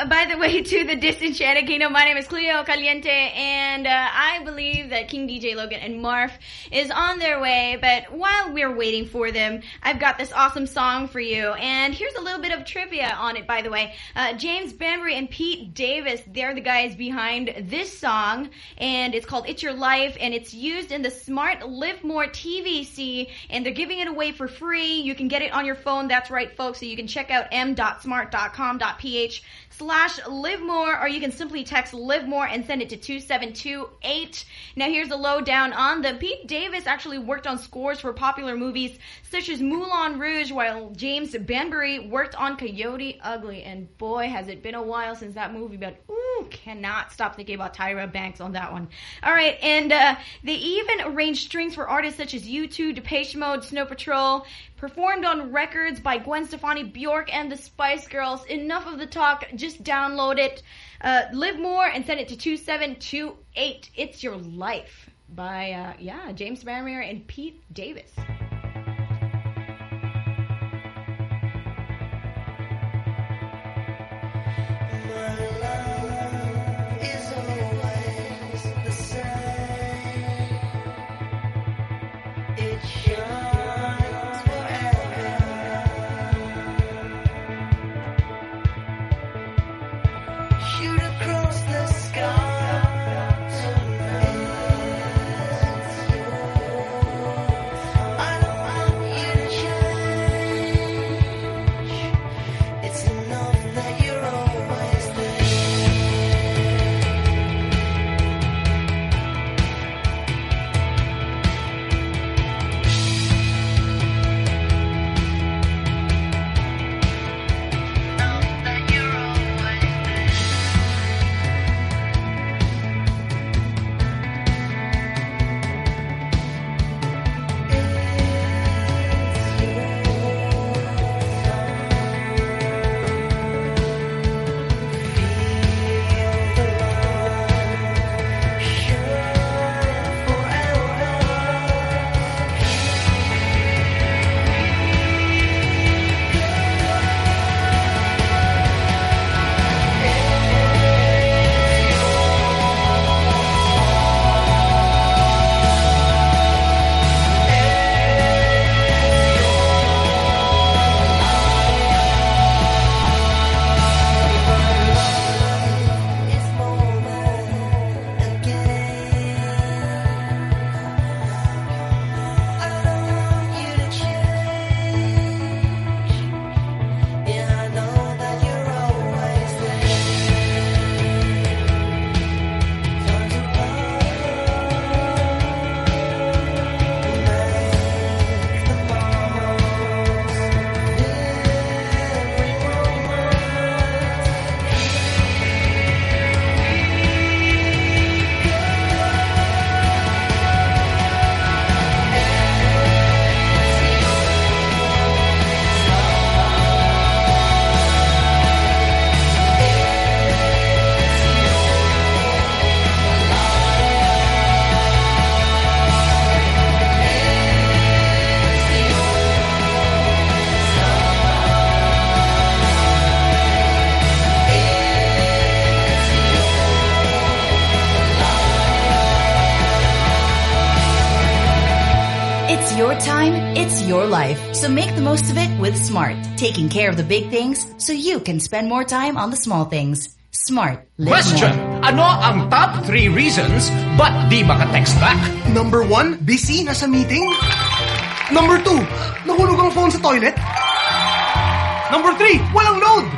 by the way, to the Disenchanted Kingdom. My name is Cleo Caliente, and I believe that King DJ Logan and Marf is on their way. But while we're waiting for them, I've got this awesome song for you. And here's a little bit of trivia on it, by the way. James Banbury and Pete Davis, they're the guys behind this song, and it's called It's Your Life, and it's used in the Smart Live More TVC, and they're giving it away for free. You can get it on your phone. That's right, folks. So you can check out m.smart.com.ph/livemore, or you can simply text Live More and send it to 2728. Now here's the lowdown on them. Pete Davis actually worked on scores for popular movies such as Moulin Rouge, while James Banbury worked on Coyote Ugly. And boy, has it been a while since that movie, but cannot stop thinking about Tyra Banks on that one. All right, and they even arranged strings for artists such as U2, Depeche Mode, Snow Patrol, performed on records by Gwen Stefani, Bjork, and the Spice Girls. Enough of the talk. Just download it. Live More and send it to 2728. It's Your Life by, James Banbury and Pete Davis. your time, it's your life. So make the most of it with Smart. Taking care of the big things so you can spend more time on the small things. Smart. Question. Ano ang top 3 reasons ba't di maka-text back? Number 1, busy, nasa meeting. Number 2, nahulog ang phone sa toilet. Number 3, walang load.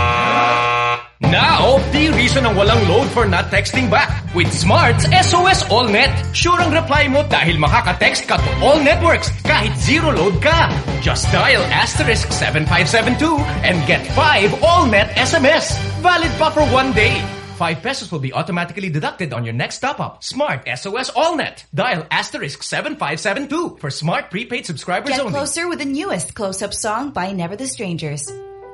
Now, the reason ang walang load for not texting back. With Smart's SOS AllNet. Sure ang reply mo dahil makaka-text ka to all networks kahit zero load ka. Just dial *7572 and get 5 AllNet SMS. Valid pa for 1 day. 5 pesos will be automatically deducted on your next top-up. Smart SOS AllNet. Dial *7572 for Smart prepaid subscribers Get only. Get closer with the newest close-up song by Never the Strangers.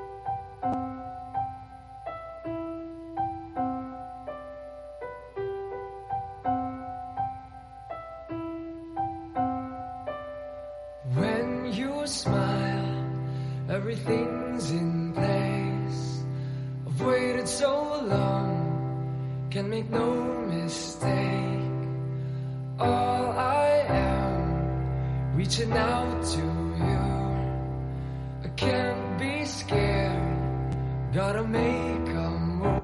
When you smile, everything's in place. I've waited so long, can make no mistake. All I am, reaching out to you. I can't be scared, gotta make a move.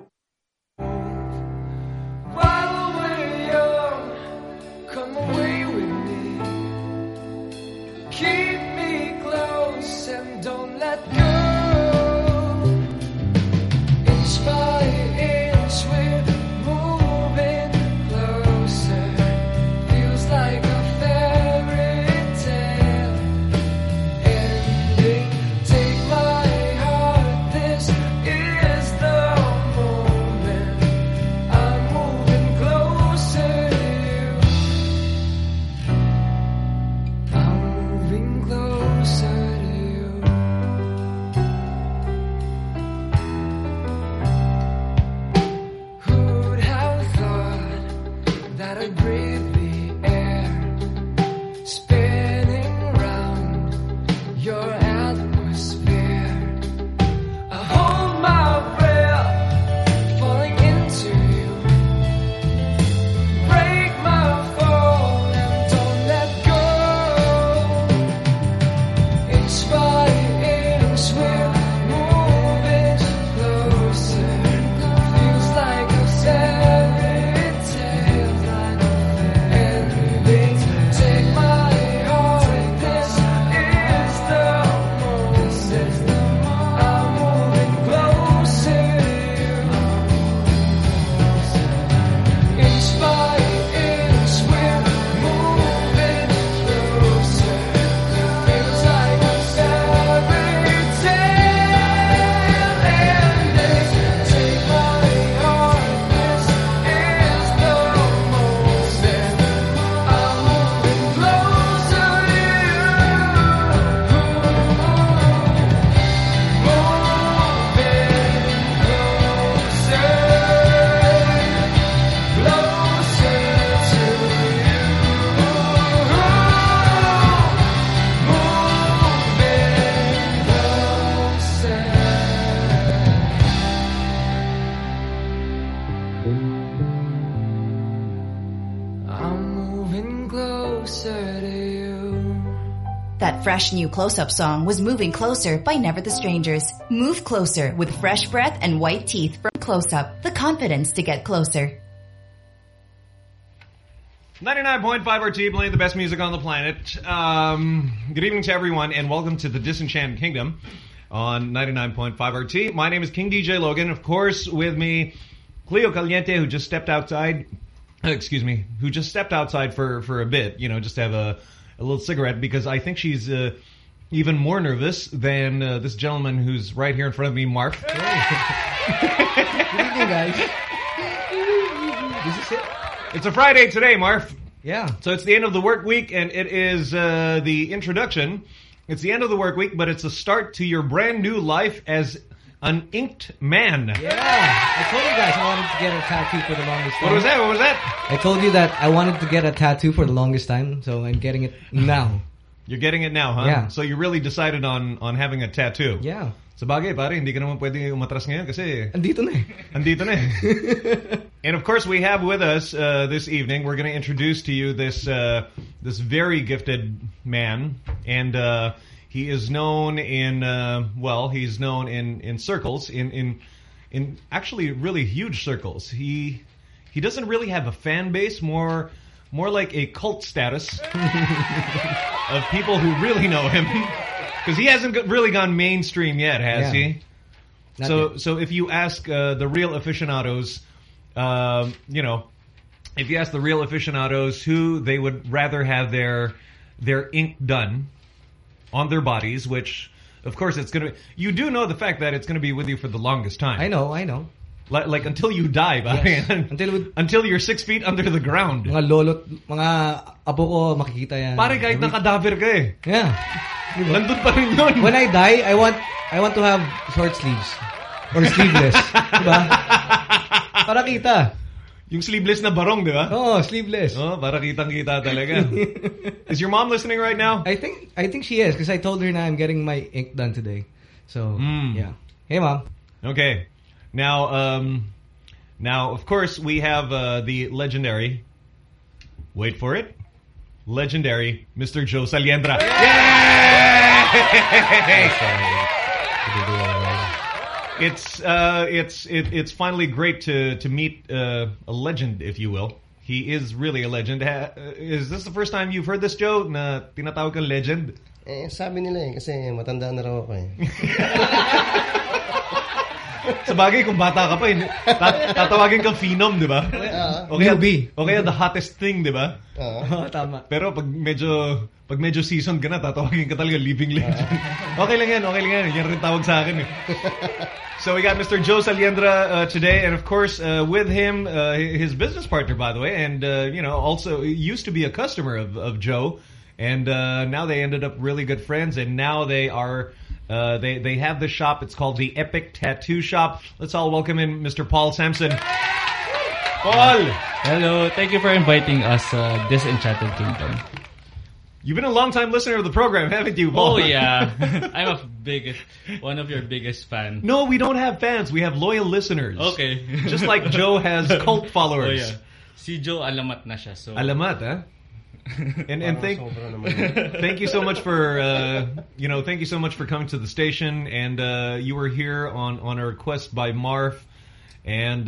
While we're young, come away with me. Keep me close and don't let go. Inch by inch we're moving closer. Feels like a fairy tale ending. Take my heart, this is the moment. I'm moving closer to you. I'm moving closer to you. Who'd have thought that I'd breathe the air, spinning round your atmosphere. I hold my breath, falling into you. Break my fall and don't let go. Inch by inch we're moving closer. Feels like a fairy tale ending. Take my heart, this is the moment. I'm moving closer to you. Inch by inch we're moving closer. Feels like a fairy tale ending. Take my heart, this is the moment. I'm moving closer to you. I'm moving closer to you. That fresh new Close-Up song was Moving Closer by Never the Strangers. Move closer with fresh breath and white teeth from Close-Up. The confidence to get closer. 99.5 RT, playing the best music on the planet. Good evening to everyone, and welcome to the Disenchanted Kingdom on 99.5 RT. My name is King DJ Logan. Of course, with me, Cleo Caliente, who just stepped outside. Who just stepped outside for a bit, just to have a little cigarette, because I think she's even more nervous than this gentleman who's right here in front of me, Marf. Good evening, guys. This is it. It's a Friday today, Marf. Yeah. So it's the end of the work week, and it is the introduction. It's the end of the work week, but it's a start to your brand new life as an inked man. Yeah. I told you guys I wanted to get a tattoo for the longest time. What was that? What was that? I told you that I wanted to get a tattoo for the longest time, so I'm getting it now. You're getting it now, huh? Yeah. So you really decided on having a tattoo. Yeah. Sa bagay, pare, hindi ka naman pwede umatras ngayon kasi Andito na eh. andito na eh. And of course, we have with us this evening, we're going to introduce to you this very gifted man, and he is known in he's known in circles, in actually really huge circles. He doesn't really have a fan base, more like a cult status of people who really know him, because he hasn't really gone mainstream yet, has he? Not So if you ask the real aficionados, if you ask the real aficionados who they would rather have their ink done on their bodies, which of course it's going to, you do know the fact that it's going to be with you for the longest time. I know. Like until you die, Yes. until you're 6 feet under the ground. Mga lolot, mga apo ko makikita yan. Pare, kahit nakadaver ka eh. Yeah. Nandun pa rin yun. When I die, I want to have short sleeves. Or sleeveless. Diba? Para kita. Yung sleeveless na barong, di ba? Oh, sleeveless. Oh, para kitang-kita talaga. Is your mom listening right now? I think she is, because I told her na I'm getting my ink done today. So, yeah. Hey, Mom. Okay. Now, of course, we have the legendary. Wait for it. Legendary Mr. Joe Saliendra. Yay! It's finally great to meet a legend, if you will. He is really a legend. Is this the first time you've heard this, Joe, na tinatawag kang legend? Sabi nila kasi matanda na raw ako Sa bagay, kung bata ka pa, tatawagin kang phenom, di ba? O kaya the hottest thing, di ba? Tama. Pero pag medyo seasoned ka na, tatawagin ka talaga living legend. Okay lang yan. Yan rin tawag sa akin. So we got Mr. Joe Saliendra today, and of course, with him, his business partner, by the way, and also used to be a customer of Joe, and now they ended up really good friends, and now they are. They have the shop. It's called the Epic Tattoo Shop. Let's all welcome in Mr. Paul Sampson. Paul! Hello. Thank you for inviting us this Enchanted Kingdom. You've been a long-time listener of the program, haven't you, Paul? Oh, yeah. I'm one of your biggest fan. No, we don't have fans. We have loyal listeners. Okay. Just like Joe has cult followers. Oh, yeah. Si Joe, alamat na siya. So. Alamat, huh? And thank you so much for thank you so much for coming to the station, and you were here on a request by Marf, and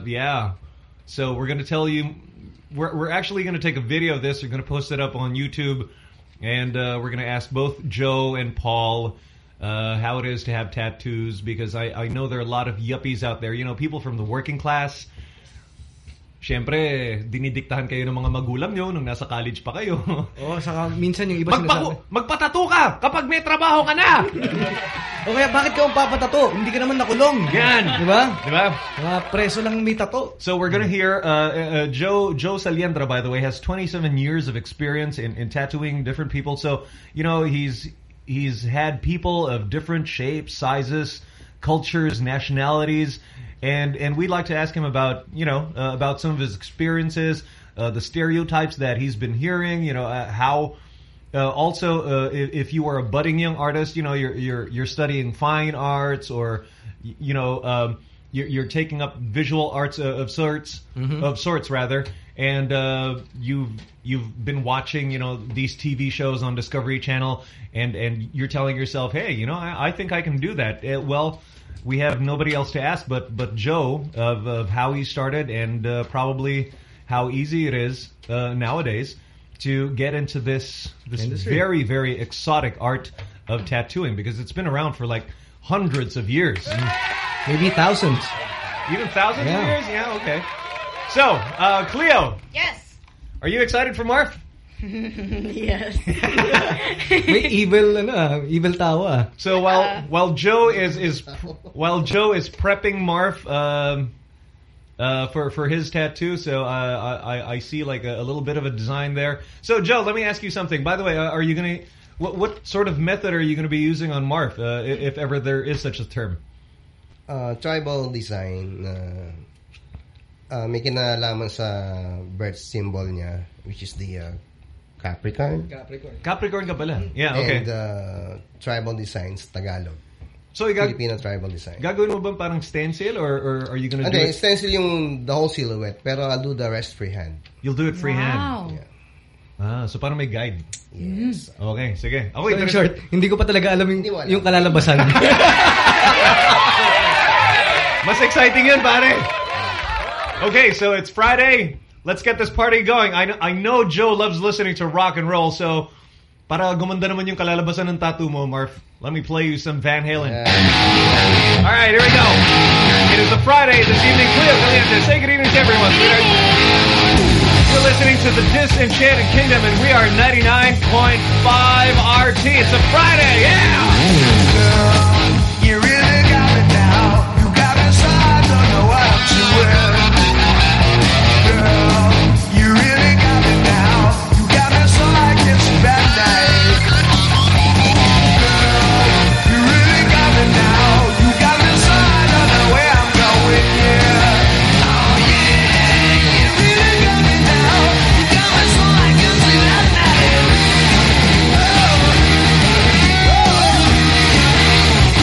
so we're going to tell you we're actually going to take a video of this. We're going to post it up on YouTube, and we're going to ask both Joe and Paul how it is to have tattoos, because I know there are a lot of yuppies out there, people from the working class. Siyempre, dinidiktahan kayo ng mga magulang nyo nung nasa college pa kayo. Saka minsan yung iba sinasabi, magpatato ka kapag may trabaho ka na! O kaya, bakit ka magpapatato? Hindi ka naman nakulong. Yan! Diba? Preso lang may tato. So we're gonna hear, Joe Saliendra, by the way, has 27 years of experience in tattooing different people. So, he's had people of different shapes, sizes, cultures, nationalities. And we'd like to ask him about, about some of his experiences, the stereotypes that he's been hearing, how, also, if you are a budding young artist, you're studying fine arts, or, you're taking up visual arts of sorts, rather, and you've been watching, these TV shows on Discovery Channel, and you're telling yourself, hey, I think I can do that. We have nobody else to ask but Joe of how he started, and probably how easy it is nowadays to get into this very, very exotic art of tattooing, because it's been around for like hundreds of years. Maybe thousands. Even thousands of years? Yeah, okay. So, Cleo. Yes. Are you excited for Marf? Yes. May evil tawa. So while Joe is prepping Marf for his tattoo, so I see like a little bit of a design there. So Joe, let me ask you something. By the way, are you gonna what sort of method are you going to be using on Marf, if ever there is such a term? Tribal design. May kinalaman sa birth symbol niya, which is the Capricorn. Capricorn ka pala. Yeah, okay. And tribal designs, Tagalog. So, Filipino tribal design. Gagawin mo ba parang stencil, or are you gonna do it? Stencil yung the whole silhouette, pero I'll do the rest freehand. You'll do it freehand? Wow. Yeah. So parang may guide. Yes. Okay, sige. So in short, hindi ko pa talaga alam yung kalalabasan. Mas exciting yun, pare. Okay, so it's Friday. Let's get this party going. I know Joe loves listening to rock and roll, so para gumanda naman yung kalalabasan ng tattoo mo, Marf, let me play you some Van Halen. All right, here we go. It is a Friday this evening. Cleo Caliente, say good evening to everyone. You're listening to the Disenchanted Kingdom, and we are 99.5 RT. It's a Friday, yeah! Girl, you really got me now. You got me so I don't know what to wear. Girl, you really got me now. You got me so like it's a bad night. Girl, you really got me now. You got me so I don't know where I'm going, yeah. Oh yeah, you really got me now. You got me so like it's a bad night. Oh, oh.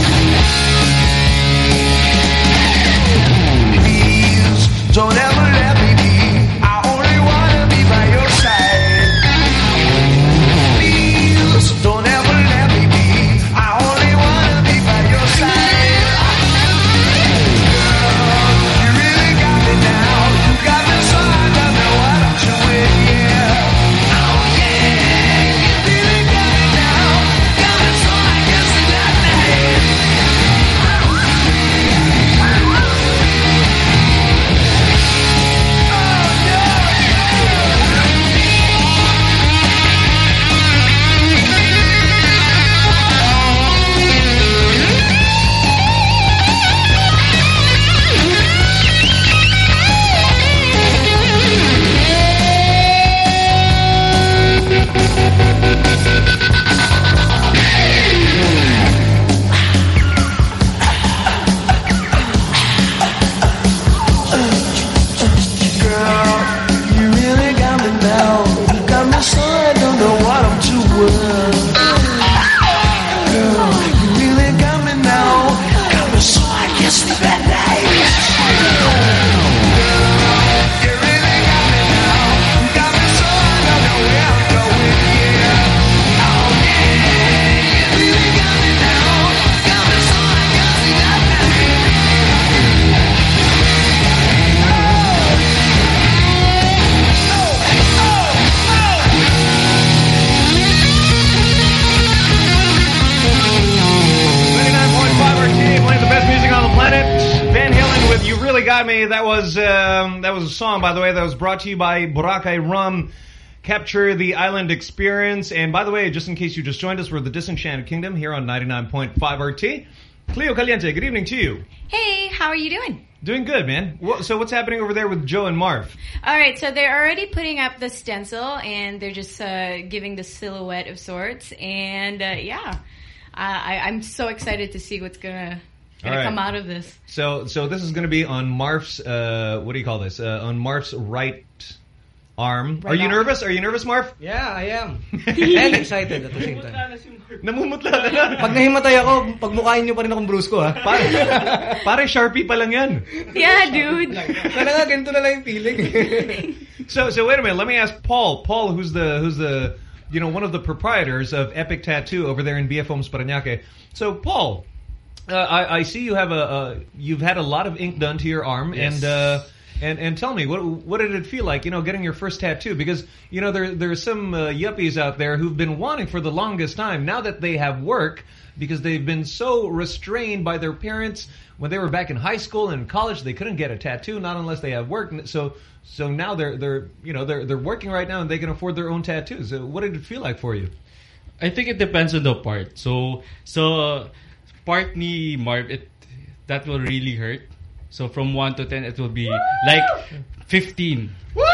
Got Me. That was a song, by the way, that was brought to you by Boracay Rum. Capture the Island Experience. And by the way, just in case you just joined us, we're the Disenchanted Kingdom here on 99.5 RT. Cleo Caliente, good evening to you. Hey, how are you doing? Doing good, man. So what's happening over there with Joe and Marv? All right, so they're already putting up the stencil, and they're just giving the silhouette of sorts. And yeah, I'm so excited to see what's gonna come out of this. So this is gonna be on Marv's what do you call this? On Marv's right arm. Are you nervous? Are you nervous, Marv? Yeah, I am. And excited at the same time. Namumutla na. Pag nahimatay ako, pagmukhain niyo pa rin akong bruise ko, ha? Pare Sharpie pa lang yan. Yeah, dude. Talaga, ganito na lang yung feeling. So wait a minute. Let me ask Paul. Paul, who's the one of the proprietors of Epic Tattoo over there in BF Homes Parañaque. So Paul, I see you have you've had a lot of ink done to your arm. Yes. And tell me, what did it feel like, getting your first tattoo? Because, there's some yuppies out there who've been wanting for the longest time, now that they have work, because they've been so restrained by their parents. When they were back in high school and college, they couldn't get a tattoo, not unless they have work. So now they're working right now and they can afford their own tattoos. What did it feel like for you? I think it depends on the part. So part ni Marv, that will really hurt. So from 1 to 10, it will be like 15.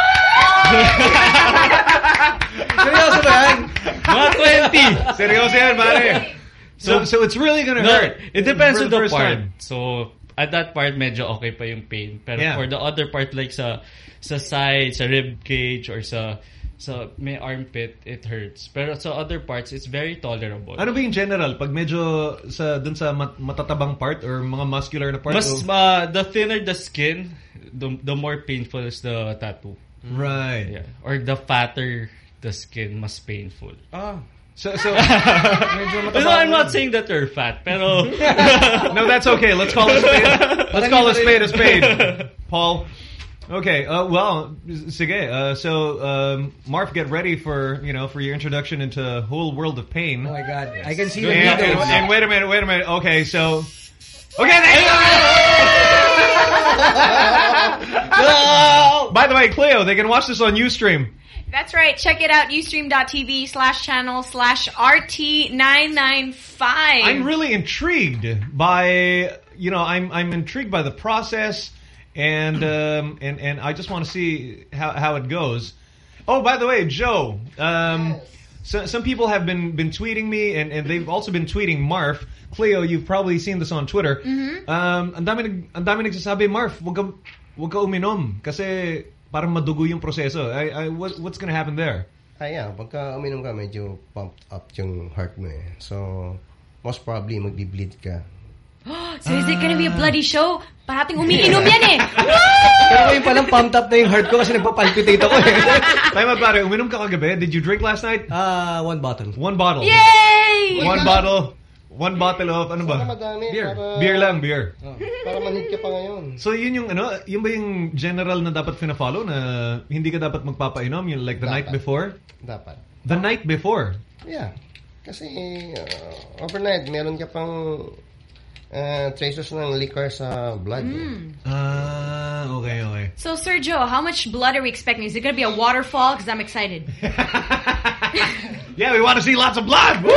Seryoso ba yan? Mga 20. Seryoso yan, pare. So it's really gonna hurt. It depends on the part. Time. So at that part, medyo okay pa yung pain. Pero for the other part, like sa side, sa rib cage, or sa may armpit, it hurts. Pero sa other parts, it's very tolerable. Ano ba yung general? Pag medyo dun sa matatabang part or mga muscular na part? The thinner the skin, the more painful is the tattoo. Right. Yeah. Or the fatter the skin, mas painful. So I'm not saying that you're fat, pero no, that's okay. Let's call it a spade. Let's call a spade a spade. Paul. Okay, well, sige. So, Marv, get ready for your introduction into a whole world of pain. Oh my God, I can see the needles. And wait a minute. Okay, so, by the way, Cleo, they can watch this on Ustream. That's right. Check it out. Ustream.tv/channel/RT995. I'm really intrigued by, I'm intrigued by the process. And I just want to see how it goes. Oh, by the way, Joe, so some people have been tweeting me, and they've also been tweeting Marv. Cleo, you've probably seen this on Twitter. Ang dami nagsasabi, Marv, wag ka uminom kasi parang madugo yung proseso. What's gonna happen there? Yeah, pagka uminom ka, medyo pumped up yung heart mo eh. So, most probably magbi-bleed ka. So is it gonna be a bloody show? Parating umiinom yan eh. Pero ngayon palang pumped up na yung heart ko kasi nagpapalpitate ako eh. Time out, pare. Uminom ka kagabi? Did you drink last night? 1 bottle. 1 bottle. Yay! 1 bottle. 1 bottle of, ano ba? Madami, beer. Beer lang, beer. Para manhid ka pa ngayon. So yun yung yun ba yung general na dapat fina-follow na hindi ka dapat magpapainom? Yung like the night before? Dapat. The night before? Yeah. Kasi overnight, meron ka pang traces ng liquor sa blood. Okay. So, Sergio, how much blood are we expecting? Is it going to be a waterfall? Because I'm excited. Yeah, we want to see lots of blood! Woo!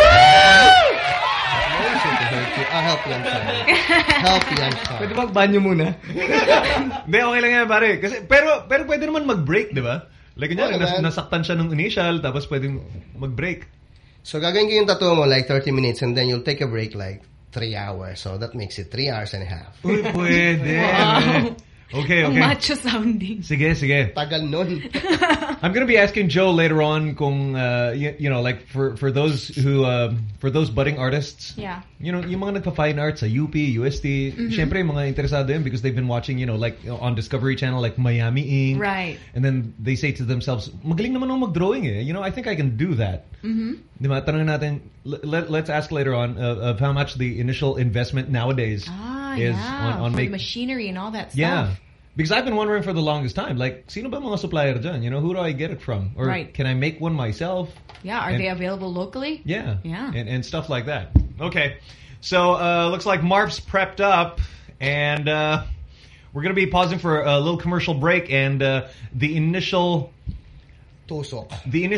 I'll help you, I'm sorry. Pwede magbanyo muna? Hindi, okay lang yan, pare. Kasi, pero pwede naman mag-break, di ba? Like, kunyari, nasaktan siya nung initial, tapos pwedeng mag-break. So, gagawin ko yung tattoo mo like 30 minutes and then you'll take a break like 3 hours. So, that makes it 3 hours and a half. Uy, pwede. Wow. Okay. Macho sounding. Sige. Tagal nun. I'm gonna be asking Joe later on kung like for those who for those budding artists. Yeah. Yung mga nagpa-fine arts sa UP, UST, syempre mga interesado yun because they've been watching, like on Discovery Channel like Miami Ink. Right. And then they say to themselves, magaling naman ako mag-drawing eh. I think I can do that. Diba? Tanongin natin, let's ask later on of how much the initial investment nowadays is on for machinery and all that stuff. Yeah. Because I've been wondering for the longest time, like, sino ba mga supplier dyan? Who do I get it from? Or can I make one myself? Yeah, are they available locally? Yeah. Yeah. And stuff like that. Okay. So, looks like Marv's prepped up. And We're going to be pausing for a little commercial break, and the initial Tusok.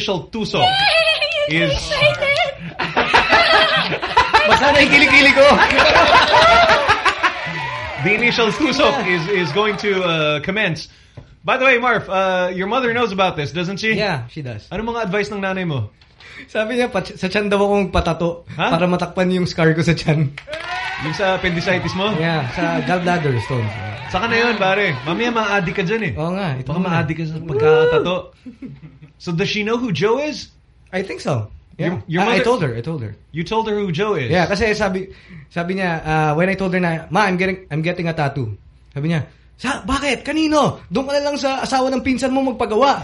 Is... Basta na yung kilikili ko. The initial tusok is going to commence. By the way, Marv, your mother knows about this, doesn't she? Yeah, she does. Ano mga advice ng nanay mo? Sabi niya, sa tiyan daw akong patato para matakpan yung scar ko sa tiyan. Yung sa appendicitis mo? Yeah, sa gallbladder stones. Saka na yun, pare. Mamaya ma-addict ka dyan eh. Oo nga. Baka ma-addict ka sa pagkakatato. So does she know who Joe is? I think so. Yeah. Your mother, I told her. You told her who Joe is? Yeah, kasi sabi niya, when I told her na, Ma, I'm getting a tattoo. Sabi niya, bakit? Kanino? Doon ka na lang sa asawa ng pinsan mo magpagawa.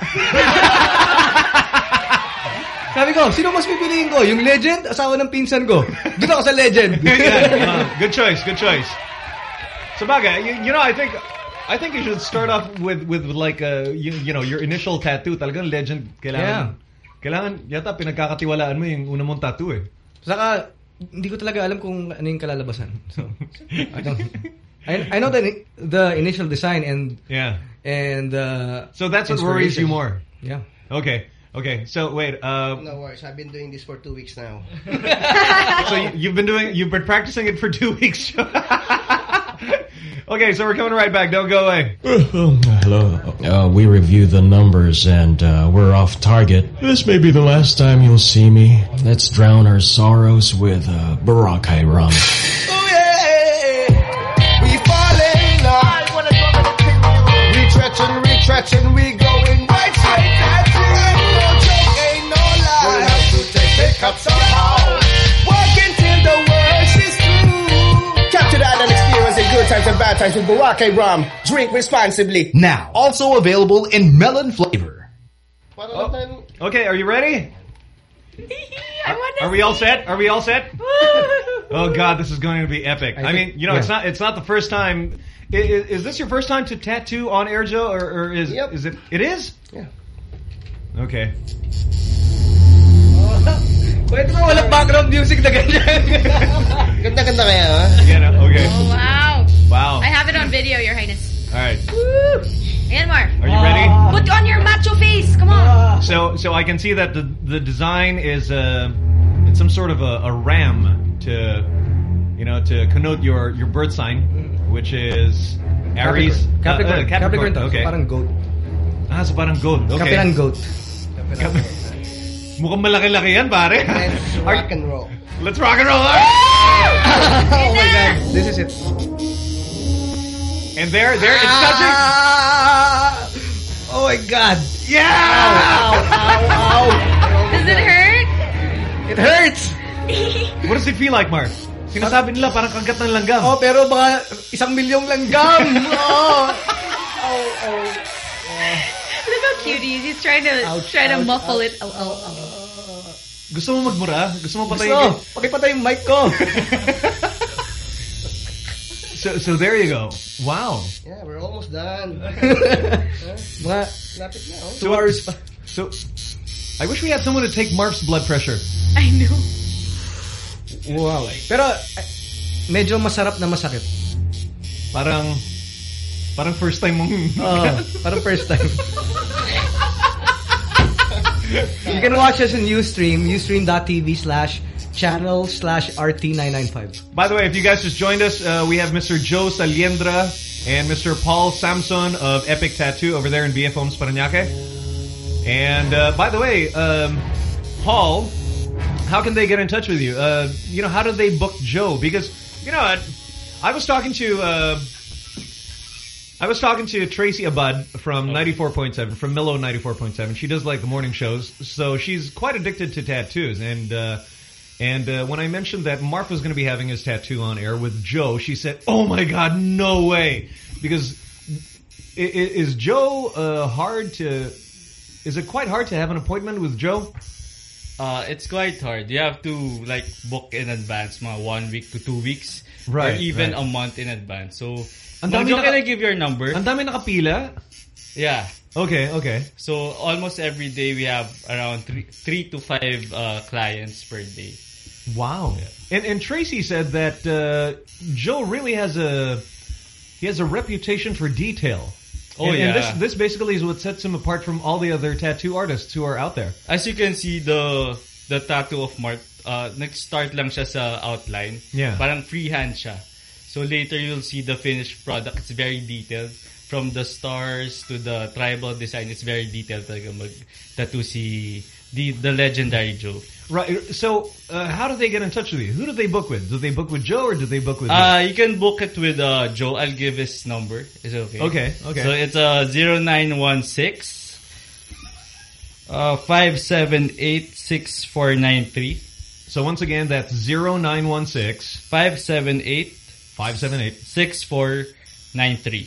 Sabi ko, sino mas pipiliin ko? Yung legend, asawa ng pinsan ko. Doon ako sa legend. Good choice. So bagay, you know, I think you should start off with like you know, your initial tattoo. Talagang legend kailangan. Kailangan yata pinagkakatiwalaan mo yung una mong tattoo eh. Saka hindi ko talaga alam kung ano yung kalalabasan. So I know the initial design and so that's what worries you more. Yeah. Okay. So wait. No worries. I've been doing this for 2 weeks now. So you've been practicing it for 2 weeks. Okay, so we're coming right back. Don't go away. Hello. We review the numbers and we're off target. This may be the last time you'll see me. Let's drown our sorrows with Boracay rum. Oh yeah, we falling now. Retrenching, we going right straight. That's it. No joke, ain't no lie. We'll have to take up somehow. Working till the worst is through. Capture that and experience the good times and bad times with Boracay rum. Drink responsibly. Now, also available in melon flavor. Okay, are you ready? Are we all set? Oh God, this is going to be epic. I mean, you know, it's not the first time. Is this your first time to tattoo on air, Joe, or is it? It is. Yeah. Okay. Pwede mo walang background music na ganyan. Ganda kaya, ha? Yeah, okay. Oh, wow. I have it on video, Your Highness. All right. And Marv. Are you ready? Put on your macho face. Come on. So I can see that the design is it's some sort of a ram to connote your birth sign, which is Aries. Capricorn. Okay. So parang goat. So parang goat. Okay. Kapiran goat. Mukhang malaki-laki yan, pare. Let's rock and roll. Let's rock and roll. Oh my God, this is it. And there, it's touching. Oh my God. Yeah! Ow. Does it hurt? It hurts. What does it feel like, Mark? Sinasabi nila parang kagat ng langgam. Oh, pero baka 1 milyong langgam. Look how cute he is. He's trying to muffle it. Gusto mo magmura? Gusto mo patayin? Pakipatay yung mic ko. So there you go. Wow. Yeah, we're almost done. Mga lapit na. 2 hours pa. So I wish we had someone to take Marf's blood pressure. I know. Wow. Pero medyo masarap na masakit. Parang first time mong parang first time. You can watch us on Ustream, ustream.tv/channel/RT995. By the way, if you guys just joined us, we have Mr. Joe Saliendra and Mr. Paul Samson of Epic Tattoo over there in BF Homes Parañaque. And by the way, Paul, how can they get in touch with you? How did they book Joe? Because I was talking to Tracy Abad from 94.7, from Mellow 94.7. She does like the morning shows, so she's quite addicted to tattoos. And when I mentioned that Marf was going to be having his tattoo on air with Joe, she said, "Oh my God, no way!" Because is Joe Is it quite hard to have an appointment with Joe? It's quite hard. You have to book in advance, 1 week to 2 weeks, right? Or even a month in advance. So. Can I give your number? Ang dami nakapila? Yeah. Okay. So almost every day we have around 3 to 5 clients per day. Wow. Yeah. And Tracy said that Joe really has a he has a reputation for detail. Oh, and this basically is what sets him apart from all the other tattoo artists who are out there. As you can see, the tattoo of Mark, nag-start lang siya sa outline. Yeah. Parang freehand siya. So later you'll see the finished product. It's very detailed. From the stars to the tribal design, it's very detailed talaga mag-tattoo the legendary Joe. Right. So, how do they get in touch with you? Who do they book with? Do they book with Joe or do they book with you? You can book it with Joe. I'll give his number. Is it okay? Okay. So it's 0916 578-6493. So once again, that's 0916 578 6493.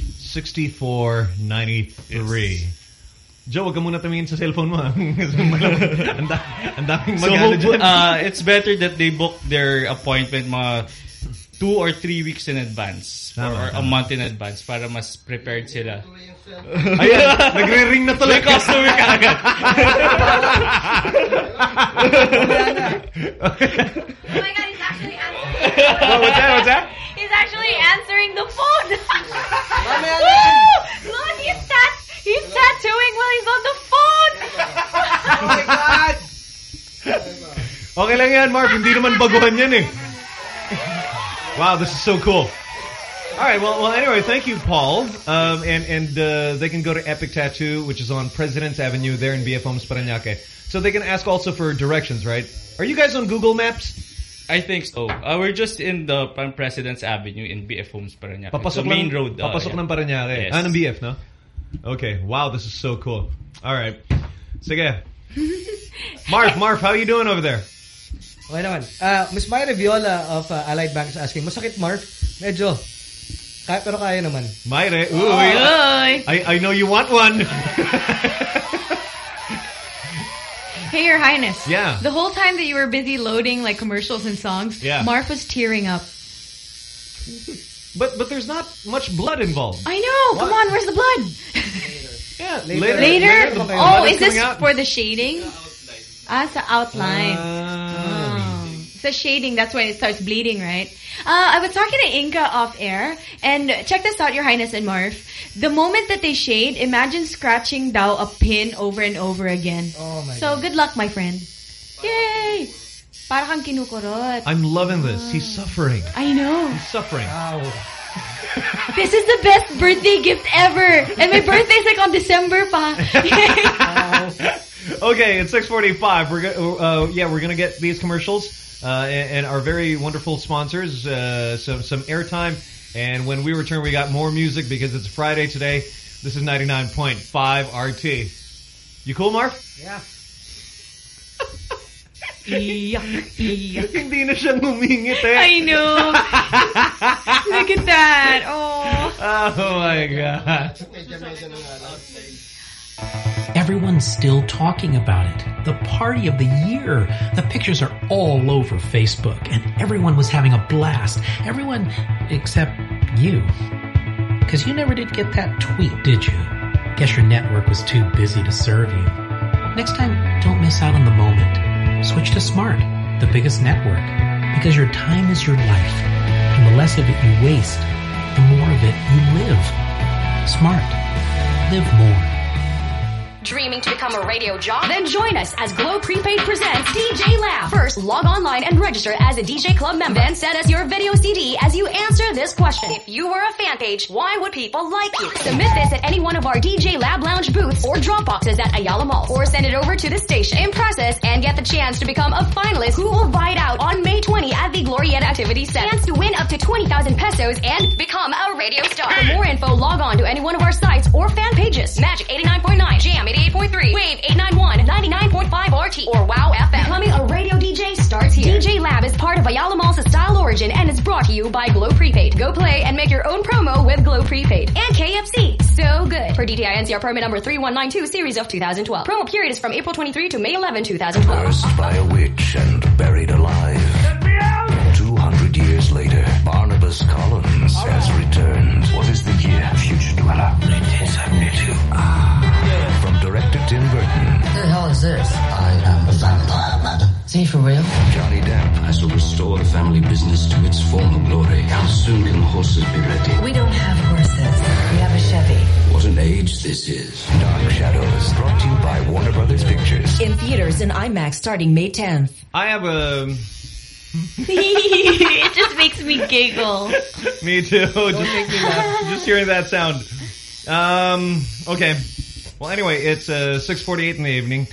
6493. Joe, wag ka muna tumingin sa cellphone mo. Ang daming magana dyan. It's better that they book their appointment mga 2 or 3 weeks in advance. Or a month in advance para mas prepared sila. Ayan, nagre-ring na tuloy. May customer ka agad. Oh my God, he's actually answering. What's that? He's actually answering the phone. Look, he's tattooing while he's on the phone. Oh my God! Okay lang yan, Mark. Hindi naman baguhan yan eh. Wow, this is so cool. All right, well, anyway, thank you, Paul. And they can go to Epic Tattoo, which is on President's Avenue there in BF Homes, Parañaque. So they can ask also for directions, right? Are you guys on Google Maps? I think so. We're just in the President's Avenue in BF Homes, Parañaque. Papasok the main road. Papasok ng Parañaque. Yes. Ng BF, no? Okay. Wow, this is so cool. All right. Sige. Marv, how are you doing over there? Okay naman. Miss Myra Viola of Allied Bank is asking, masakit, Marv? Medyo. Pero kaya naman. Myra, I know you want one. Hey, Your Highness. Yeah. The whole time that you were busy loading like commercials and songs, Marv was tearing up. But there's not much blood involved. I know. What? Come on, where's the blood? Yeah, later. Oh, is this for the shading? It's the outline. It's the shading. That's when it starts bleeding, right? I was talking to Inka off air, and check this out, Your Highness and Marv. The moment that they shade, imagine scratching daw a pin over and over again. Oh my God. Good luck, my friend. Yay! Para kang kinukurot. I'm loving this. He's suffering. I know. He's suffering. Wow. This is the best birthday gift ever. And my birthday's like on December pa. Okay, it's 6:45. We're gonna get these commercials and our very wonderful sponsors some airtime. And when we return, we got more music because it's Friday today. This is 99.5 RT. You cool, Marv? Yeah. Hindi na siya ngumingit eh. I know. Look at that. Oh my God. Everyone's still talking about it. The party of the year. The pictures are all over Facebook, and everyone was having a blast. Everyone except you. Because you never did get that tweet, did you? Guess your network was too busy to serve you. Next time, don't miss out on the moment. Switch to Smart, the biggest network. Because your time is your life. And the less of it you waste, the more of it you live. Smart. Live more. Dreaming to become a radio jock? Then join us as Glow Prepaid presents DJ Lab. First, log online and register as a DJ Club member. Then send us your video CD as you answer this question. If you were a fan page, why would people like you? Submit this at any one of our DJ Lab Lounge booths or drop boxes at Ayala Mall. Or send it over to the station. Impress us and get the chance to become a finalist who will ride out on May 20 at the Glorieta Activity Center. Chance to win up to 20,000 pesos and become a radio star. For more info, log on to any one of our sites or fan pages. Magic 89.9, Jam 88.3, Wave 891, 99.5 RT, or Wow FM. Becoming a radio DJ starts here. DJ Lab is part of Ayala Mall's Style Origin and is brought to you by Glow Prepaid. Go play and make your own promo with Glow Prepaid. And KFC. So good. Per DTI NCR permit number 3192 series of 2012. Promo period is from April 23 to May 11, 2012. Cursed by a witch and buried alive. Let me out! 200 years later, Barnabas Collins has returned. What is the year? Future Dweller. 1972. From director Tim Burton. What the hell is this? I am a vampire, madam. Is he for real? Johnny Depp has to restore restore the family business to its former glory. How soon can the horses be ready? We don't have horses. We have a Chevy. What an age this is. Dark Shadows, brought to you by Warner Brothers Pictures. In theaters in IMAX starting May 10th. I have a... It just makes me giggle. Me too. Just hearing that sound. Okay. Well, anyway, it's 6:48 in the evening.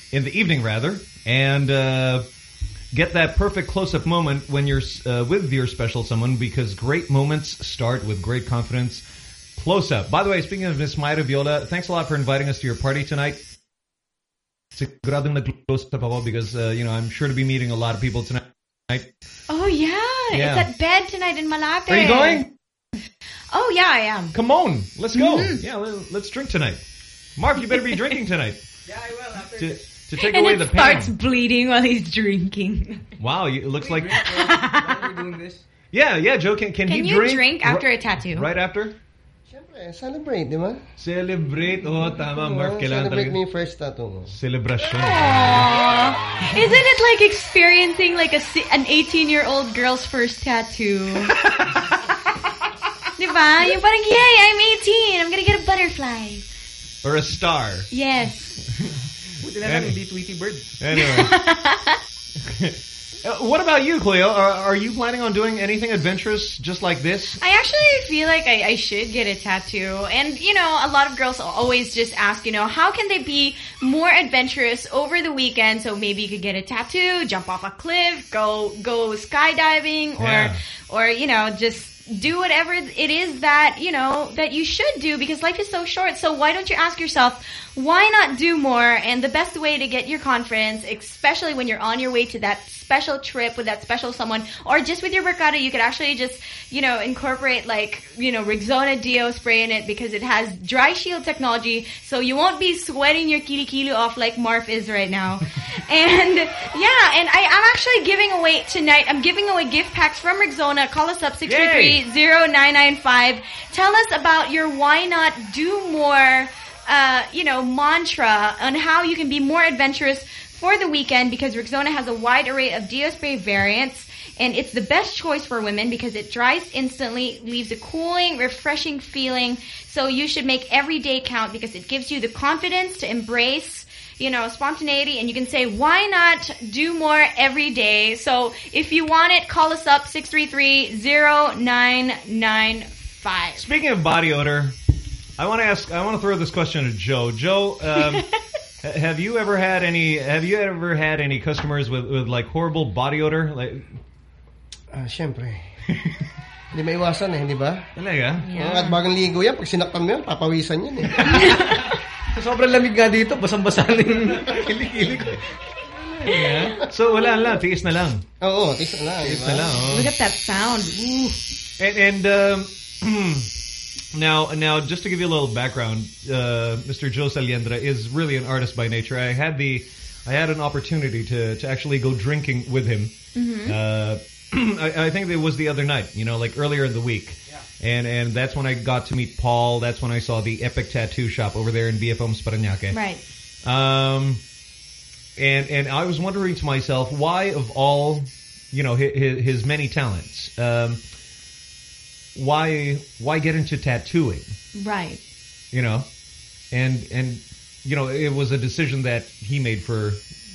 And get that perfect close-up moment when you're with your special someone, because great moments start with great confidence. Close-up. By the way, speaking of Miss Mayra Viola, thanks a lot for inviting us to your party tonight. Siguradong nag-close-up ako because, I'm sure to be meeting a lot of people tonight. Oh, yeah. It's at bed tonight in Malate. Are you going? Oh, yeah, I am. Come on. Let's go. Yeah, let's drink tonight. Mark, you better be drinking tonight. Yeah, I will. After to take away the pain. And it starts bleeding while he's drinking. Wow, it looks like... While we're doing this? Yeah, Joe, can he you drink after a tattoo? Right after? Siyempre, celebrate, di ba? Celebrate. Oh, tama, Mark. Celebrate mo yung first tattoo mo. Celebration. Aww. Isn't it like experiencing like an 18-year-old girl's first tattoo? Diba? Yung parang, yay, I'm 18. I'm gonna get a butterfly. Or a star. Yes. Buti na lang hindi Tweety Bird. Anyway. What about you, Cleo? Are you planning on doing anything adventurous just like this? I actually feel like I should get a tattoo. And, a lot of girls always just ask, how can they be more adventurous over the weekend? So maybe you could get a tattoo, jump off a cliff, go skydiving, or just do whatever it is that, that you should do, because life is so short. So why don't you ask yourself, why not do more? And the best way to get your confidence, especially when you're on your way to that special trip with that special someone, or just with your barkada, you could actually just, incorporate Rexona Deo spray in it, because it has dry shield technology, so you won't be sweating your kilikili off like Marf is right now. And and I'm actually giving away tonight, I'm giving away gift packs from Rexona. Call us up 633-0995. Tell us about your why not do more mantra on how you can be more adventurous for the weekend, because Rexona has a wide array of Deo spray variants, and it's the best choice for women because it dries instantly, leaves a cooling, refreshing feeling. So you should make every day count, because it gives you the confidence to embrace, spontaneity, and you can say, why not do more every day? So if you want it, call us up 633-0995. Speaking of body odor, I want to throw this question to Joe. Joe, have you ever had any customers with like horrible body odor? Like, syempre. Hindi maiwasan di ba? Talaga? At bagang ligo yan, pag sinaktan mo yan, papawisan yan Sobrang lamig nga dito, basang-basa yung kilikili ko. Yeah. So wala lang, tiis na lang. Oo, tiis na lang. Look at that sound. Ooh. And Now, just to give you a little background, Mr. Joe Saliendra is really an artist by nature. I had an opportunity to actually go drinking with him. Mm-hmm. I think it was the other night, like earlier in the week. Yeah. And that's when I got to meet Paul. That's when I saw the Epic Tattoo Shop over there in BFM's Parañaque. Right. And I was wondering to myself, why of all, his many talents, why get into tattooing? Right. And it was a decision that he made for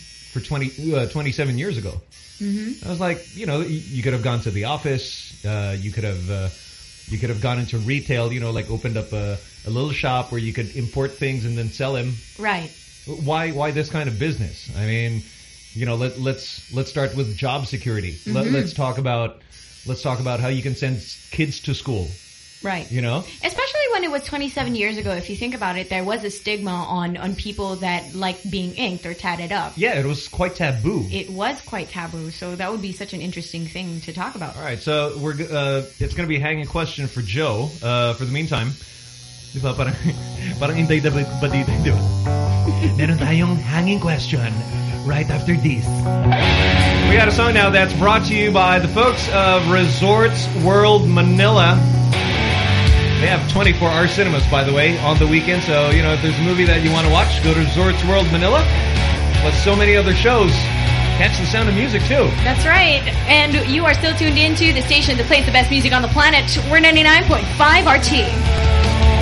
27 years ago. Mm-hmm. I was like, you could have gone to the office, you could have gone into retail, like opened up a little shop where you could import things and then sell them. Right. Why this kind of business? I mean, let's start with job security. Mm-hmm. Let's talk about how you can send kids to school. Right. Especially when it was 27 years ago, if you think about it, there was a stigma on people that liked being inked or tatted up. Yeah, it was quite taboo. It was quite taboo, so that would be such an interesting thing to talk about. All right, so it's going to be a hanging question for Joe. For the meantime, di ba, parang intay ba dito, di ba? Meron tayong hanging question right after this. We got a song now that's brought to you by the folks of Resorts World Manila. They have 24-hour cinemas, by the way, on the weekend. So, if there's a movie that you want to watch, go to Resorts World Manila. Plus so many other shows catch the sound of music too. That's right. And you are still tuned into the station that plays the best music on the planet. We're 99.5 RT.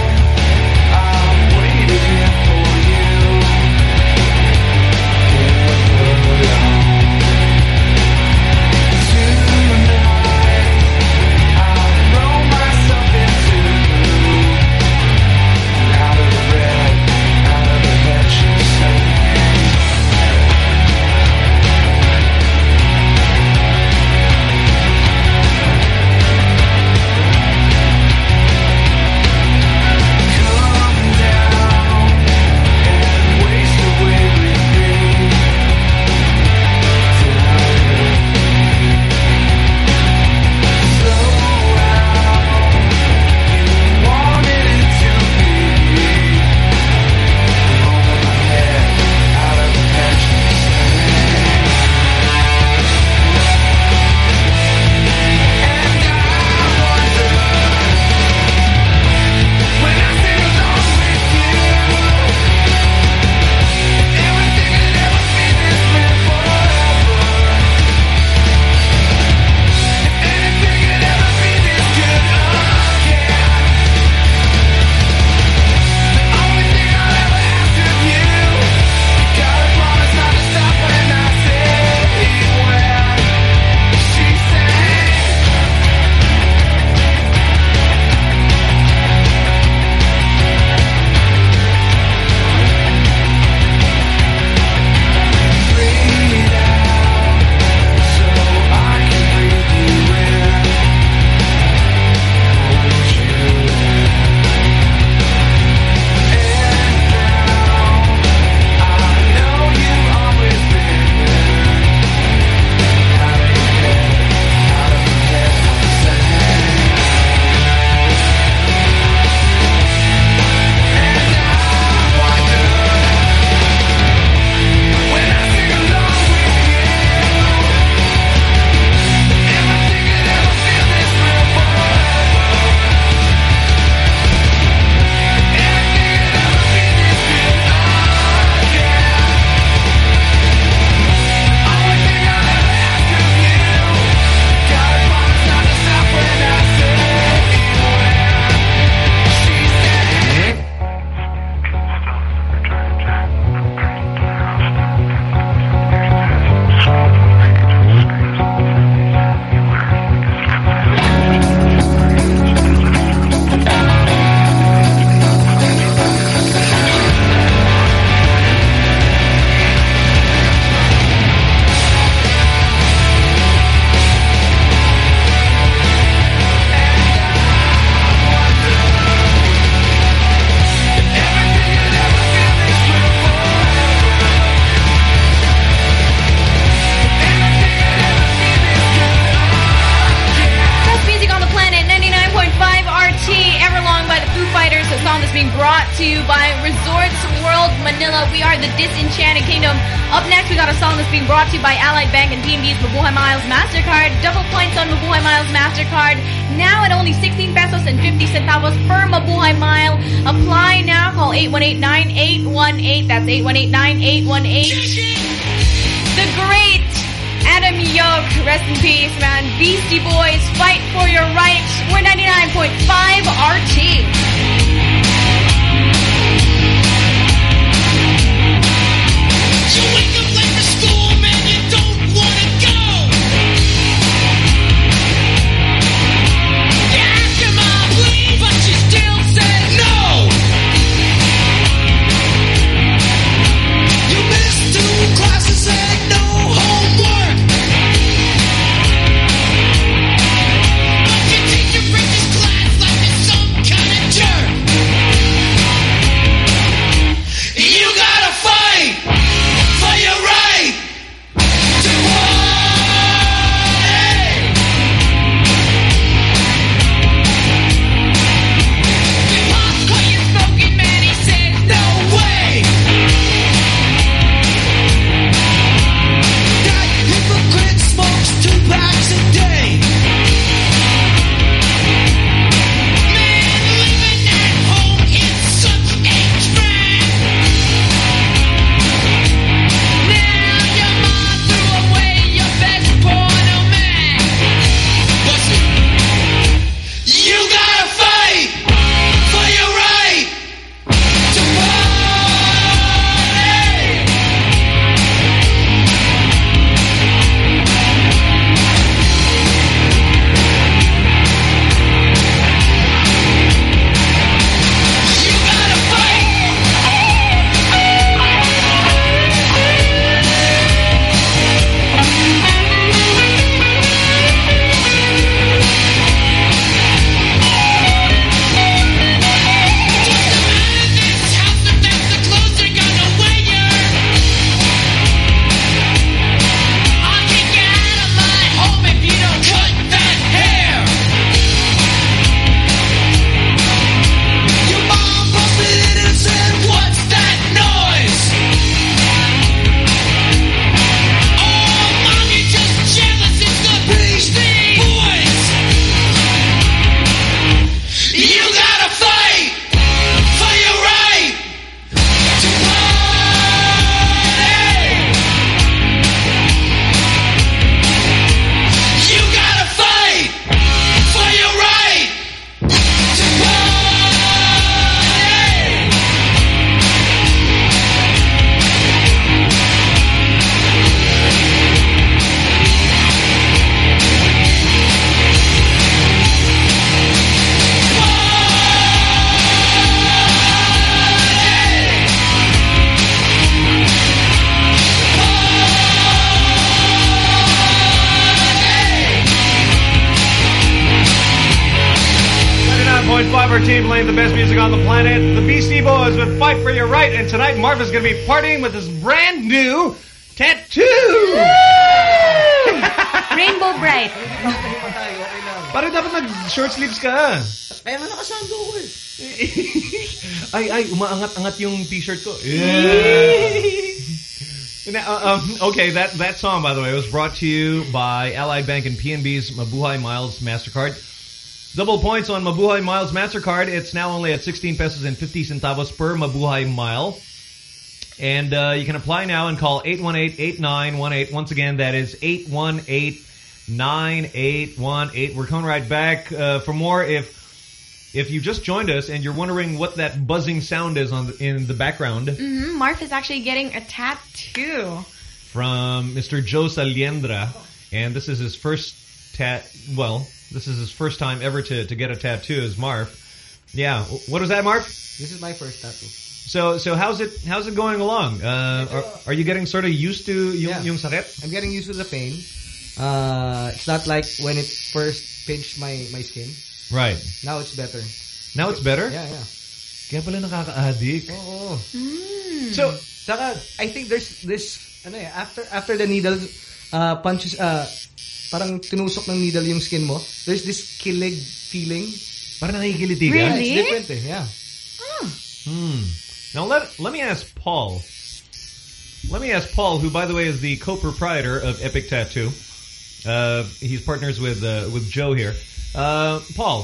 to you by Resorts World Manila. We are the Disenchanted Kingdom. Up next, we got a song that's being brought to you by Allied Bank and PNB's Mabuhay Miles MasterCard. Double points on Mabuhay Miles MasterCard. Now at only 16 pesos and 50 centavos per Mabuhay Mile. Apply now. Call 818-9818. That's 818-9818. The great Adam Yoke, rest in peace, man. Beastie Boys, fight for your rights. We're 99.5 RT. You wake up late for school, man, you don't wanna go. You ask your mom, please, but she still says no. You missed 2 classes and no homework. But your teacher brings his class like it's some kind of jerk. team playing the best music on the planet. The Beastie Boys with Fight For Your Right. And tonight, Marv is going to be partying with his brand new tattoo. Rainbow Bright. Parang dapat nag-short sleeves ka. Kaya nga nakasando ko eh. Ay, umaangat-angat yung t-shirt ko. Okay, that song, by the way, was brought to you by Allied Bank and PNB's Mabuhay Miles MasterCard. Double points on Mabuhay Miles MasterCard. It's now only at 16 pesos and 50 centavos per Mabuhay Mile. And you can apply now and call 818-8918. Once again, that is 818-9818. We're coming right back. For more, if you just joined us and you're wondering what that buzzing sound is in the background. Marv is actually getting a tattoo. From Mr. Joe Saliendra. And this is his first this is his first time ever to get a tattoo as Marv. Yeah. What was that, Marv? This is my first tattoo. So how's it going along? Are you getting sort of used to yung sakit? I'm getting used to the pain. It's not like when it first pinched my skin. Right. Now it's better. Now it's better? Yeah. Kaya pala nakaka-addict. Oo. So, saka, I think there's this, after the needle punches, parang tinusok ng needle yung skin mo, there's this kilig feeling. Parang nakikiliti ka? Really? Yeah, it's different eh, yeah. Now let me ask Paul. Let me ask Paul, who by the way is the co-proprietor of Epic Tattoo. He's partners with Joe here. Paul,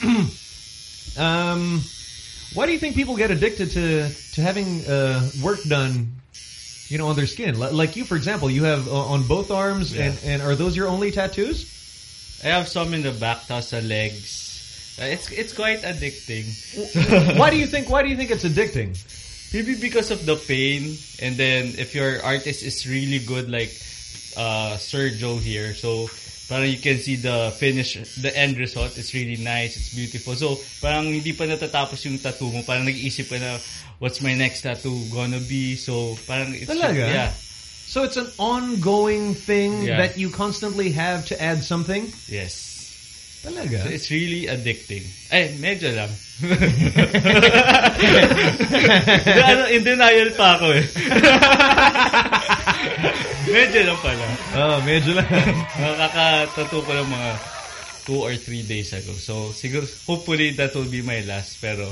why do you think people get addicted to having work done, on their skin? Like you, for example, you have on both arms, and are those your only tattoos? I have some in the back, tapos sa legs. It's quite addicting. Why do you think it's addicting? Maybe because of the pain, and then if your artist is really good, like Sir Joe here, so parang you can see the finish, the end result. It's really nice, it's beautiful. So parang hindi pa natatapos yung tattoo mo, parang nag-iisip ka na what's my next tattoo gonna be. So parang it's Talaga? So it's an ongoing thing that you constantly have to add something? Yes. Talaga? So it's really addicting. Ay, medyo lang. In denial pa ako eh. Medyo lang pala. Medyo lang. Nakaka-tattoo ko lang mga 2 or 3 days ago. So, siguro, hopefully, that will be my last. Pero,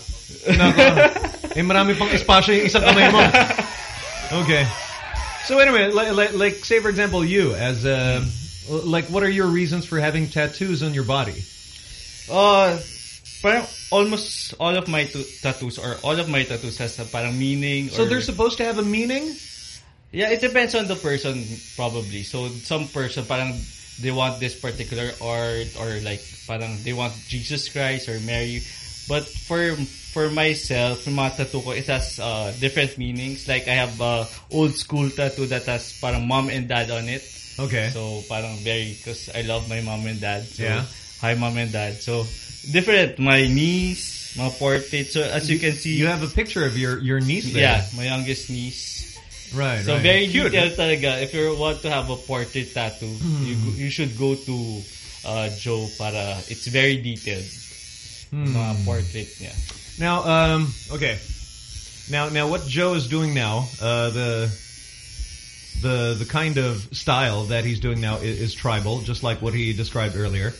marami pang espasyo yung isang kamay mo. Okay. So anyway, like say for example, you as what are your reasons for having tattoos on your body? Parang almost all of my tattoos has a parang meaning. So they're supposed to have a meaning? Yeah, it depends on the person probably. So some person parang they want this particular art, or like parang they want Jesus Christ or Mary. But for myself, for mga tattoo ko, it has different meanings. Like I have old school tattoo that has parang mom and dad on it. Okay. So parang because I love my mom and dad. So, yeah. Hi mom and dad. So different. My niece, my portrait. So as you can see, you have a picture of your niece there. Yeah, my youngest niece. Right. So right. very cute detailed talaga. If you want to have a portrait tattoo, you should go to Joe para it's very detailed. Mga portrait niya. Now, okay. Now, what Joe is doing now, the kind of style that he's doing now is tribal, just like what he described earlier.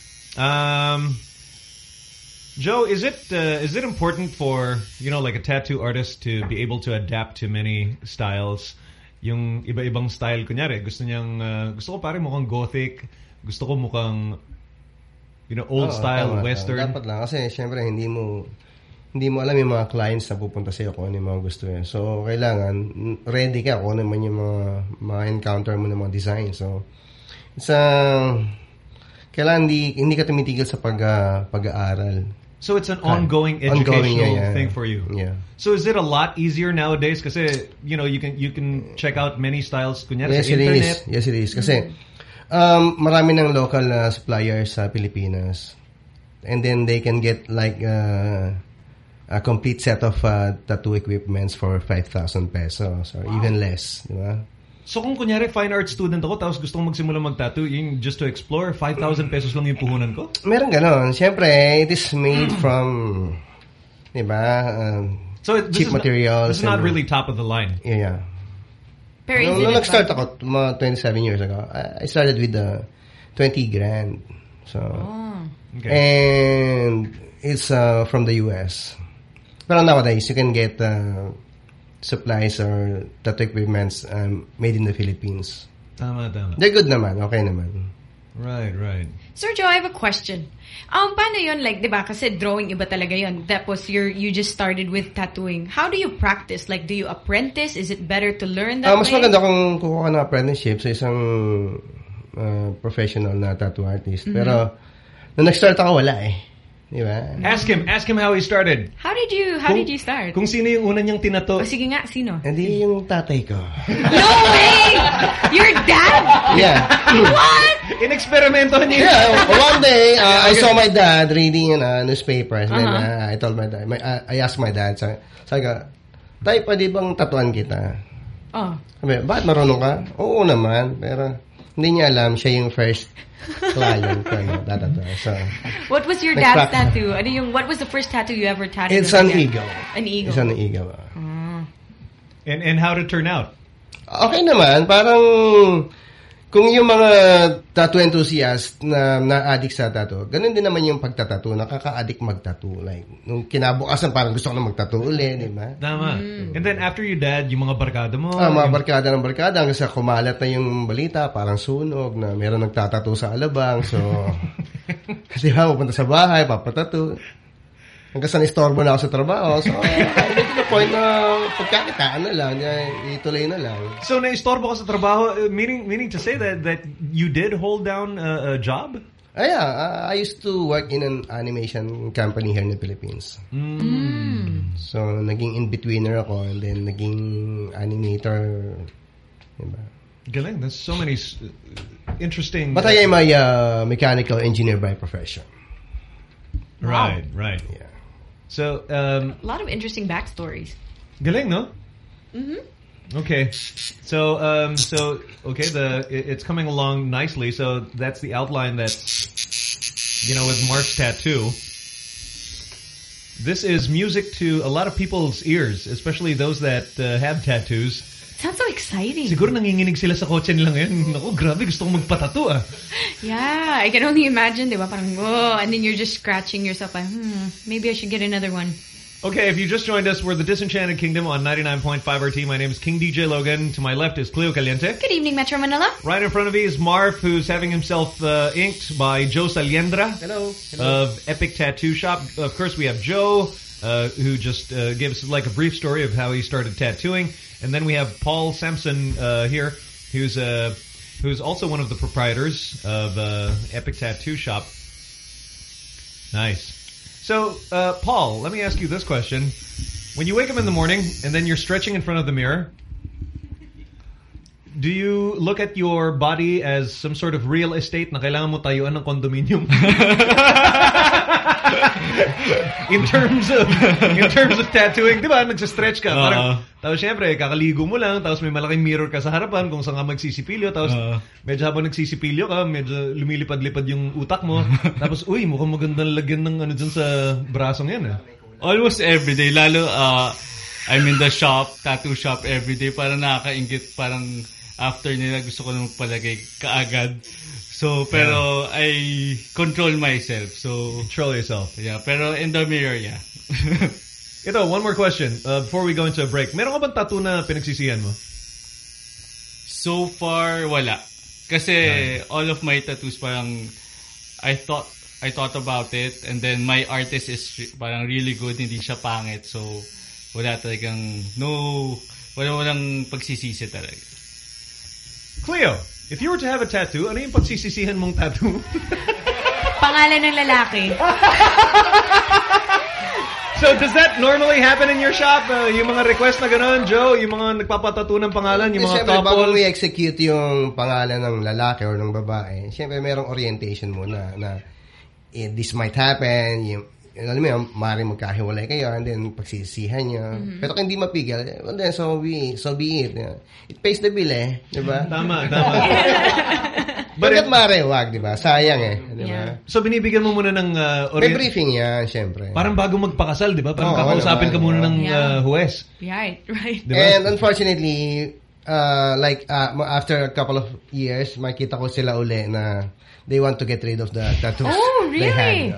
Joe, is it important for like a tattoo artist to be able to adapt to many styles? Yung iba-ibang style, kunyari, gusto ko pare mukhang gothic, gusto ko mukhang old style, tama, western. Dapat lang kasi syempre hindi mo alam yung mga clients na pupunta sa'yo kung ano yung mga gusto niya. So kailangan ready ka kung ano man yung mga encounter mo ng mga design. So it's kailangan hindi ka tumitigil sa pag-aaral. So it's an ongoing educational thing for you. Yeah. So is it a lot easier nowadays? Kasi you can check out many styles kunyari Yes, sa internet. Yes, it is. Kasi marami ng local suppliers sa Pilipinas, and then they can get like a complete set of tattoo equipments for 5,000 pesos or even less, di ba? So kung kunyari fine art student ako tapos gusto kong magsimula mag-tattoo, yung just to explore, 5,000 pesos lang yung puhunan ko? Meron ganon. Siyempre, it is made from, diba, cheap materials. This is not really top of the line. Yeah. Pero nung nag-start ako, mga 27 years ago, I started with 20 grand. So, okay. And it's from the US. Pero nowadays, you can get supplies or tattoo equipments made in the Philippines. Tama. They're good naman. Okay naman. Right. Sir Joe, I have a question. Paano yun? Like, di ba? Kasi drawing iba talaga yun. Tapos you just started with tattooing. How do you practice? Like, do you apprentice? Is it better to learn that mas way? maganda kung kukuha ka ng apprenticeship sa isang professional na tattoo artist. Pero, nung nag-start ako, wala eh. Di ba? Ask him how he started. How did you start? Kung sino yung una niyang tinato. Sige nga, sino? Hindi yung tatay ko. No way! Your dad? Yeah. What? Ineksperimento niya. Yeah, one day, I saw my dad reading newspapers. Then I told my dad, I asked my dad, sabi ko, tay, pwede bang tatuan kita? Sabi, bakit marunong ka? Oo naman, pero hindi niya alam, siya yung first client ko na tatatua. So, what was your dad's tattoo? What was the first tattoo you ever tattooed? It's an eagle. An eagle. It's an eagle. And how did it turn out? Okay naman, parang kung yung mga tattoo enthusiast na na-addict sa tattoo, ganun din naman yung pagtatattoo, nakaka-addict mag-tattoo. Like, nung kinabukasan parang gusto ko na mag-tattoo ulit, di ba? Tama. And then after your dad, yung mga barkada mo? Mga barkada ng barkada, hanggang sa kumalat na yung balita, parang sunog, na meron nagtatattoo sa alabang. So, di ba, pupunta sa bahay, papatattoo. Hanggang sa nistorbo na ako sa trabaho. So, I get to the point na pagkakitaan na lang, ituloy na lang. So, na-istorbo ka sa trabaho, meaning to say that you did hold down a job? Yeah, I used to work in an animation company here in the Philippines. So, naging in-betweener ako and then naging animator. Diba? Galing, there's so many interesting... But I am a mechanical engineer by profession. Right. Yeah. So, a lot of interesting backstories. Galing, no? Okay. So, it's coming along nicely. So that's the outline that, with Mark's tattoo. This is music to a lot of people's ears, especially those that have tattoos. Sounds so exciting. Siguro nanginginig sila sa kotse nila ngayon. Naku, grabe, gusto kong magpatattoo Yeah, I can only imagine, diba? Parang, and then you're just scratching yourself like, maybe I should get another one. Okay, if you just joined us, we're the Disenchanted Kingdom on 99.5 RT. My name is King DJ Logan. To my left is Cleo Caliente. Good evening, Metro Manila. Right in front of me is Marv, who's having himself inked by Joe Saliendra. Hello. Of Epic Tattoo Shop. Of course, we have Joe, who just gave us like a brief story of how he started tattooing. And then we have Paul Sampson here, who's also one of the proprietors of Epic Tattoo Shop. Nice. So, Paul, let me ask you this question. When you wake up in the morning and then you're stretching in front of the mirror, do you look at your body as some sort of real estate na kailangan mo tayuan ng condominium? in terms of tattooing, di ba? Nagsastretch ka. Parang, tapos syempre, kakaligo mo lang, tapos may malaking mirror ka sa harapan kung saan ka magsisipilyo, tapos medyo habang nagsisipilyo ka, medyo lumilipad-lipad yung utak mo. Tapos, uy, mukhang magandang lagyan ng dyan sa brasong yan. Almost everyday. Lalo, I'm in the shop, tattoo shop everyday. Parang nakakaingit, parang after nila gusto ko na magpalagay kaagad. So, pero I control myself. So, control yourself. Yeah, pero in the mirror, yeah. Ito, one more question before we go into a break. Meron ka bang tattoo na pinagsisihan mo? So far, wala. Kasi all of my tattoos parang I thought about it and then my artist is parang really good, hindi siya pangit. So, wala talagang walang pagsisisi talaga. Cleo, if you were to have a tattoo, ano yung pagsisisihan mong tattoo? Pangalan ng lalaki. So, does that normally happen in your shop? Yung mga request na gano'n, Joe? Yung mga nagpapatattoo ng pangalan? Yung mga couples? Bago we execute yung pangalan ng lalaki or ng babae, siyempre merong orientation muna na this might happen. alam mo yun, maaaring magkahiwalay kayo and then pagsisihan niya. Pero kung hindi mapigil, well then, so be it. It pays the bill diba? Tama. Bakit wag, diba? Sayang diba? So binibigyan mo muna ng may briefing yan, syempre. Parang bago magpakasal, diba? Parang kakausapin ka muna ng huwes. Right. Diba? And unfortunately, after a couple of years, makita ko sila uli na they want to get rid of the tattoos they had.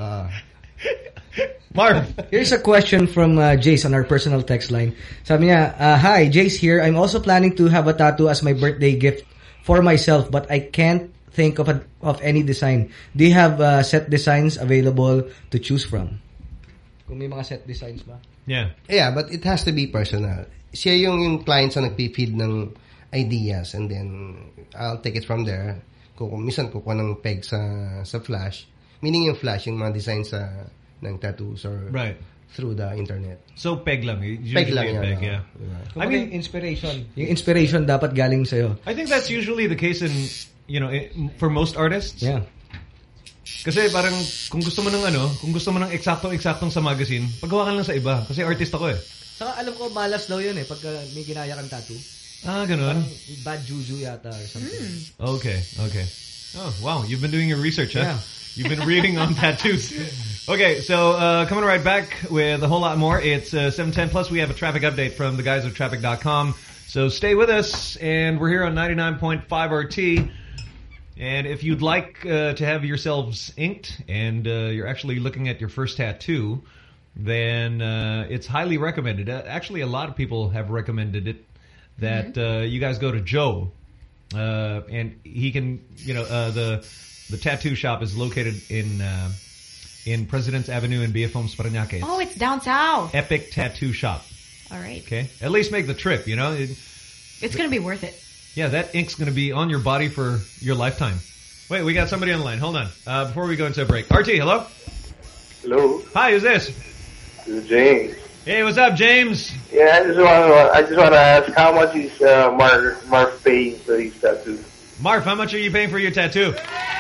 Marv, here's a question from Jace on our personal text line. Sabi niya, hi, Jace here. I'm also planning to have a tattoo as my birthday gift for myself, but I can't think of any design. Do you have set designs available to choose from? Kung may mga set designs ba? Yeah, but it has to be personal. Siya yung clients na nagpi-feed ng ideas and then I'll take it from there. Minsan kukuha ng peg sa Flash. Meaning yung Flash, yung mga designs ng tattoos or through the internet. So peg lang. Peg lang yan. Yeah. I mean, inspiration. Yung inspiration dapat galing sa'yo. I think that's usually the case in, for most artists. Yeah. Kasi parang kung gusto mo ng eksaktong sa magazine, paggawa ka lang sa iba. Kasi artist ako Saka alam ko, malas daw yun pag may ginaya kang tattoo. Ganun. Bad juju yata or something. Okay. Oh, wow. You've been doing your research, huh? Yeah. You've been reading on tattoos. Okay, so coming right back with a whole lot more. It's 7:10 plus. We have a traffic update from the guys of Traffic.com. So stay with us, and we're here on 99.5 RT. And if you'd like to have yourselves inked, and you're actually looking at your first tattoo, then it's highly recommended. Actually, a lot of people have recommended it. That you guys go to Joe, and he can, the tattoo shop is located in President's Avenue in BFOM's Parañaque. Oh, it's down south. Epic Tattoo Shop. All right. Okay, at least make the trip. It's going to be worth it. Yeah, that ink's going to be on your body for your lifetime. Wait, we got somebody on the line. Hold on. Before we go into a break, RT, hello. Hello. Hi, who's this? This is James. Hey, what's up, James? Yeah, I just want to ask, how much is Marv paying for his tattoo? Marv, how much are you paying for your tattoo?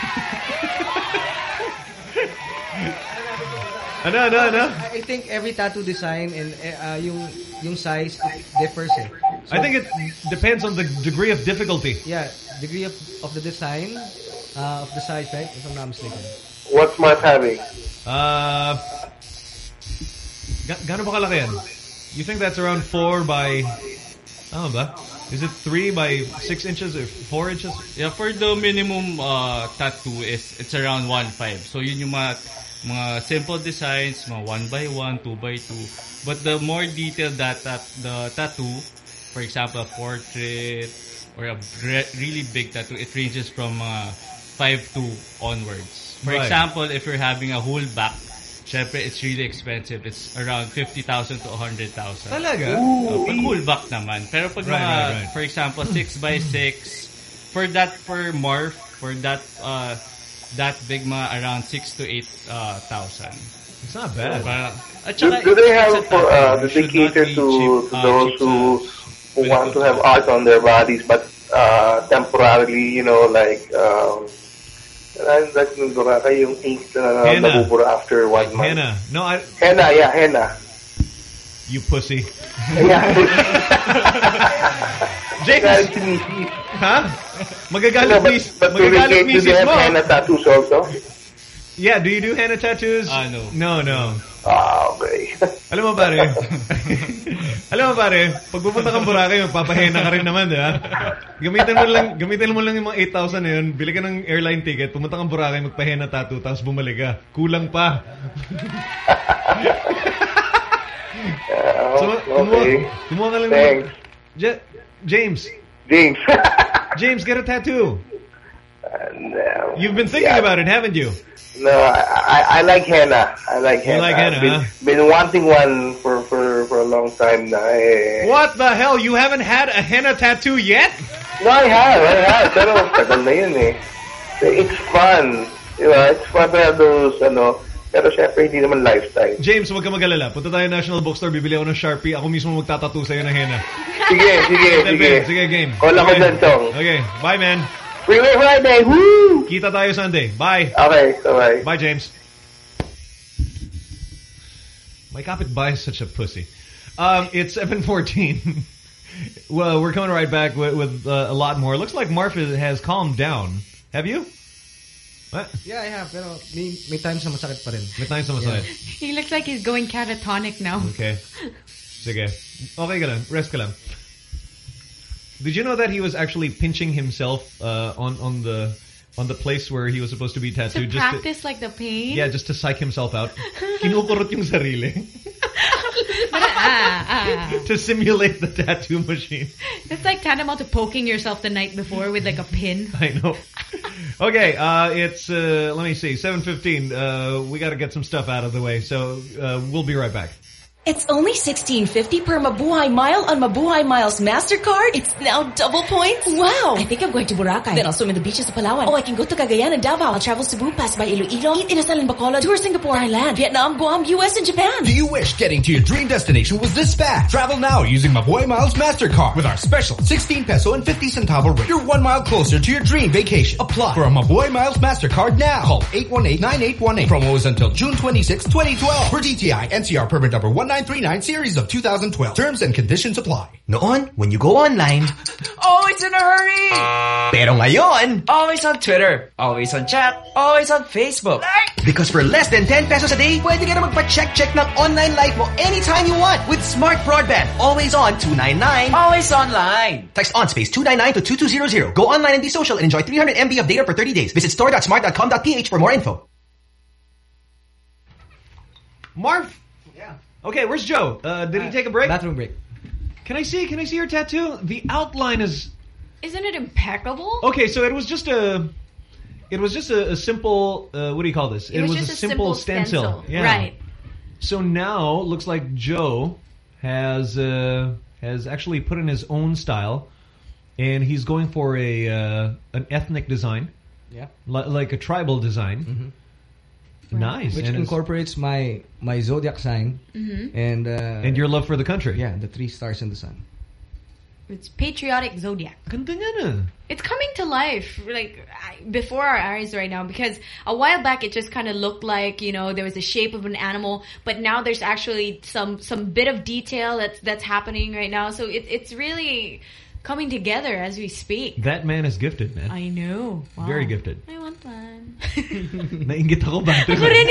No. I think every tattoo design and yung size differs. So, I think it depends on the degree of difficulty. Yeah, degree of the design, of the size, right? If I'm not mistaken. What's Marv having? Gano'n ba kalaki yan? You think that's around 4 by... Ano ba? Is it 3 by 6 inches or 4 inches? Yeah, for the minimum tattoo it's around 1.5. So yun yung mga simple designs, mga 1 by 1, 2 by 2. But the more detailed the tattoo, for example, a portrait or a really big tattoo, it ranges from 5.2 onwards. For example, if you're having a whole back, syempre, it's really expensive. It's around 50,000 to 100,000. Talaga? Pag whole back naman. Pero pag mga, for example, 6 by 6, for Marv, for that big, mga around 6 to 8,000. It's not bad. Do they have do they cater to those who want to have art on their bodies, but temporarily, yung ink na nabubura after 1 month. Henna. You pussy. James. Huh? Magagalit please. But do they have henna tattoos also? Yeah, do you do henna tattoos? No. No. Okay. Alam mo pare, pag pupunta kang Boracay, magpapahena ka rin naman, di ba? Gamitin mo lang yung mga 8,000 na yun, bili ka ng airline ticket, pumunta kang Boracay, magpahena tattoo, tapos bumalik ka. Kulang pa. Okay. Kumuha ka lang. Thanks. James, get a tattoo. No. You've been thinking about it, haven't you? No, I like henna. You like henna, huh? Been wanting one for a long time now. What the hell? You haven't had a henna tattoo yet? No, I have. Pero tagal na yun eh. It's fun. It's fun to have those, pero syempre hindi naman lifestyle. James, huwag ka mag-alala. Punta tayo National Bookstore, bibili ako ng Sharpie. Ako mismo magtatattoo sa'yo ng henna. Sige, game. Call ako dyan, Chong. Okay, bye man. Freeway Friday, woo! Kita tayo Sunday. Bye. Okay, bye. Bye, James. My kapitbahay is such a pussy. It's 7:14. Well, we're coming right back with a lot more. Looks like Marf has calmed down. Have you? What? Yeah, I have. Pero may times na masakit pa rin. May times na masakit. He looks like he's going catatonic now. Okay. Sige. Okay ka lang. Rest ka lang. Did you know that he was actually pinching himself on the place where he was supposed to be tattooed? To practice like the pain? Yeah, just to psych himself out. Kinukurot yung sarili. To simulate the tattoo machine. It's like tantamount to poking yourself the night before with like a pin. I know. Okay, it's, let me see, 7:15. We got to get some stuff out of the way, so we'll be right back. It's only $16.50 per Mabuhay Mile on Mabuhay Miles MasterCard. It's now double points. Wow. I think I'm going to Boracay. Then I'll swim in the beaches of Palawan. Oh, I can go to Cagayan and Davao. I'll travel Cebu, pass by Iloilo, eat Inasal and Bacolod, tour Singapore, Thailand, Vietnam, Guam, US, and Japan. Do you wish getting to your dream destination was this fast? Travel now using Mabuhay Miles MasterCard with our special 16 peso and 50 centavo rate. You're 1 mile closer to your dream vacation. Apply for a Mabuhay Miles MasterCard now. Call 818-9818. Promo is until June 26, 2012. For DTI NCR permit number 1939 series of 2012. Terms and conditions apply. Noon, when you go online, always in a hurry. Pero ngayon, always on Twitter, always on chat, always on Facebook. Because for less than 10 pesos a day, pwede ka na magpa-check ng online life mo anytime you want with Smart Broadband. Always on 299. Always online. Text OnSpace 299 to 2200. Go online and be social and enjoy 300 MB of data for 30 days. Visit store.smart.com.ph for more info. Marv? Yeah. Okay, where's Joe? Did he take a break? Bathroom break. Can I see your tattoo? The outline is... Isn't it impeccable? Okay, so it was just a simple, what do you call this? It was just a simple stencil. Yeah. Right. So now, looks like Joe has actually put in his own style, and he's going for an ethnic design. Yeah. Like a tribal design. Mm-hmm. Nice. Which incorporates my zodiac sign and your love for the country. Yeah, the 3 stars in the sun. It's patriotic zodiac. Ganda nga na. It's coming to life like before our eyes right now, because a while back it just kind of looked like, you know, there was the shape of an animal, but now there's actually some bit of detail that's happening right now. So it's really coming together as we speak. That man is gifted, man. I know. Wow. Very gifted. I want one. Nainggit ako ba?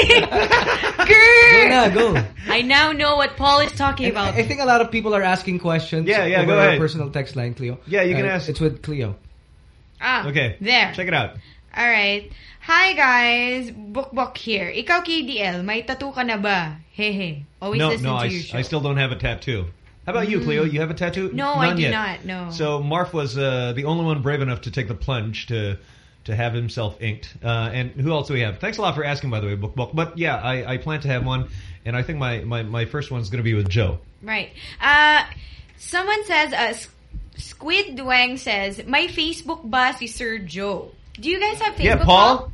Go. I now know what Paul is talking about. I think a lot of people are asking questions. Yeah, over go ahead. Our personal text line, Cleo. Yeah, you can ask. It's with Cleo. Okay. There. Check it out. All right. Hi guys, Bukbok here. Ikaw KDL, may tattoo ka na ba? Hehe. Always listen to your show. I still don't have a tattoo. How about you, Cleo? You have a tattoo? No, None I do yet. not. No. So Marf was the only one brave enough to take the plunge to have himself inked. And who else do we have? Thanks a lot for asking, by the way, Book. But yeah, I plan to have one, and I think my first one's going to be with Joe. Right. Someone says, Squid Wang says, my Facebook ba si Sir Joe? Do you guys have Facebook? Yeah, Paul?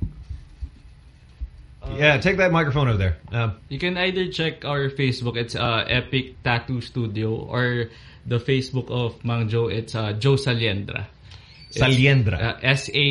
Yeah, take that microphone over there. You can either check our Facebook, it's Epic Tattoo Studio, or the Facebook of Mang Joe, it's Joe Saliendra. Saliendra.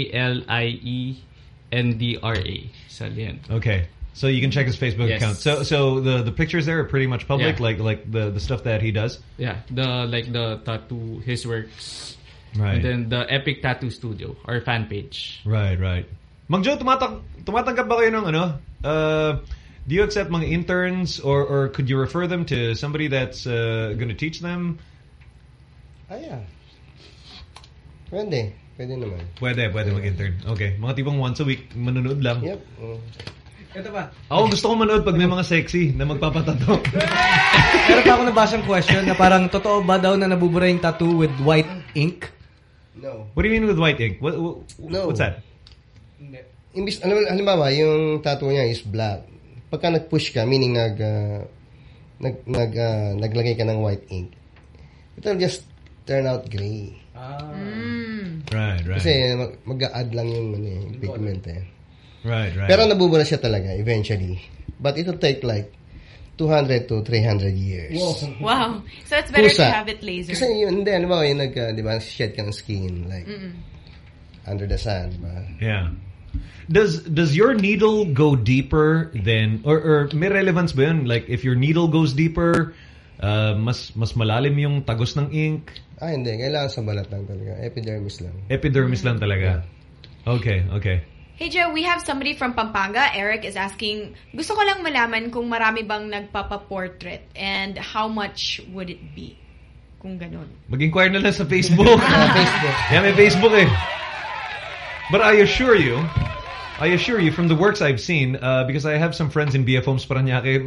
Saliendra. Saliendra. Okay. So you can check his Facebook account. So the pictures there are pretty much public, like the stuff that he does? Yeah, the tattoo, his works. Right. And then the Epic Tattoo Studio, our fan page. Right. Mang Joe, tumatanggap ba kayo ng do you accept mga interns or could you refer them to somebody that's going to teach them? Yeah. Pwede naman. Pwede mag-intern. Okay. Mga tipong once a week, manonood lang. Yep. Ito ba? Ako gusto ko manood pag may mga sexy na magpapatato. Meron pa ako nabasang question na parang totoo ba daw na nabubura yung tattoo with white ink? No. What do you mean with white ink? What's that? Imbis, halimbawa, yung tattoo niya is black. Pagka nag-push ka, meaning naglagay ka ng white ink, it'll just turn out gray. Right. Kasi mag-a-add lang yung pigment eh. Right. Pero nabubura siya talaga eventually. But it'll take like 200 to 300 years. Wow. So it's better to have it laser. Kasi yun, hindi, halimbawa, yung di ba, shed ka ng skin, like, under the sun, di ba? Yeah. Does your needle go deeper than or may relevance ba yun? Like if your needle goes deeper, mas malalim yung tagos ng ink? Hindi, kailangan sa balat lang talaga. Epidermis lang. Epidermis lang talaga. Okay. Hey Joe, we have somebody from Pampanga. Eric is asking, gusto ko lang malaman kung marami bang nagpapa-portrait and how much would it be? Kung ganun. Mag-inquire na lang sa Facebook. Yeah, may Facebook eh. But I assure you from the works I've seen, because I have some friends in BF Homes Parañaque,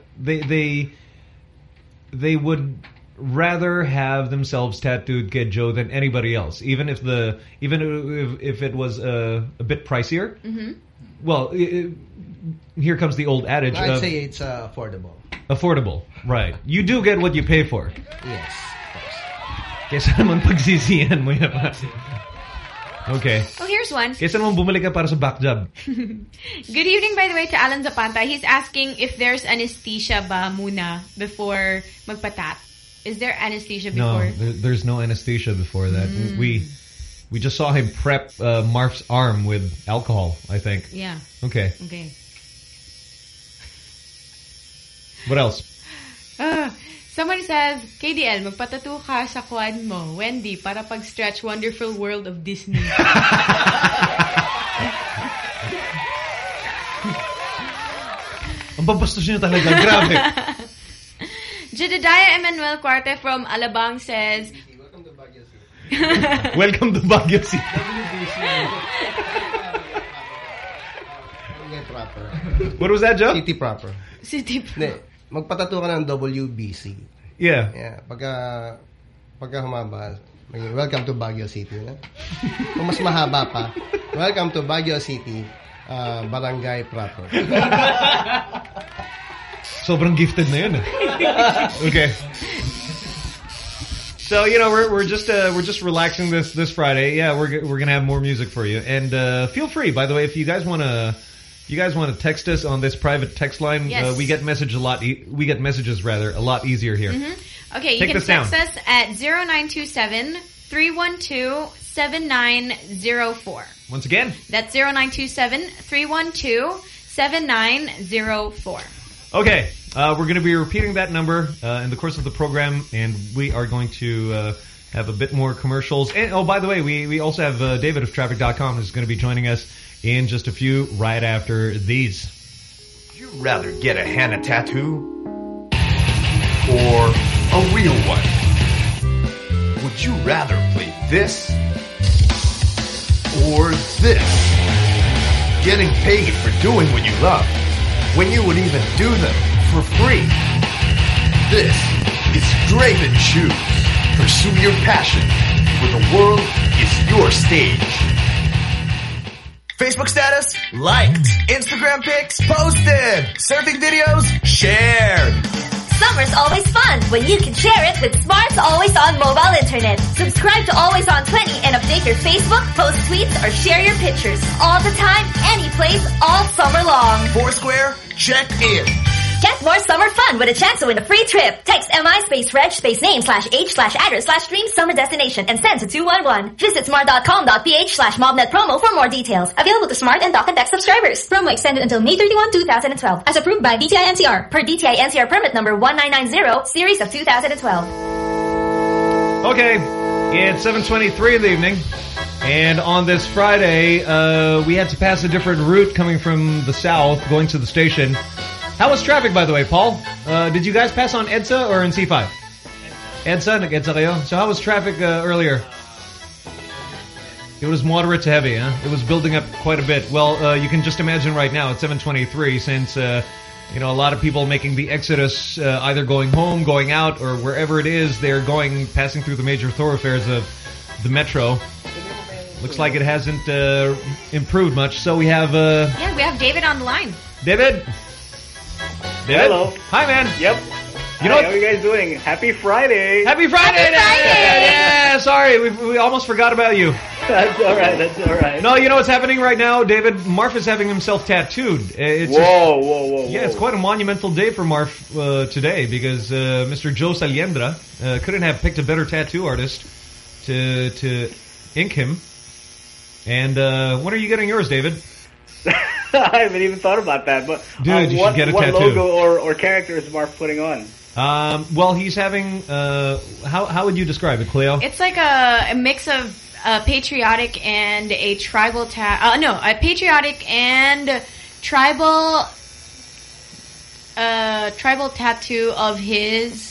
they would rather have themselves tattooed, kay Joe, than anybody else, even if it was a bit pricier. Mm-hmm. Well, here comes the old adage. I'd say it's affordable. Affordable, right? You do get what you pay for. Yes, of course. Kesa naman pagsisihan mo yan. Okay. Oh, here's one. Kesa naman bumalik ka para sa back job. Good evening, by the way, to Alan Zapanta. He's asking if there's anesthesia ba muna before magpatat. Is there anesthesia before? No, there's no anesthesia before that. We just saw him prep Marf's arm with alcohol, I think. Yeah. Okay. What else? Somebody says, KDL, magpatattoo ka sa quad mo, Wendy, para pag-stretch Wonderful World of Disney. Ang babastos niyo talaga. Grabe. Jedediah Emmanuel Cuarte from Alabang says, Welcome to Baguio City. What was that, Joe? City proper. Magpatattoo ka ng WBC. Yeah. Pagka humaba, welcome to Baguio City. Kung mas mahaba pa, welcome to Baguio City, Barangay proper. Sobrang gifted na yun. Okay. So, we're just relaxing this Friday. Yeah, we're going to have more music for you. And feel free, by the way, if you guys want to text us on this private text line, yes. we get messages a lot easier here. Mm-hmm. Okay, you can text us at 0927-312-7904. Once again, that's 0927-312-7904. Okay, we're going to be repeating that number in the course of the program, and we are going to have a bit more commercials. And by the way, we also have David of Traffic.com who's going to be joining us in just a few right after these. Would you rather get a henna tattoo or a real one? Would you rather play this or this? Getting paid for doing what you love when you would even do them for free. This is Draven Shoes. Pursue your passion, for the world is your stage. Facebook status? Liked. Instagram pics? Posted. Surfing videos? Shared. Summer's always fun when you can share it with Smart's Always On mobile internet. Subscribe to Always On 20 and update your Facebook, post tweets, or share your pictures. All the time, any place, all summer long. Foursquare? Check in. Get more summer fun with a chance to win a free trip. Text MI_reg_name/age/address/dream summer destination and send to 211. Visit smart.com.ph/mobnet promo for more details. Available to Smart and Talk and Text subscribers. Promo extended until May 31, 2012. As approved by DTI NCR. Per DTI NCR permit number 1990, series of 2012. Okay, it's 7:23 in the evening. And on this Friday, we had to pass a different route coming from the south, going to the station. How was traffic, by the way, Paul? Did you guys pass on EDSA or in C5? EDSA? Nag-EDSA kayo? So how was traffic earlier? It was moderate to heavy, huh? It was building up quite a bit. Well, you can just imagine right now at 7:23, since a lot of people making the exodus, either going home, going out, or wherever it is, they're passing through the major thoroughfares of the metro. Looks like it hasn't improved much. So we have we have David on the line. David? Hello. Hi, man. Yep. You know how are you guys doing? Happy Friday. Happy Friday. Yeah, sorry. We almost forgot about you. That's all right. That's all right. No, you know what's happening right now, David? Marf is having himself tattooed. Whoa. Yeah, it's quite a monumental day for Marf today because Mr. Joe Saliendra couldn't have picked a better tattoo artist to ink him. And when are you getting yours, David? I haven't even thought about that. But Dude, you should get a what tattoo. logo or character is Mark putting on? Well, he's having. How would you describe it, Cleo? It's like a mix of patriotic and a tribal a patriotic and tribal tattoo of his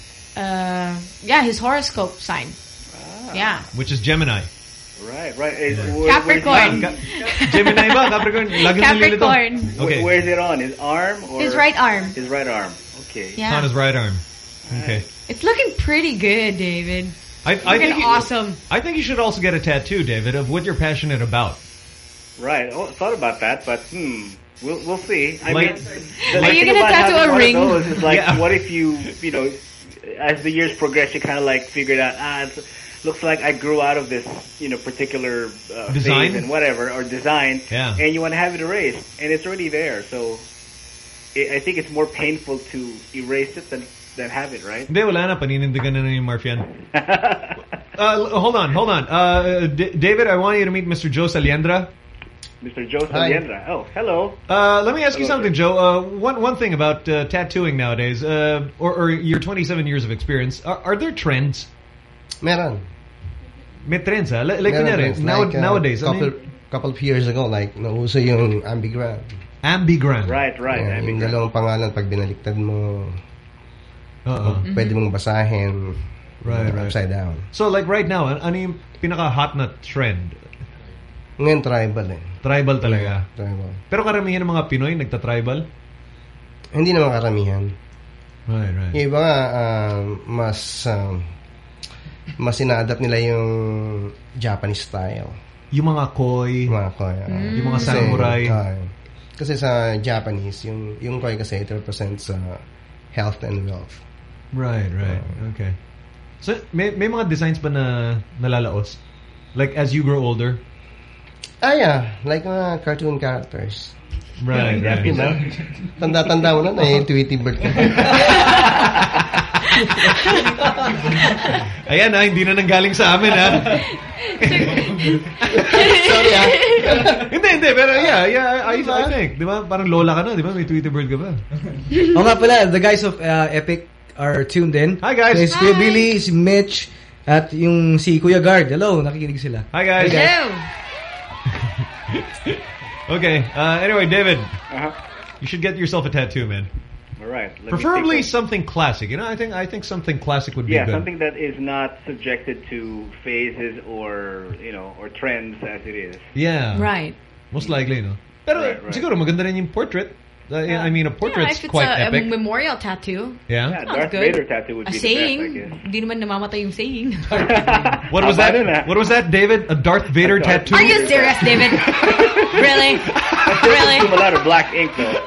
his horoscope sign. Yeah. Which is Gemini. Right. Capricorn. Gemini ba? Capricorn. Lagi nalilito. Capricorn. Okay. Where is it on? His arm? Or His right arm. His right arm. Okay. Yeah. It's on his right arm. Okay. It's looking pretty good, David. I think awesome. I think you should also get a tattoo, David, of what you're passionate about. Right. Oh, thought about that, but we'll see. I Like- mean, Are you gonna tattoo a ring? Is like, Yeah. what if you know, as the years progress, you kind of like figured out, looks like I grew out of this, particular Design? phase and whatever, or design, Yeah. and you want to have it erased, and it's already there. So I think it's more painful to erase it than have it, right? Hindi, wala na. Paninindigan na yung Marf yan. Hold on. David, I want you to meet Mr. Joe Saliendra. Mr. Joe Saliendra. Oh, hello. Let me ask you something, Joe. One thing about tattooing nowadays, or your 27 years of experience, are there trends? Meron. May trends, ha? Like, Meron kunyari, trends. Like, nowadays, couple of years ago, like, nauso yung ambigram. Ambigram. Right. Yeah, yung dalawang pangalan, pag binaliktad mo, pwede mong basahin Right. upside down. So, like right now, ano yung pinaka-hot na trend? Ngayon, tribal eh. Tribal talaga. Tribal. Pero karamihan ng mga Pinoy nagta-tribal? Hindi naman karamihan. Right. Yung iba nga, mas ina-adapt nila yung Japanese style. Yung mga koi. Yung mga samurai. Kasi sa Japanese, yung koi kasi it represents health and wealth. Right. Okay. So, may mga designs ba na nalalaos? Like, as you grow older? Yeah. Like mga cartoon characters. Right. Diba? Tanda-tanda mo na yung Tweety Bird ka. Ayan hindi na nanggaling sa amin Sorry Hindi, pero I think. Diba? Parang lola ka na, diba? May Tweety Bird ka ba? O nga pala, the guys of Epic are tuned in. Hi guys! Si Kuya Billy, si Mitch, at yung si Kuya Guard. Hello, nakikinig sila. Hi guys! Okay, anyway, David, you should get yourself a tattoo, man. All right. Preferably something classic. I think something classic would be good. Something that is not subjected to phases or trends as it is. Yeah. Right. Most likely, no? Pero siguro maganda rin yung portrait. I mean, a portrait's if it's quite a epic. memorial tattoo. Yeah, Darth Vader tattoo would be the saying. best, I guess. Hindi naman namamatay yung saying. What was that? What was that, David? A Darth Vader tattoo? Are you serious, David? Really? Really? A lot of black ink, though.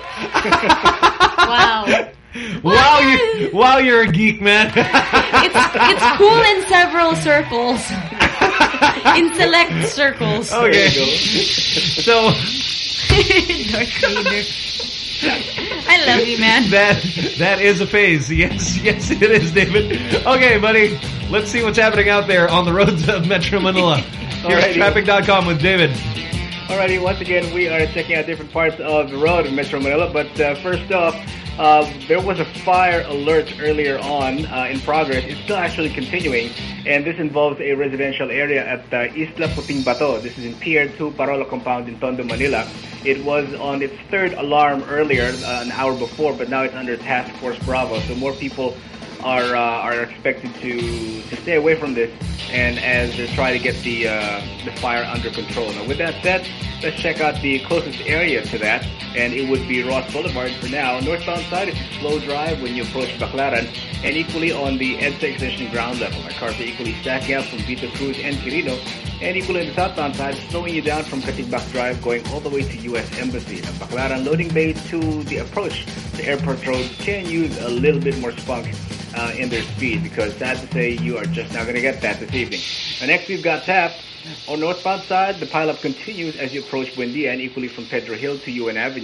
Wow, you're a geek, man. It's cool in several circles. In select circles. Okay. So Darth Vader. I love you, man. That is a phase. Yes, it is, David. Okay, buddy. Let's see what's happening out there on the roads of Metro Manila. Here's Traffic.com with David. Alrighty, once again, we are checking out different parts of the road in Metro Manila. But first off, there was a fire alert earlier on in progress. It's still actually continuing, and this involves a residential area at Isla Puting Bato. This is in Pier 2 Parola compound in Tondo, Manila. It was on its third alarm earlier, an hour before, but now it's under Task Force Bravo. So more people are expected to stay away from this, and as they try to get the fire under control. Now, with that said, let's check out the closest area to that, and it would be Ross Boulevard for now. Northbound side, it's a slow drive when you approach Baclaran, and equally on the EDSA extension ground level. Our cars are equally stacking up from Vita Cruz and Quirino, and equally on the southbound side, slowing you down from Katigbak Drive going all the way to U.S. Embassy. Now, Baclaran loading bay to the approach to Airport Road can use a little bit more spunk in their speed, because sad to say you are just not going to get that this evening. Now, next we've got TAP. On northbound side, the pileup continues as you approach Buendia, and equally from Pedro Hill to UN Avenue.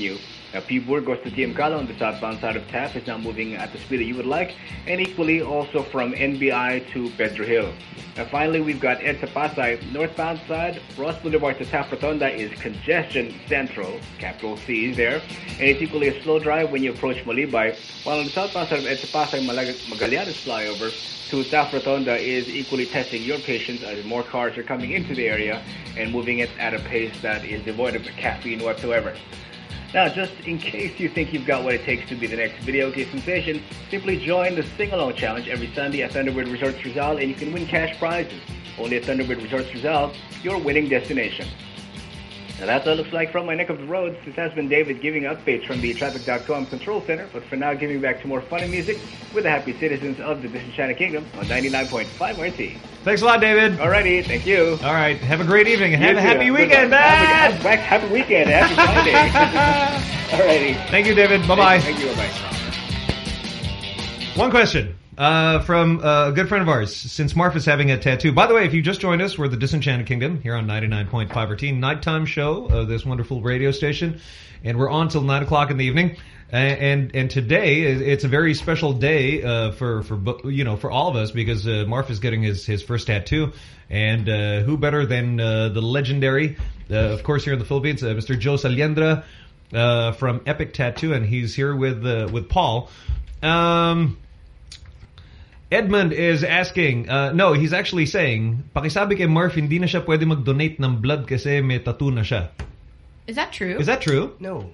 Now, Pibur goes to TM Kala on the southbound side of TAP. Is now moving at the speed that you would like. And equally also from NBI to Pedro Hill. Now, finally, we've got EDSA Pasay. Northbound side, Ross Boulevard to TAP Rotonda is congestion central. Capital C is there. And it's equally a slow drive when you approach Malibay. While on the southbound side of EDSA Pasay, Magallanes flyover to TAP Rotonda is equally testing your patience as more cars are coming into the area and moving it at a pace that is devoid of caffeine whatsoever. Now, just in case you think you've got what it takes to be the next video game sensation, simply join the Sing-Along Challenge every Sunday at Thunderbird Resorts Rizal and you can win cash prizes. Only at Thunderbird Resorts Rizal, your winning destination. Now, that's what it looks like from my neck of the roads. This has been David giving updates from the Traffic.com Control Center, but for now, giving back to more funny music with the happy citizens of the Disenchanted Kingdom on 99.5 RT. Thanks a lot, David. Alrighty, thank you. All right, have a great evening and have You a too. happy weekend, man. Happy weekend. Happy Friday. Alrighty. Thank you, David. Bye-bye. Thank you. Bye-bye. One question from a good friend of ours. Since Marf is having a tattoo. By the way, if you just joined us, we're the Disenchanted Kingdom here on 99.5 RT. Nighttime show of this wonderful radio station. And we're on till 9 o'clock in the evening. And today, it's a very special day for all of us because Marf is getting his first tattoo. And who better than the legendary, of course, here in the Philippines, Mr. Joe Saliendra from Epic Tattoo. And he's here with Paul. Edmund is asking, no, he's actually saying, pakisabi kay Marf, hindi na siya pwede mag-donate ng blood kasi may tattoo na siya. Is that true? Is that true? No.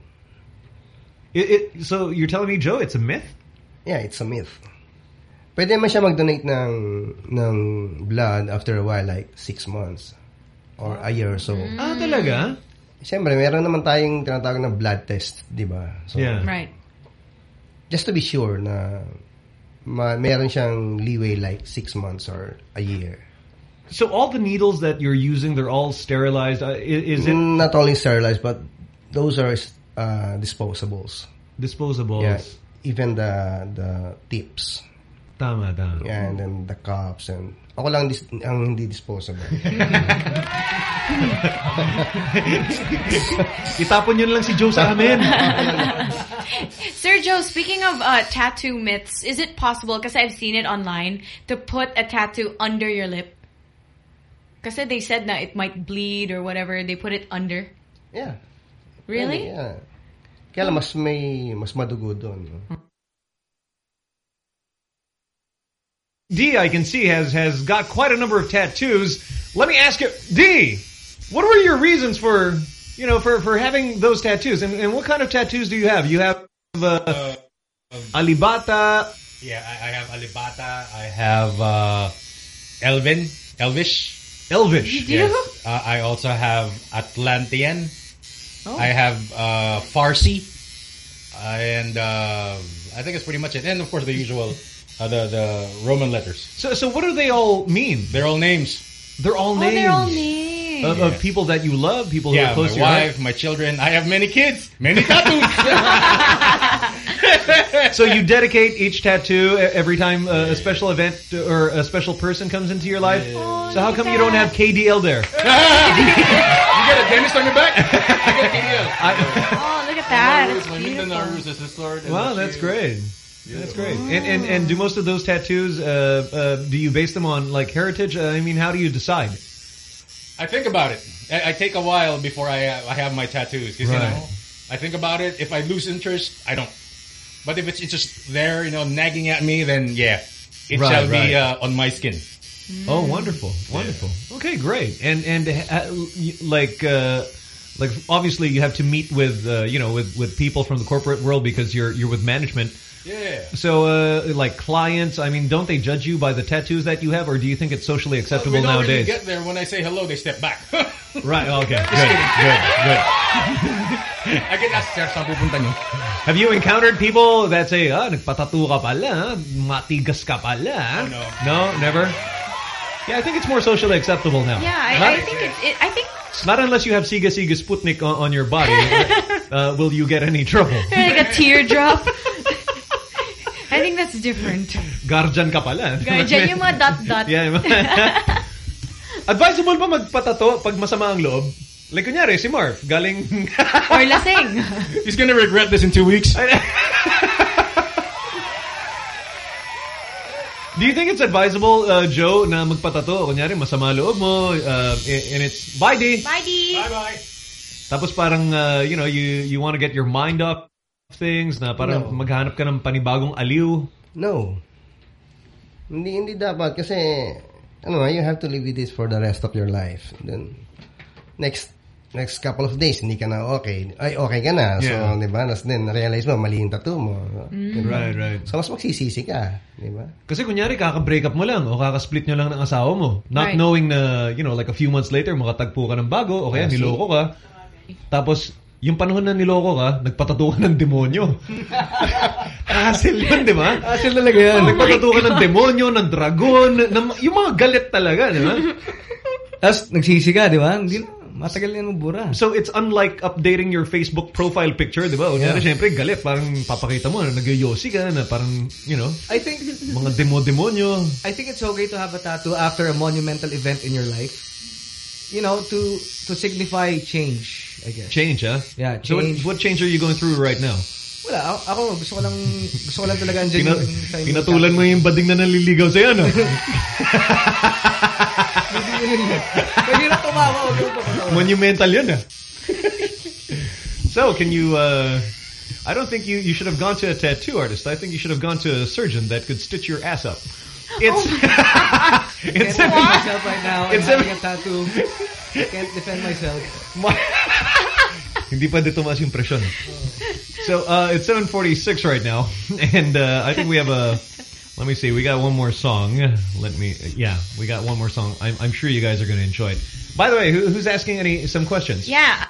So you're telling me, Joe, it's a myth? Yeah, it's a myth. Pwede man siya mag-donate ng blood after a while, like 6 months or a year or so. Ah, talaga? Siyempre, meron naman tayong tinatawag na blood test, di ba? So, yeah. Right. Just to be sure na meron siyang leeway like 6 months or a year. So all the needles that you're using, they're all sterilized? Is it? Not only sterilized, but those are disposables. Disposables? Yeah, even the tips. Tama. Yeah, and then the cups and... Ako lang ang hindi disposable. Itapon yun lang si Joe sa amin. Sir Joe, speaking of tattoo myths, is it possible, because I've seen it online, to put a tattoo under your lip? Kasi they said that it might bleed or whatever, they put it under. Yeah. Really? Yeah. Kaya lang mas madugo doon. No? D, I can see, has got quite a number of tattoos. Let me ask you, D, what were your reasons for having those tattoos? And what kind of tattoos do you have? You have Alibata. Yeah, I have Alibata. I have Elvish. You do? Yes. I also have Atlantean. Oh. I have Farsi. And I think it's pretty much it. And of course the usual... the Roman letters. So what do they all mean? They're all names. They're all names. They're all names. Of people that you love, people who are close to your my heart. wife, my children. I have many kids, many tattoos. So you dedicate each tattoo every time a special event or a special person comes into your life? So how come you don't have KDL there? You get a dentist on your back? I get KDL. Oh, look at that. That's beautiful. Wow, that's great. That's great. And do most of those tattoos, do you base them on like heritage? I mean, how do you decide? I think about it. I take a while before I have my tattoos. Because, Right. I think about it. If I lose interest, I don't. But if it's just there, nagging at me, then yeah, it Right, shall be right. on my skin. Oh, wonderful. Okay, great. And like obviously you have to meet with with people from the corporate world because you're with management. Yeah. So like clients, I mean, don't they judge you by the tattoos that you have, or do you think it's socially acceptable We don't nowadays? really get there. When I say hello, they step back. Right. Okay. Just kidding. Good. I get asked, sir, saan pupunta niyo? Have you encountered people that say, nagpatattoo ka pala, matigas ka pala? Oh, no. No, never? Yeah, I think it's more socially acceptable now. Yeah, I think I think not unless you have Siga Sputnik on your body, will you get any trouble. like a teardrop. I think that's different. Guardian ka pala. Guardian, yung mga dot-dot. Yeah. Advisable ba magpatato pag masama ang loob? Like, kunyari, si Marv, galing... Or lasing. He's gonna regret this in 2 weeks. Do you think it's advisable, Joe, na magpatato? Kunyari, masama loob mo, and it's, bye, D. Bye, D. Bye-bye. Tapos parang, you want to get your mind off things, na parang maghanap ka ng panibagong aliw. No. Hindi dapat kasi, you have to live with this for the rest of your life. Then, next couple of days, hindi ka na okay. Ay, okay ka na. So, di ba? Then, realize mo, mali yung tattoo mo. Right, right. So, mas magsisisi ka. Di ba? Kasi kunyari, kaka-break up mo lang o kaka-split nyo lang ng asawa mo. Not knowing na, like a few months later, makatagpo ka ng bago o kaya niloko ka. Tapos, yung panahon na niloko ka, nagpatato ka ng demonyo. Hassle yun, di ba? Hassle talaga yan. Nagpatato ka ng demonyo, ng dragon, yung mga galit talaga, di ba? Tapos, nagsisi ka, di ba? Matagal yan mabura. So, it's unlike updating your Facebook profile picture, di ba? Kunyari, syempre, galit. Parang papakita mo na nag-yosi ka, na parang, I think, mga demonyo. I think it's okay to have a tattoo after a monumental event in your life. To signify change, I guess. Change, huh? Yeah, change. So, what change are you going through right now? Wala, ako gusto ko lang talaga andyan pinatulan mo yung bading na naliligaw sa'yo, no? Pwede na tumawa. Monumental yun, ah. So, can you, I don't think you should have gone to a tattoo artist. I think you should have gone to a surgeon that could stitch your ass up. It's it's myself right now. I'm having a tattoo. Can't defend myself. Hindi pa dito tumaas yung presyon. So, it's 7:46 right now. And I think we have let me see, we got one more song. We got one more song. I'm sure you guys are going to enjoy it. By the way, who's asking some questions? Yeah.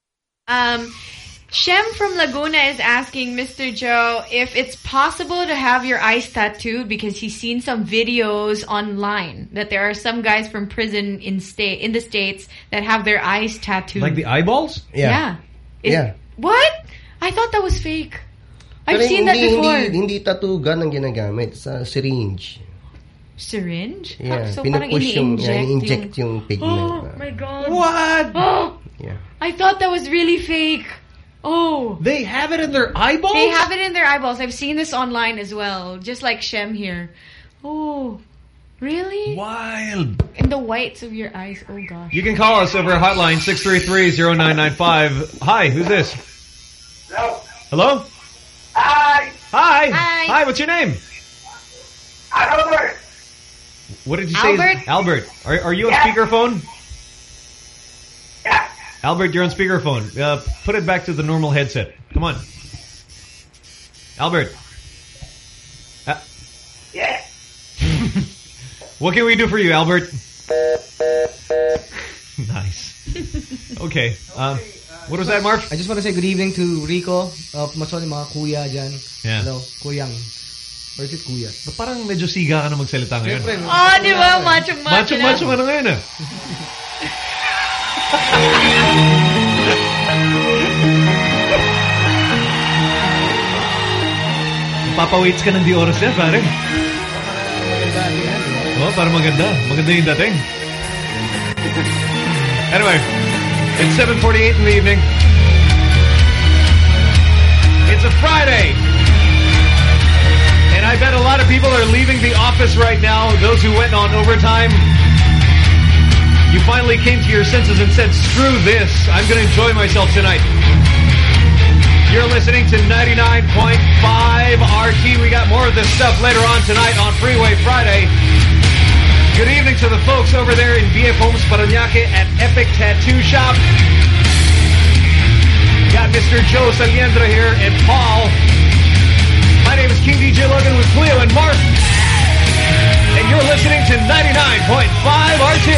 Shem from Laguna is asking Mr. Joe if it's possible to have your eyes tattooed because he's seen some videos online that there are some guys from prison in the States that have their eyes tattooed. Like the eyeballs? Yeah. Yeah. What? I thought that was fake. I've seen that before. Hindi tattoo gun ang ginagamit. Sa syringe. Syringe? Yeah. So parang ini-inject yung pigment. Oh my God. What? Oh. Yeah. I thought that was really fake. Oh. They have it in their eyeballs? They have it in their eyeballs. I've seen this online as well. Just like Shem here. Oh. Really? Wild. In the whites of your eyes. Oh gosh. You can call us over hotline 633-0995. Hi, who's this? Hello? Hi. Hi. Hi, what's your name? Albert. What did you say? Albert. Are you on speakerphone? Yeah. Albert, you're on speakerphone. Put it back to the normal headset. Come on. Albert. Yeah. What can we do for you, Albert? Nice. Okay. What was that, Marv? I just want to say good evening to Rico of Masoni, mga kuya dyan. Yeah. Hello, kuyang. Or is it kuya? Parang medyo siga ka na magsalita ngayon. Oh, di ba? Macho ka na ngayon, ah. Papawits ka ng di oras yan, pare. Oh, para maganda. Maganda yung dating. Anyway, it's 7:48 in the evening. It's a Friday. And I bet a lot of people are leaving the office right now. Those who went on overtime. You finally came to your senses and said, screw this. I'm going to enjoy myself tonight. You're listening to 99.5 RT. We got more of this stuff later on tonight on Freeway Friday. Good evening to the folks over there in BF Homes Parañaque at Epic Tattoo Shop. Got Mr. Joe Saliendra here and Paul. My name is King DJ Logan with Cleo and Mark. And you're listening to 99.5 RT.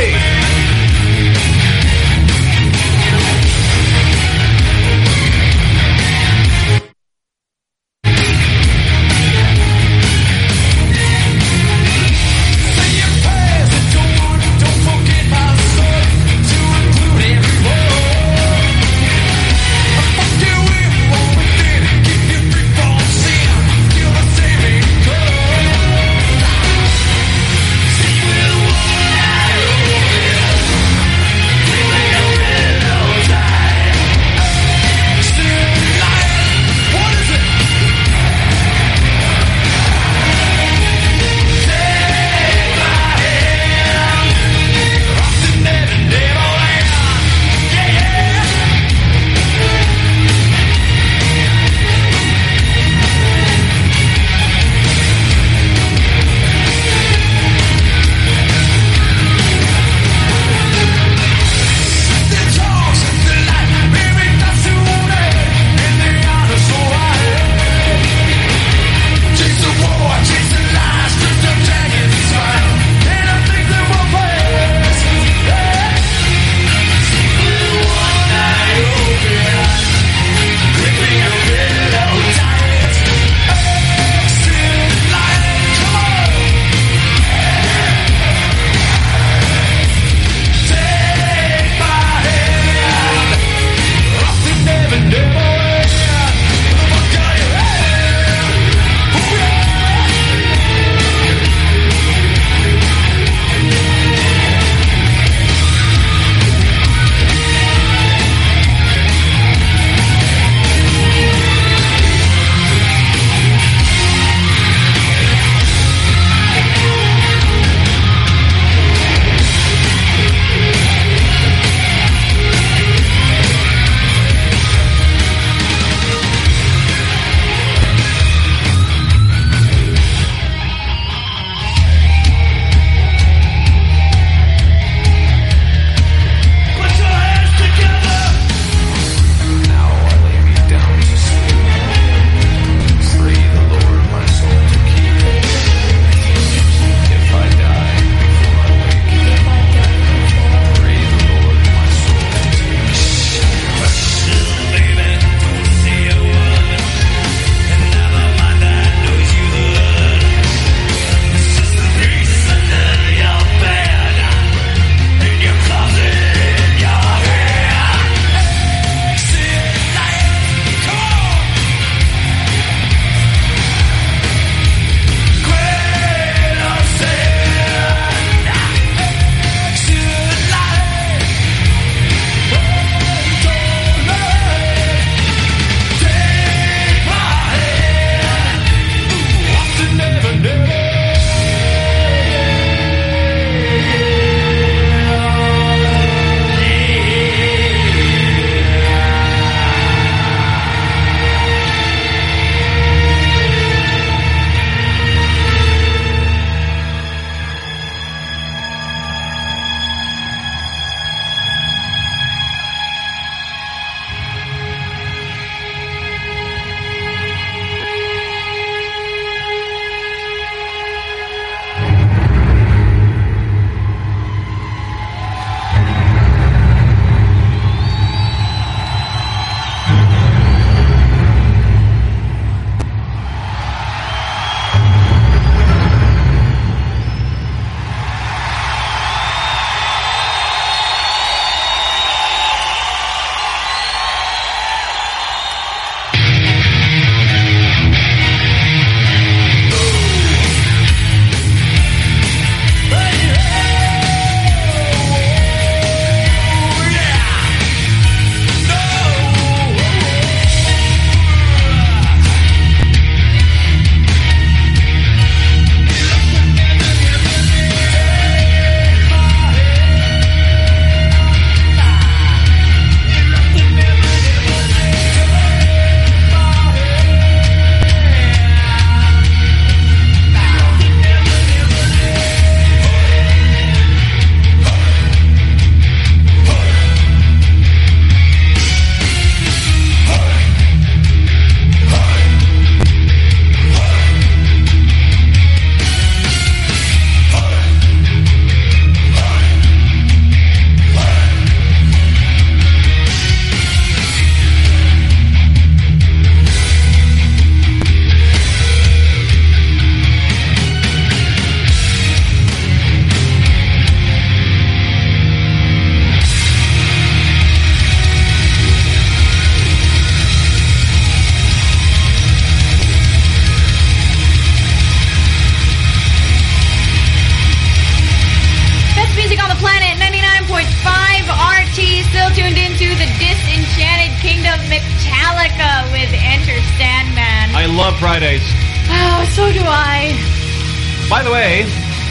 Metallica with Enter Sandman. I love Fridays. Oh, so do I. By the way,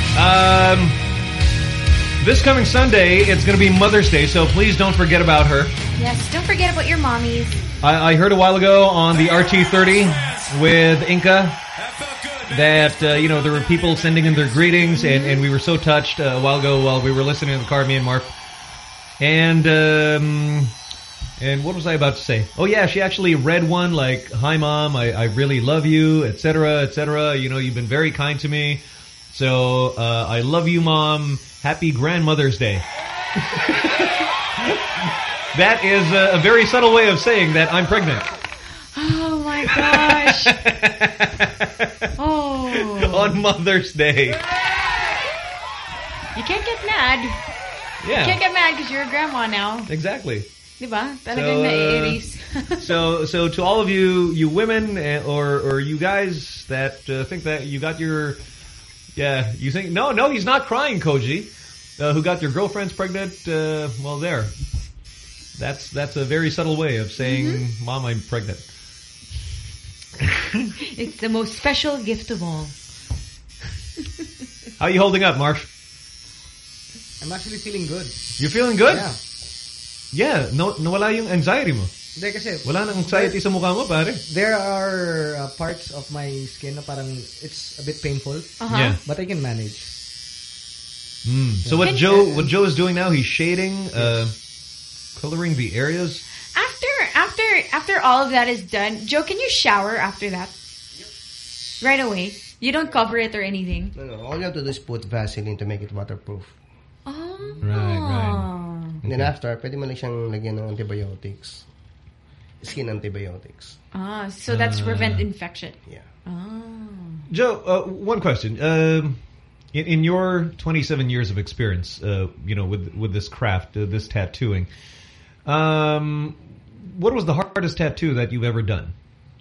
this coming Sunday, it's going to be Mother's Day, so please don't forget about her. Yes, don't forget about your mommies. I heard a while ago on the RT30 with Inca that, there were people sending in their greetings, and we were so touched a while ago while we were listening in the car, me and Mark. And what was I about to say? Oh, yeah, she actually read one like, "Hi, Mom, I really love you, etc., etc. You've been very kind to me. So, I love you, Mom. Happy Grandmother's Day." That is a very subtle way of saying that I'm pregnant. Oh, my gosh. Oh. On Mother's Day. You can't get mad. Yeah. You can't get mad because you're a grandma now. Exactly. Diba? Talagang naiiris. So to all of you women or you guys that think that you got your... Yeah, you think... No, he's not crying, Koji. Who got your girlfriends pregnant? Well, there. That's a very subtle way of saying, Mom, I'm pregnant. It's the most special gift of all. How are you holding up, Marsh? I'm actually feeling good. You're feeling good? Yeah. Yeah, nawala yung anxiety mo. Hindi kasi... Wala nang anxiety sa mukha mo, pare. There are parts of my skin na parang it's a bit painful. Yeah. But I can manage. So what Joe is doing now, he's shading, coloring the areas. After all of that is done, Joe, can you shower after that? Right away. You don't cover it or anything. No. All you have to do is put Vaseline to make it waterproof. Oh. Right. And then after, pwede mo lang siyang lagyan ng antibiotics. Skin antibiotics. So that's to prevent infection. Yeah. Joe, one question. In your 27 years of experience, with this craft, this tattooing, what was the hardest tattoo that you've ever done?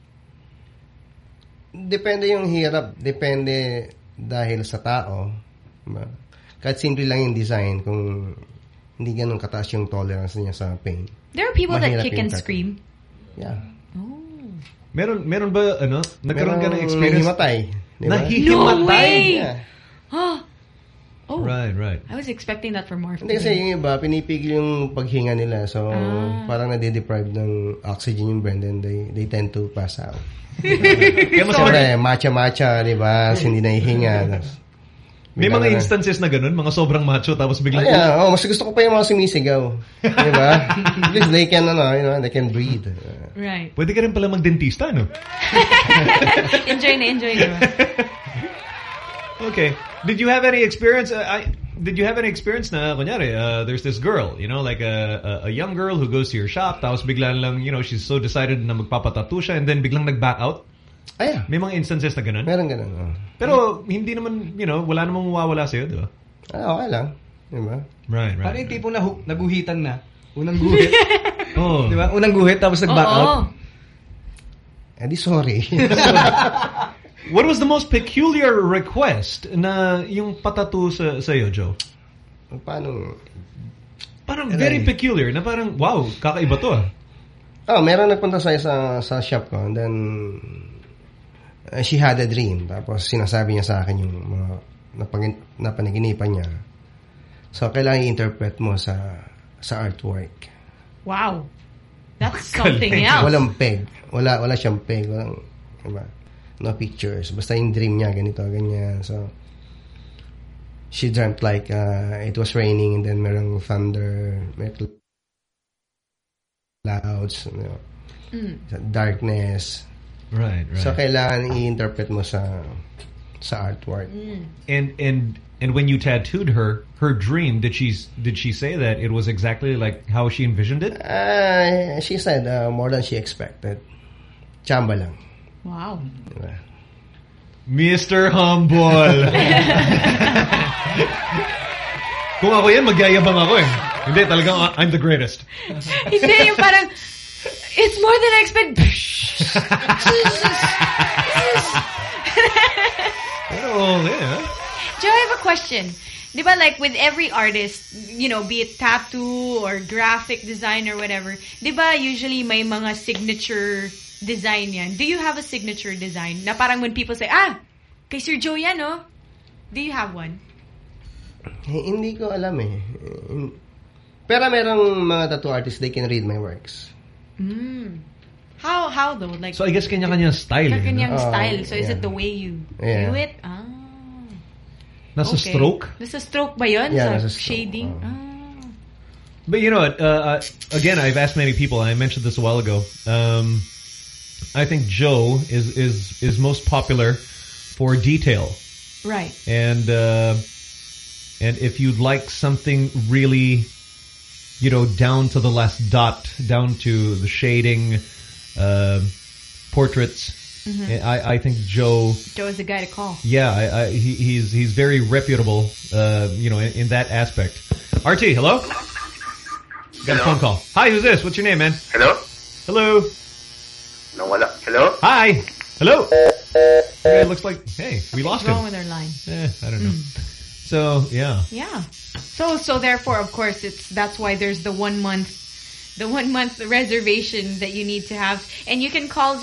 Depende yung hirap. Depende dahil sa tao. Diba? Kahit simple lang yung design, kung hindi ganun kataas yung tolerance niya sa pain. There are people that kick and tattoo. Scream. Yeah. Oh. Meron ba, nagkaroon ka ng experience? Nahihimatay. Diba? No way! Yeah. Oh. Right. I was expecting that for Marv. Hindi kasi yung iba, pinipigil yung paghinga nila. So, parang nade-deprive ng oxygen yung brain, then they tend to pass out. Siyempre, matcha, di ba? Hindi nahihinga. May mga instances na ganun, mga sobrang macho, tapos biglang... mas gusto ko pa yung mga sumisigaw. Di ba? At least they can, they can breathe. Right. Pwede ka rin pala mag-dentista, no? enjoy na. Okay. Did you have any experience? Did you have any experience na, kunyari, there's this girl, like a young girl who goes to your shop, tapos biglang lang, she's so decided na magpapatattoo siya, and then biglang nag-back out? Yeah. May mga instances na ganun? Meron ganun. Pero hindi naman, wala namang mawawala sa'yo, di ba? Okay lang. Di ba? Right. Parang yung tipo na naguhitan na. Unang guhit. Oh. Di ba? Unang guhit, tapos nag-back out. Di sorry. What was the most peculiar request na yung patattoo sa'yo, Joe? Paano? Parang very peculiar, na parang, wow, kakaiba to meron nagpunta sa shop ko, and then she had a dream. Tapos sinasabi niya sa akin yung mga napanaginipan niya. So, kailangan i-interpret mo sa artwork. Wow. That's something else. Walang peg. Wala siyang peg. Walang, diba? No pictures. Basta yung dream niya, ganito, ganyan. So, she dreamt like it was raining and then merong thunder, may clouds, darkness. Right. So, kailangan i-interpret mo sa artwork. And when you tattooed her dream, did she say that it was exactly like how she envisioned it? She said more than she expected. Chamba lang. Wow. Diba? Mr. Humble. Kung ako yan, magyayabang ako eh. Hindi, talagang I'm the greatest. Hindi, yung parang, it's more than I expect. Oh, yeah. Joe, I have a question. Diba, like with every artist, you know, be it tattoo or graphic design or whatever, diba usually may mga signature design yan. Do you have a signature design? Na parang when people say, kay Sir Joe yan, no? Do you have one? Hindi ko alam eh. Pero merong mga tattoo artists, they can read my works. How though? Like, so I guess kanya-kanyang style. Kanya-kanyang style. So is it the way you do it? Nasa stroke? Nasa stroke ba yun? Yeah, sa nasa stroke. shading? But you know what? Again, I've asked many people, and I mentioned this a while ago. I think Joe is most popular for detail. Right. And if you'd like something really, you know, down to the last dot, down to the shading, portraits, I think Joe is the guy to call. Yeah, he's very reputable, you know, in that aspect. RT, hello? Got a phone call. Hi, who's this? What's your name, man? Hello? Hello? No, wala. Hello? Hi. Hello? Yeah, it looks like, hey, we lost him. What's wrong with our line? I don't know. So, yeah. Yeah. So therefore, of course, that's why there's the 1 month reservation that you need to have. And you can call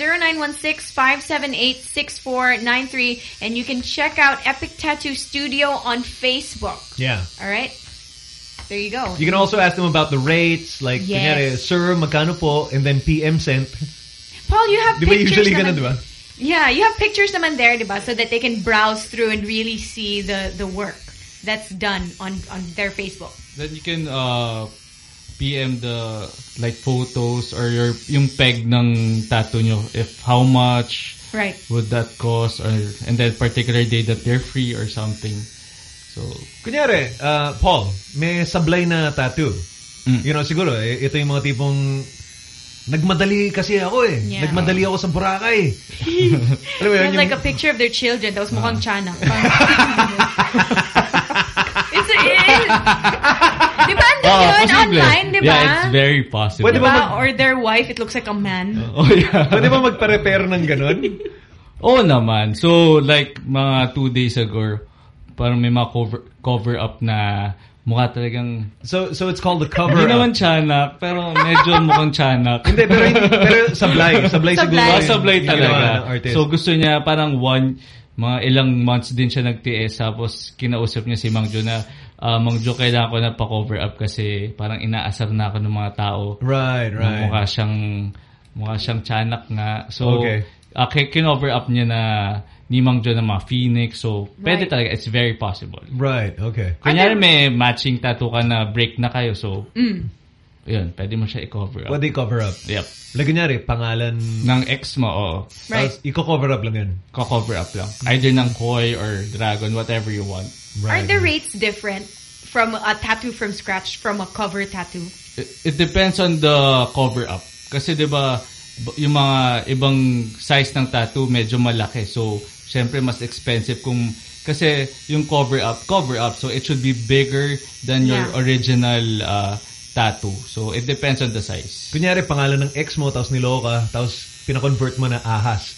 0916-578-6493 and you can check out Epic Tattoo Studio on Facebook. Yeah. All right? There you go. You can also ask them about the rates, like, kunyari, sir, magkano po, and then PM sent. Paul, you have pictures usually naman. Ganun, diba? Yeah, you have pictures naman there, diba? So that they can browse through and really see the work that's done on their Facebook. Then you can PM the like photos or yung peg ng tattoo nyo, if how much would that cost, or and then particular day that they're free or something. So kunyari, Paul, may sablay na tattoo. You know, siguro ito yung mga tipong nagmadali kasi ako eh. Yeah. Nagmadali ako sa Boracay. Alam mo yun, like a picture of their children that was mukhang tiyanak. Diba yun online, diba? Yeah, it's very possible. Diba? Or their wife, it looks like a man. Pwede ba magpa-repair ng ganun? Oo naman. So, like, mga 2 days ago, parang may mga cover up na mukha talagang... So it's called the cover Hindi up. naman tiyanak, pero medyo mukhang tiyanak. Hindi, pero sablay. Sablay siguro. Sablay talaga. Artist. So gusto niya parang mga ilang months din siya nagtiis, tapos kinausap niya si Mang Jo na, Mang Jo, kailangan ko na pa-cover up kasi parang inaasar na ako ng mga tao. Right. Mukha siyang tiyanak nga. So, kinover up niya na ni Mang Jo ng mga Phoenix. So, pwede talaga. It's very possible. Right, okay. Kunyari may matching tattoo ka na break na kayo. So, yun, pwede mo siya i-cover up. Pwede i-cover up? Yep. Like, kunyari, pangalan ng ex mo, oo. Right. I-cover up lang yun? Cover up lang. Either ng koi or dragon, whatever you want. Right. Are the rates different from a tattoo from scratch from a cover tattoo? It depends on the cover up. Kasi diba, yung mga ibang size ng tattoo medyo malaki. So, syempre mas expensive kasi yung cover up, so it should be bigger than your original tattoo. So, it depends on the size. Kunyari, pangalan ng ex mo, tapos niloko ka, tapos pinakonvert mo na ahas.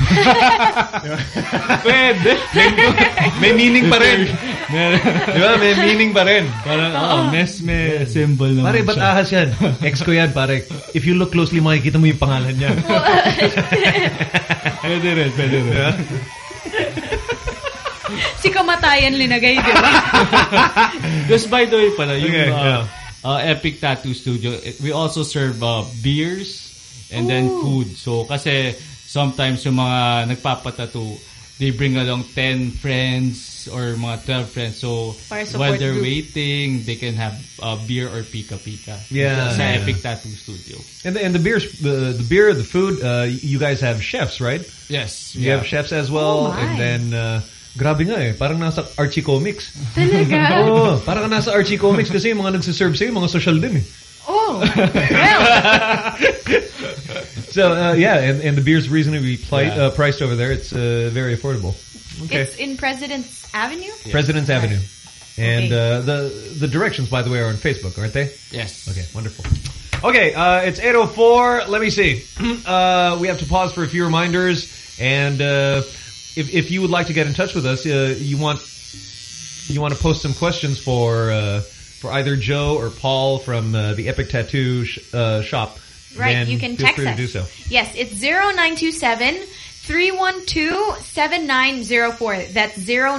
Pwede. May meaning pa rin. Diba? May meaning pa rin. Parang, may symbol naman pare, ba't ahas yan? Ex ko yan, pare. If you look closely, makikita mo yung pangalan niya. Pwede rin. Diba? Si kamatayan linagay, di ba? Just by the way pala, yung Epic Tattoo Studio, we also serve beers and then food. So, kasi sometimes yung mga nagpapatattoo, they bring along 10 friends or mga 12 friends. So, while they're waiting, they can have beer or pika-pika. Yeah. Sa Epic Tattoo Studio. And the beer, the food, you guys have chefs, right? Yes. You have chefs as well. And then, grabe nga eh. Parang nasa Archie Comics. Talaga? Oo. Parang nasa Archie Comics kasi yung mga nagsiserve sa'yo, mga social din eh. Oh, well. So, and the beer's reasonably priced over there. It's very affordable. Okay. It's in President's Avenue? Yeah. President's Avenue. And the directions, by the way, are on Facebook, aren't they? Yes. Okay, wonderful. Okay, it's 8:04. Let me see. We have to pause for a few reminders. And if you would like to get in touch with us, you want you want to post some questions for either Joe or Paul from the Epic Tattoo shop, right, then you can feel text free us. to do so. Yes, it's 0927-312-7904. That's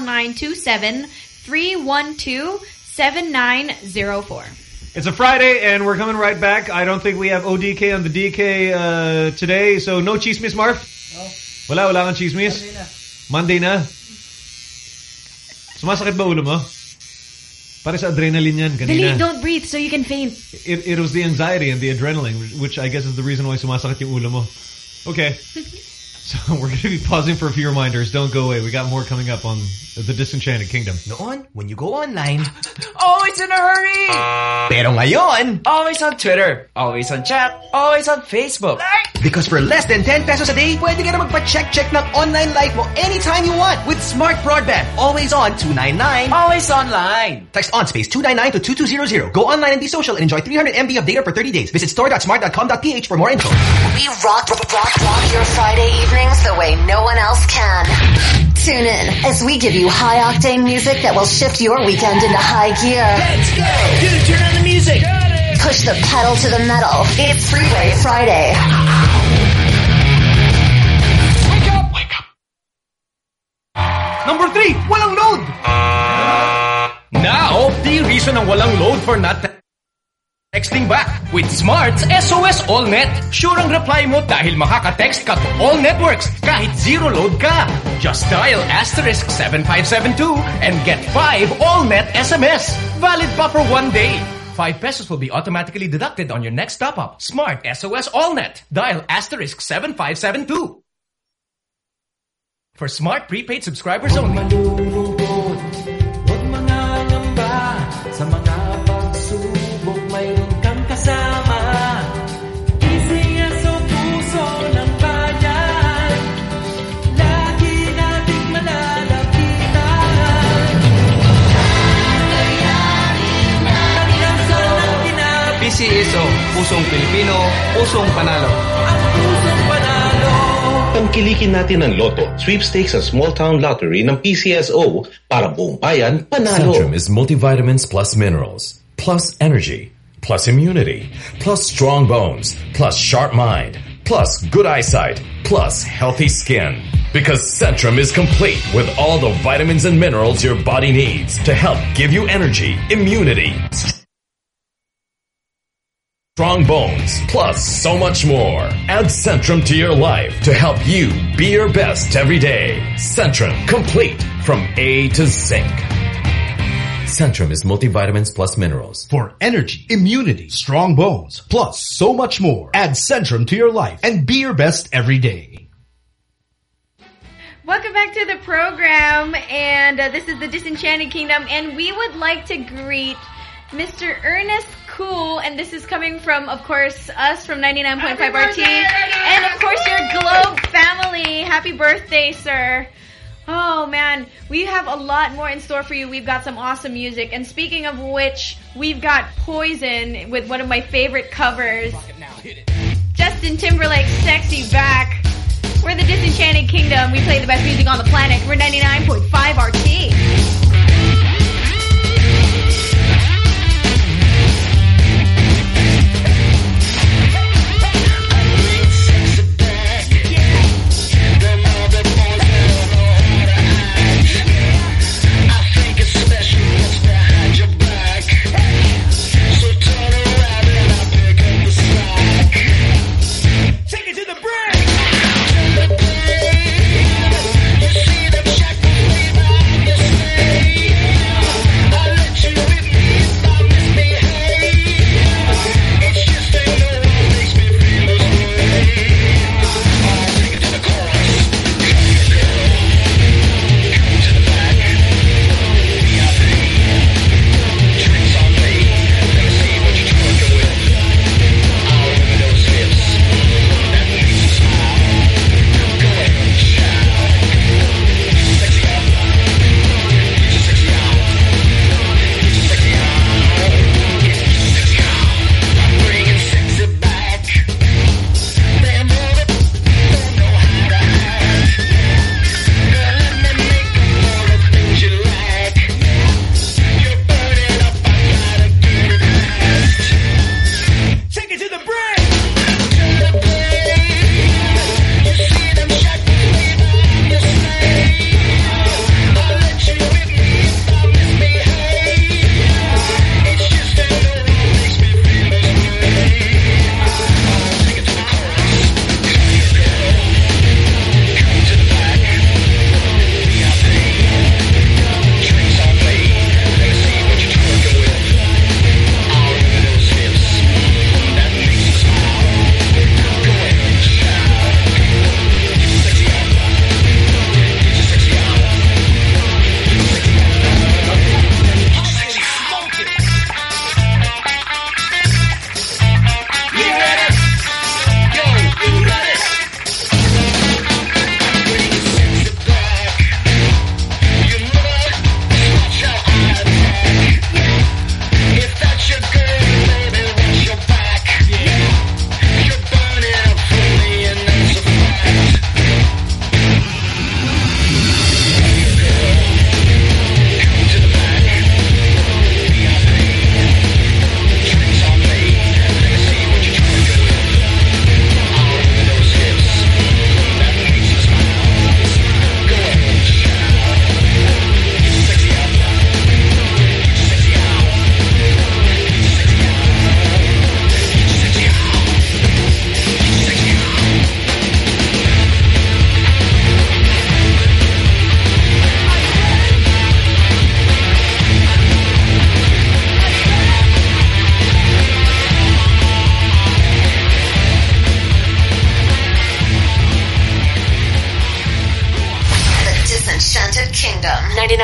0927-312-7904. It's a Friday, and we're coming right back. I don't think we have ODK on the DK today, so no chismis, Marv? No. Wala kang chismis? Monday na. Sumasakit ba ulo mo? Para sa adrenaline yan kanina. Dali, don't breathe so you can faint. It was the anxiety and the adrenaline, which I guess is the reason why sumasakit yung ulo mo. Okay. So we're going to be pausing for a few reminders. Don't go away. We got more coming up on The Disenchanted Kingdom. Noon, when you go online, always in a hurry. Pero ngayon, Always on Twitter, always on chat, always on Facebook. because for less than 10 pesos a day, pwede ka na magpa-check ng online life mo anytime you want with Smart Broadband. Always on 299. Always online. Text on space 299 to 2200. Go online and be social and enjoy 300 MB of data for 30 days. Visit store.smart.com.ph for more info. We rock your Friday evenings the way no one else can. Tune in as we give you high-octane music that will shift your weekend into high gear. Let's go! Dude, turn on the music! Push the pedal to the metal. It's Freeway Friday. Wake up! Number 3, walang load! Now, the reason ng walang load for not texting back with Smart's SOS AllNet. Sure ang reply mo dahil makaka-text ka to all networks kahit zero load ka. Just dial *7572 and get 5 AllNet SMS. Valid pa for 1 day. 5 pesos will be automatically deducted on your next top-up. Smart SOS AllNet. Dial *7572. For Smart prepaid subscribers only. Sa mga pagsubok, mayroon kang kasama. PCSO, puso ng bayan. Lagi nating malalapitan. PCSO, pusong Pilipino, pusong panalo. Ang pusong panalo. Tangkilikin natin ang Lotto, sweepstakes at small town lottery ng PCSO para buong bayan panalo. Centrum is multivitamins plus minerals, plus energy, plus immunity, plus strong bones, plus sharp mind, plus good eyesight, plus healthy skin. Because Centrum is complete with all the vitamins and minerals your body needs to help give you energy, immunity, strong bones, plus so much more. Add Centrum to your life to help you be your best every day. Centrum, complete from A to Zinc. Centrum is multivitamins plus minerals. For energy, immunity, strong bones, plus so much more. Add Centrum to your life and be your best every day. Welcome back to the program, and this is the Disenchanted Kingdom, and we would like to greet Mr. Ernest Cool, and this is coming from, of course, us from 99.5 RT, and of course your Globe family. Happy birthday, sir. Oh man, we have a lot more in store for you. We've got some awesome music, and speaking of which, we've got Poison with one of my favorite covers, Justin Timberlake's Sexy Back. We're the Disenchanted Kingdom. We play the best music on the planet. We're 99.5 RT. Take it to the break. You see them shackles, leave out.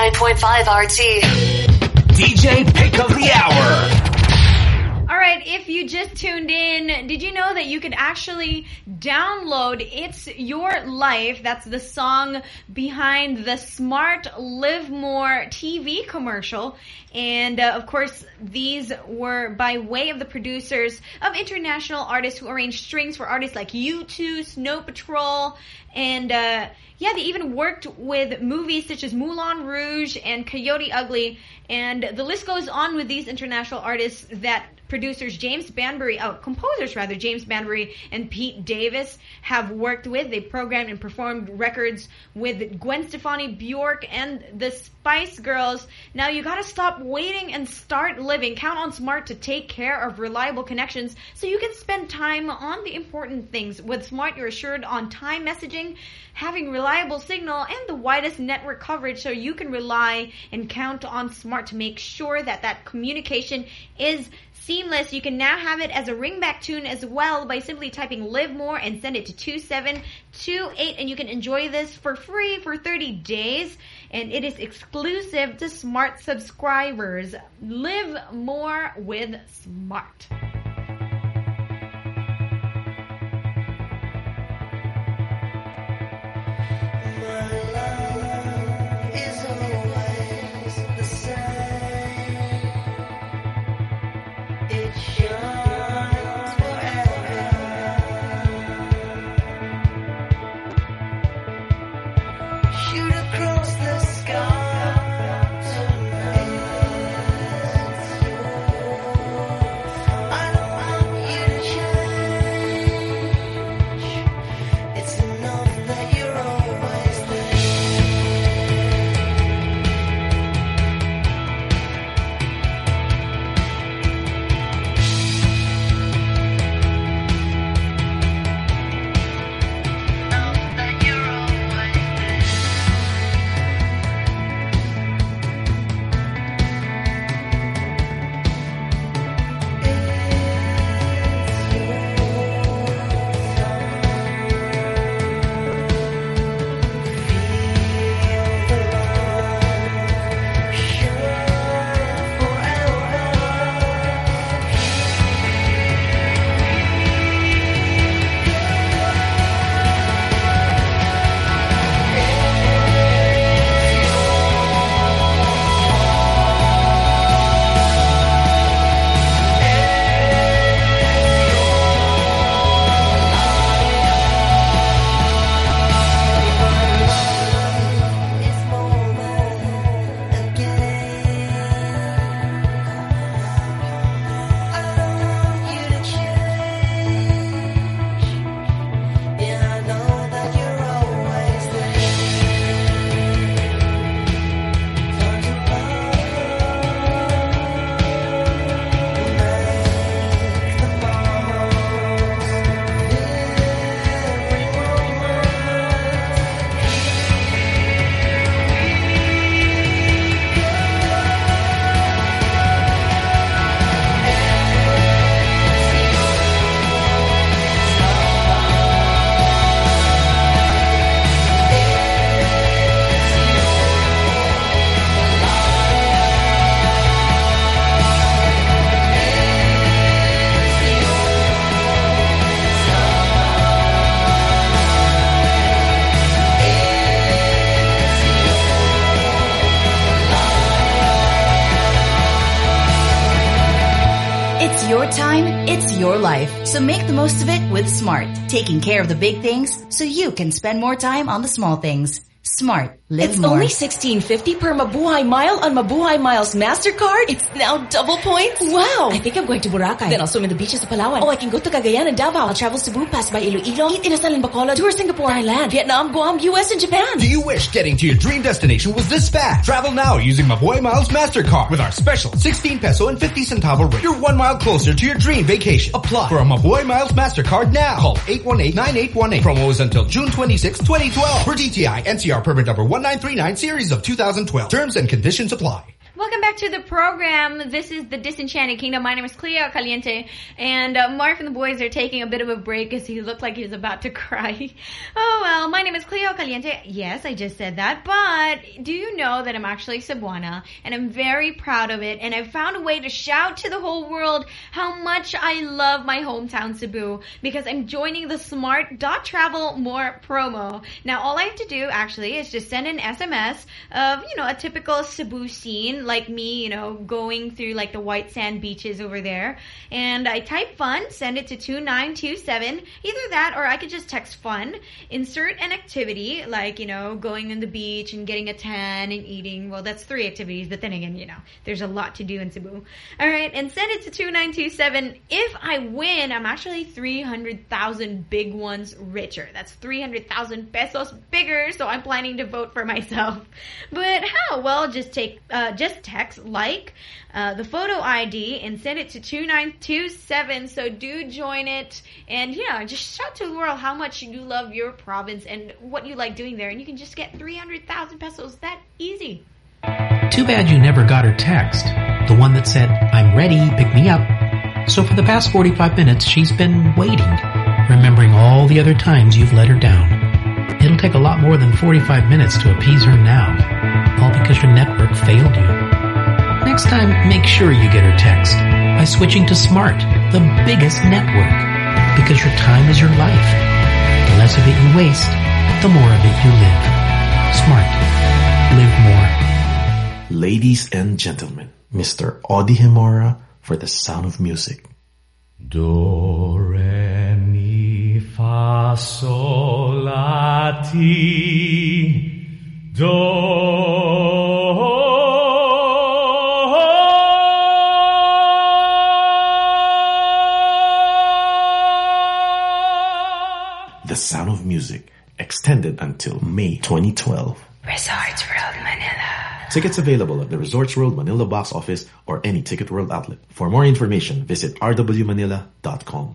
89.5 RT. DJ Pick of the Hour. All right, if you just tuned in, did you know that you could actually download It's Your Life? That's the song behind the Smart Live More TV commercial. And, of course, these were by way of the producers of international artists who arranged strings for artists like U2, Snow Patrol, and, yeah, they even worked with movies such as Moulin Rouge and Coyote Ugly. And the list goes on with these international artists that producers composers James Banbury and Pete Davis have worked with. They programmed and performed records with Gwen Stefani, Bjork, and the Spice Girls. Now you gotta stop waiting and start living. Count on Smart to take care of reliable connections so you can spend time on the important things. With Smart, you're assured on-time messaging, having reliable signal, and the widest network coverage, so you can rely and count on Smart to make sure that communication is seamless. You can now have it as a ringback tune as well by simply typing Live More and send it to 2728, and you can enjoy this for free for 30 days, and it is exclusive to Smart subscribers. Live more with Smart. It's your time, it's your life. So make the most of it with Smart. Taking care of the big things so you can spend more time on the small things. Smart. Live it's more. only $16.50 per Mabuhay Mile on Mabuhay Miles MasterCard. It's now double points. Wow. I think I'm going to Boracay. Then I'll swim in the beaches of Palawan. Oh, I can go to Cagayan and Davao. I'll travel Cebu, pass by Iloilo, eat Inasal and Bacolod, tour Singapore, Thailand, Vietnam, Guam, US, and Japan. Do you wish getting to your dream destination was this fast? Travel now using Mabuhay Miles MasterCard with our special 16 peso and 50 centavo rate. You're 1 mile closer to your dream vacation. Apply for a Mabuhay Miles MasterCard now. Call 818-9818. Promo is until June 26, 2012. For DTI NCR permit number 1939 series of 2012. Terms and conditions apply. Welcome back to the program. This is the Disenchanted Kingdom. My name is Cleo Caliente, and Mark and the boys are taking a bit of a break because he looked like he was about to cry. Oh well, my name is Cleo Caliente. Yes, I just said that, but do you know that I'm actually Cebuana, and I'm very proud of it, and I've found a way to shout to the whole world how much I love my hometown Cebu because I'm joining the Smart.Travel More promo. Now, all I have to do actually is just send an SMS of, a typical Cebu scene, like me, going through like the white sand beaches over there. And I type fun, send it to 2927. Either that or I could just text fun, insert an activity like, going on the beach and getting a tan and eating. Well, that's 3 activities, but then again, there's a lot to do in Cebu. All right, and send it to 2927. If I win, I'm actually 300,000 big ones richer. That's 300,000 pesos bigger, so I'm planning to vote for myself. But how? Well, just text the photo ID and send it to 2927. So do join it, and just shout to the world how much you love your province and what you like doing there, and you can just get 300,000 pesos that easy. Too bad you never got her text, the one that said, "I'm ready, pick me up." So for the past 45 minutes, she's been waiting, remembering all the other times you've let her down. It'll take a lot more than 45 minutes to appease her now, all because your network failed you. Next time, make sure you get her text by switching to Smart, the biggest network, because your time is your life. The less of it you waste, the more of it you live. Smart. Live more. Ladies and gentlemen, Mr. Audie Hemora for The Sound of Music. Do, re, mi, fa, sol, la, ti, do. The Sound of Music, extended until May 2012. Resorts World Manila. Tickets available at the Resorts World Manila box office or any Ticket World outlet. For more information, visit rwmanila.com.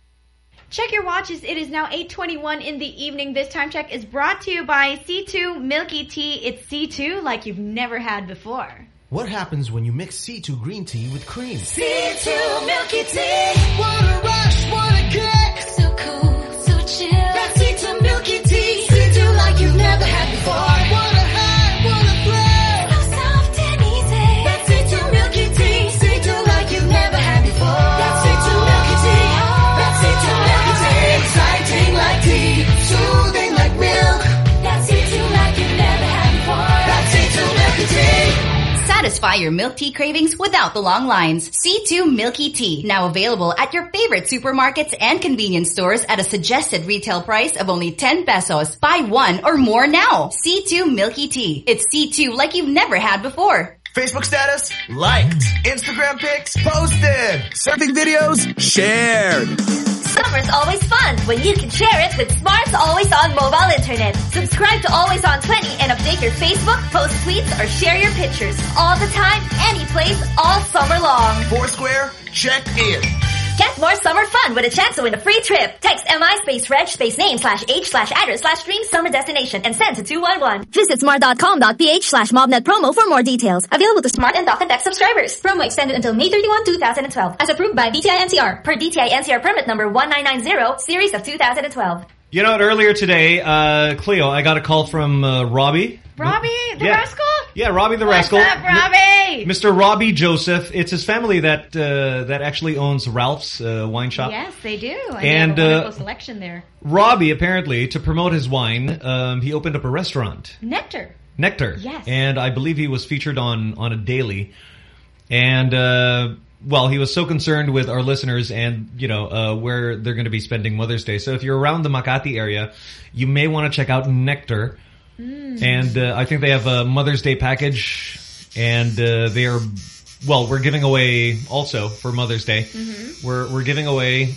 Check your watches. It is now 8:21 in the evening. This time check is brought to you by C2 Milky Tea. It's C2 like you've never had before. What happens when you mix C2 green tea with cream? C2 Milky Tea. What a rush, what a kick. So cool, so chill. That's C2 Milky Tea. C2 like you've never had before. What a high, what a thrill. So soft and easy. That's C2 Milky Tea. C2 like you've never had before. That's C2 Milky Tea. That's C2 Milky Tea. Exciting like tea. Soothing like milk. That's C2 like you've never had before. That's C2 Milky Tea. Satisfy your milk tea cravings without the long lines. C2 Milky Tea, now available at your favorite supermarkets and convenience stores at a suggested retail price of only 10 pesos. Buy one or more now. C2 Milky Tea. It's C2 like you've never had before. Facebook status? Liked. Instagram pics? Posted. Surfing videos? Shared. Summer's always fun when you can share it with Smart's Always On mobile internet. Subscribe to Always On 20 and update your Facebook, post tweets, or share your pictures. All the time, any place, all summer long. Foursquare? Check in. Get more summer fun with a chance to win a free trip. Text MI space reg space name /H/address/dream summer destination and send to 211. Visit smart.com.ph/mobnet promo for more details. Available to Smart and Talk and Text subscribers. Promo extended until May 31, 2012. As approved by DTI NCR. Per DTI NCR permit number 1990, series of 2012. You know what? Earlier today, Cleo, I got a call from Robbie. Robbie the Rascal? Yeah, Robbie the Rascal. What's up, Robbie? Mr. Robbie Joseph. It's his family that actually owns Ralph's wine shop. Yes, they do. And they have a wonderful selection there. Robbie, apparently, to promote his wine, he opened up a restaurant. Nectar. Yes. And I believe he was featured on a daily. And well, he was so concerned with our listeners and, where they're going to be spending Mother's Day. So if you're around the Makati area, you may want to check out Nectar. And I think they have a Mother's Day package. And they are, well, we're giving away also for Mother's Day. Mm-hmm. We're giving away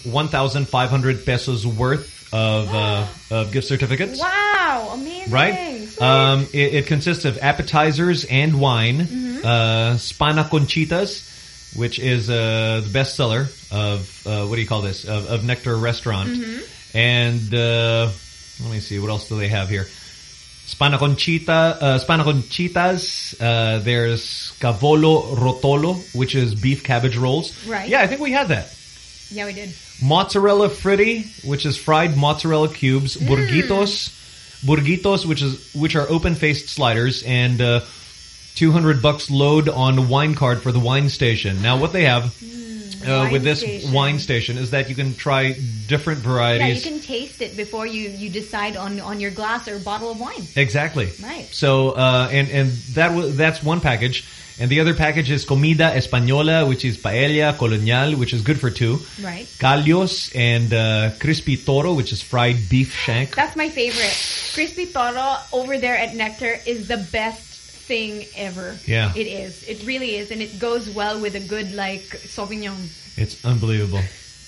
1,500 pesos worth of gift certificates. Wow, amazing. Right? It consists of appetizers and wine. Mm-hmm. Spana Conchitas, which is the bestseller of what do you call this? Of Nectar Restaurant. Mm-hmm. And let me see, what else do they have here? Spanaconchitas. There's Cavolo Rotolo, which is beef cabbage rolls. Right. Yeah, I think we had that. Yeah, we did. Mozzarella fritti, which is fried mozzarella cubes. Burguitos, which are open-faced sliders, and $200 load on wine card for the wine station. Now, what they have with this wine station is that you can try different varieties. Yeah, you can taste it before you decide on your glass or bottle of wine. Exactly. Right. So, and that's one package. And the other package is Comida Española, which is paella, colonial, which is good for 2. Right. Callos and crispy toro, which is fried beef shank. That's my favorite. Crispy toro over there at Nectar is the best thing ever. Yeah. It is. It really is. And it goes well with a good, Sauvignon. It's unbelievable.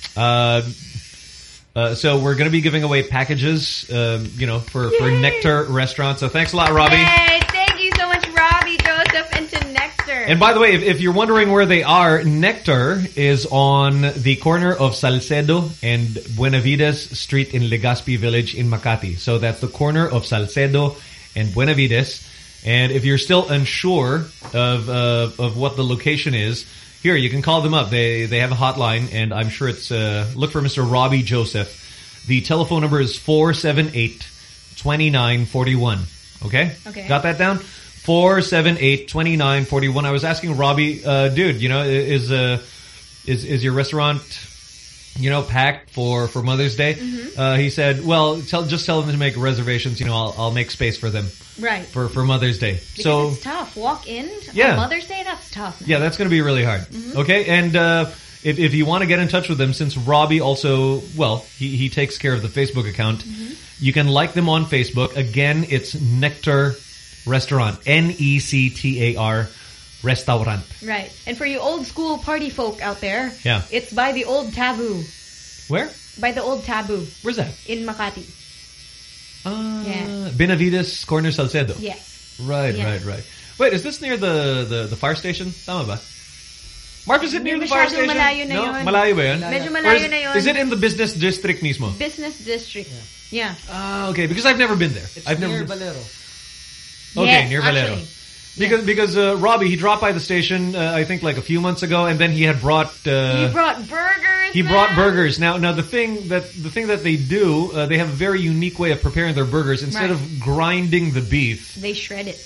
So we're going to be giving away packages, for Nectar restaurant. So thanks a lot, Robbie. Yay! Thank you so much, Robbie, Joseph, and to Nectar. And by the way, if you're wondering where they are, Nectar is on the corner of Salcedo and Buenavides Street in Legazpi Village in Makati. So that's the corner of Salcedo and Buenavides. And if you're still unsure of what the location is, here, you can call them up. They have a hotline, and I'm sure it's look for Mr. Robbie Joseph. The telephone number is 478-2941. Okay? Okay. Got that down? 478-2941. I was asking Robbie, dude, is your restaurant, packed for Mother's Day? Mm-hmm. He said, well, just tell them to make reservations. I'll make space for them. Right. For Mother's Day. Because it's tough. Walk in Yeah. on Mother's Day, that's tough. Man. Yeah, that's going to be really hard. Mm-hmm. Okay, and if you want to get in touch with them, since Robbie also, he takes care of the Facebook account, you can like them on Facebook. Again, it's Nectar Restaurant. Nectar Restaurant. Right. And for you old school party folk out there, Yeah. it's by the old Taboo. Where? By the old Taboo. Where's that? In Makati. Yeah. Benavides Corner Salcedo. Yes. Right, Yeah. right. Wait, is this near the fire station? Tama ba? Mark, is it near the fire Masyadong station? malayo na No? yun. Malayo ba yun? Medyo Or malayo na yun. Is it in the business district mismo? Business district. Yeah. Okay, because I've never been there. I've never near been. Valero. Okay, Yes, near Valero. actually. Because Robbie, he dropped by the station, I think like a few months ago, and then he had brought... He brought burgers. He brought burgers. Now the thing that they do, they have a very unique way of preparing their burgers. Instead Right. of grinding the beef, They shred it.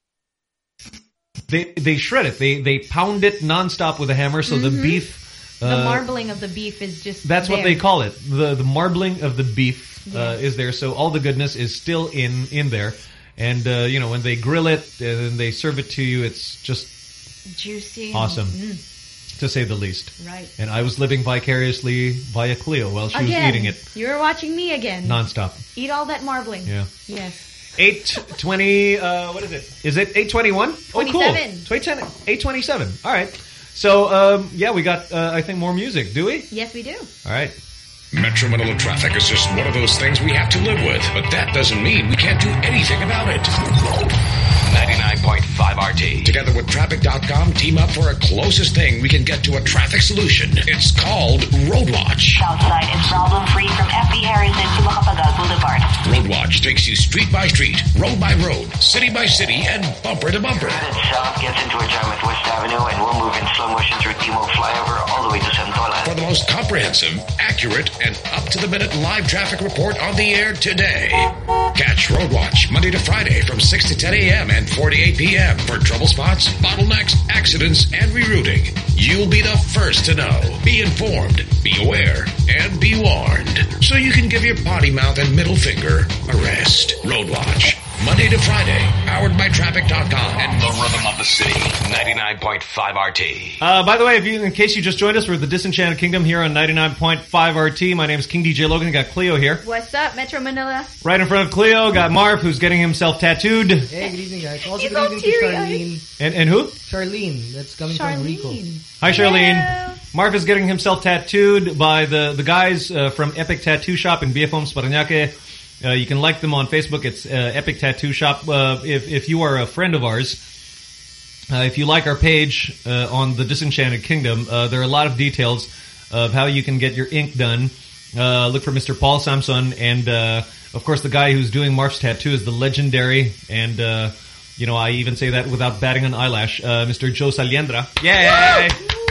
they shred it. They pound it nonstop with a hammer, so the beef. The marbling of the beef is just. That's what there. they call it. The marbling of the beef Yes. is there, so all the goodness is still in there. And when they grill it and they serve it to you, it's just Juicy. awesome, to say the least. Right. And I was living vicariously via Cleo while she was eating it You were watching me again. nonstop. Eat all that marbling. Yeah. Yes. 8:20. What is it? Is it 8:21? Oh, cool. 27. 8:27. All right. So we got I think more music. Do we? Yes, we do. All right. Metro Manila traffic is just one of those things we have to live with, but that doesn't mean we can't do anything about it. 99.5 RT. Together with Traffic.com, team up for a closest thing we can get to a traffic solution. It's called Roadwatch. Southside is problem-free from FB Harrison to Macapagal Boulevard. Roadwatch takes you street by street, road by road, city by city, and bumper to bumper. South gets into a jam at West Avenue and we'll move in slow motion through Timog Flyover all the way to Santolan. For the most comprehensive, accurate, and up-to-the-minute live traffic report on the air today. Catch Roadwatch Monday to Friday from 6 to 10 a.m. and 4 to 8 p.m. for trouble spots, bottlenecks, accidents, and rerouting. You'll be the first to know. Be informed, be aware, and be warned. So you can give your potty mouth and middle finger a rest. Roadwatch. Monday to Friday, powered by Traffic.com and the rhythm of the city. 99.5 RT. By the way, in case you just joined us, we're at the Disenchanted Kingdom here on 99.5 RT. My name is King DJ Logan. Got Cleo here. What's up, Metro Manila? Right in front of Cleo, got Marv, who's getting himself tattooed. Hey, good evening, guys. Also, He's good all evening to teary-eyed. Charlene. And who? Charlene, that's coming from Rico. Hi, Charlene. Marv is getting himself tattooed by the guys from Epic Tattoo Shop in BFOM's Parañaque. You can like them on Facebook. It's Epic Tattoo Shop. If you are a friend of ours, if you like our page on the Disenchanted Kingdom, there are a lot of details of how you can get your ink done. Look for Mr. Paul Samson and Of course, the guy who's doing Marf's tattoo is the legendary, and I even say that without batting an eyelash, Mr. Joe Saliendra. Yay!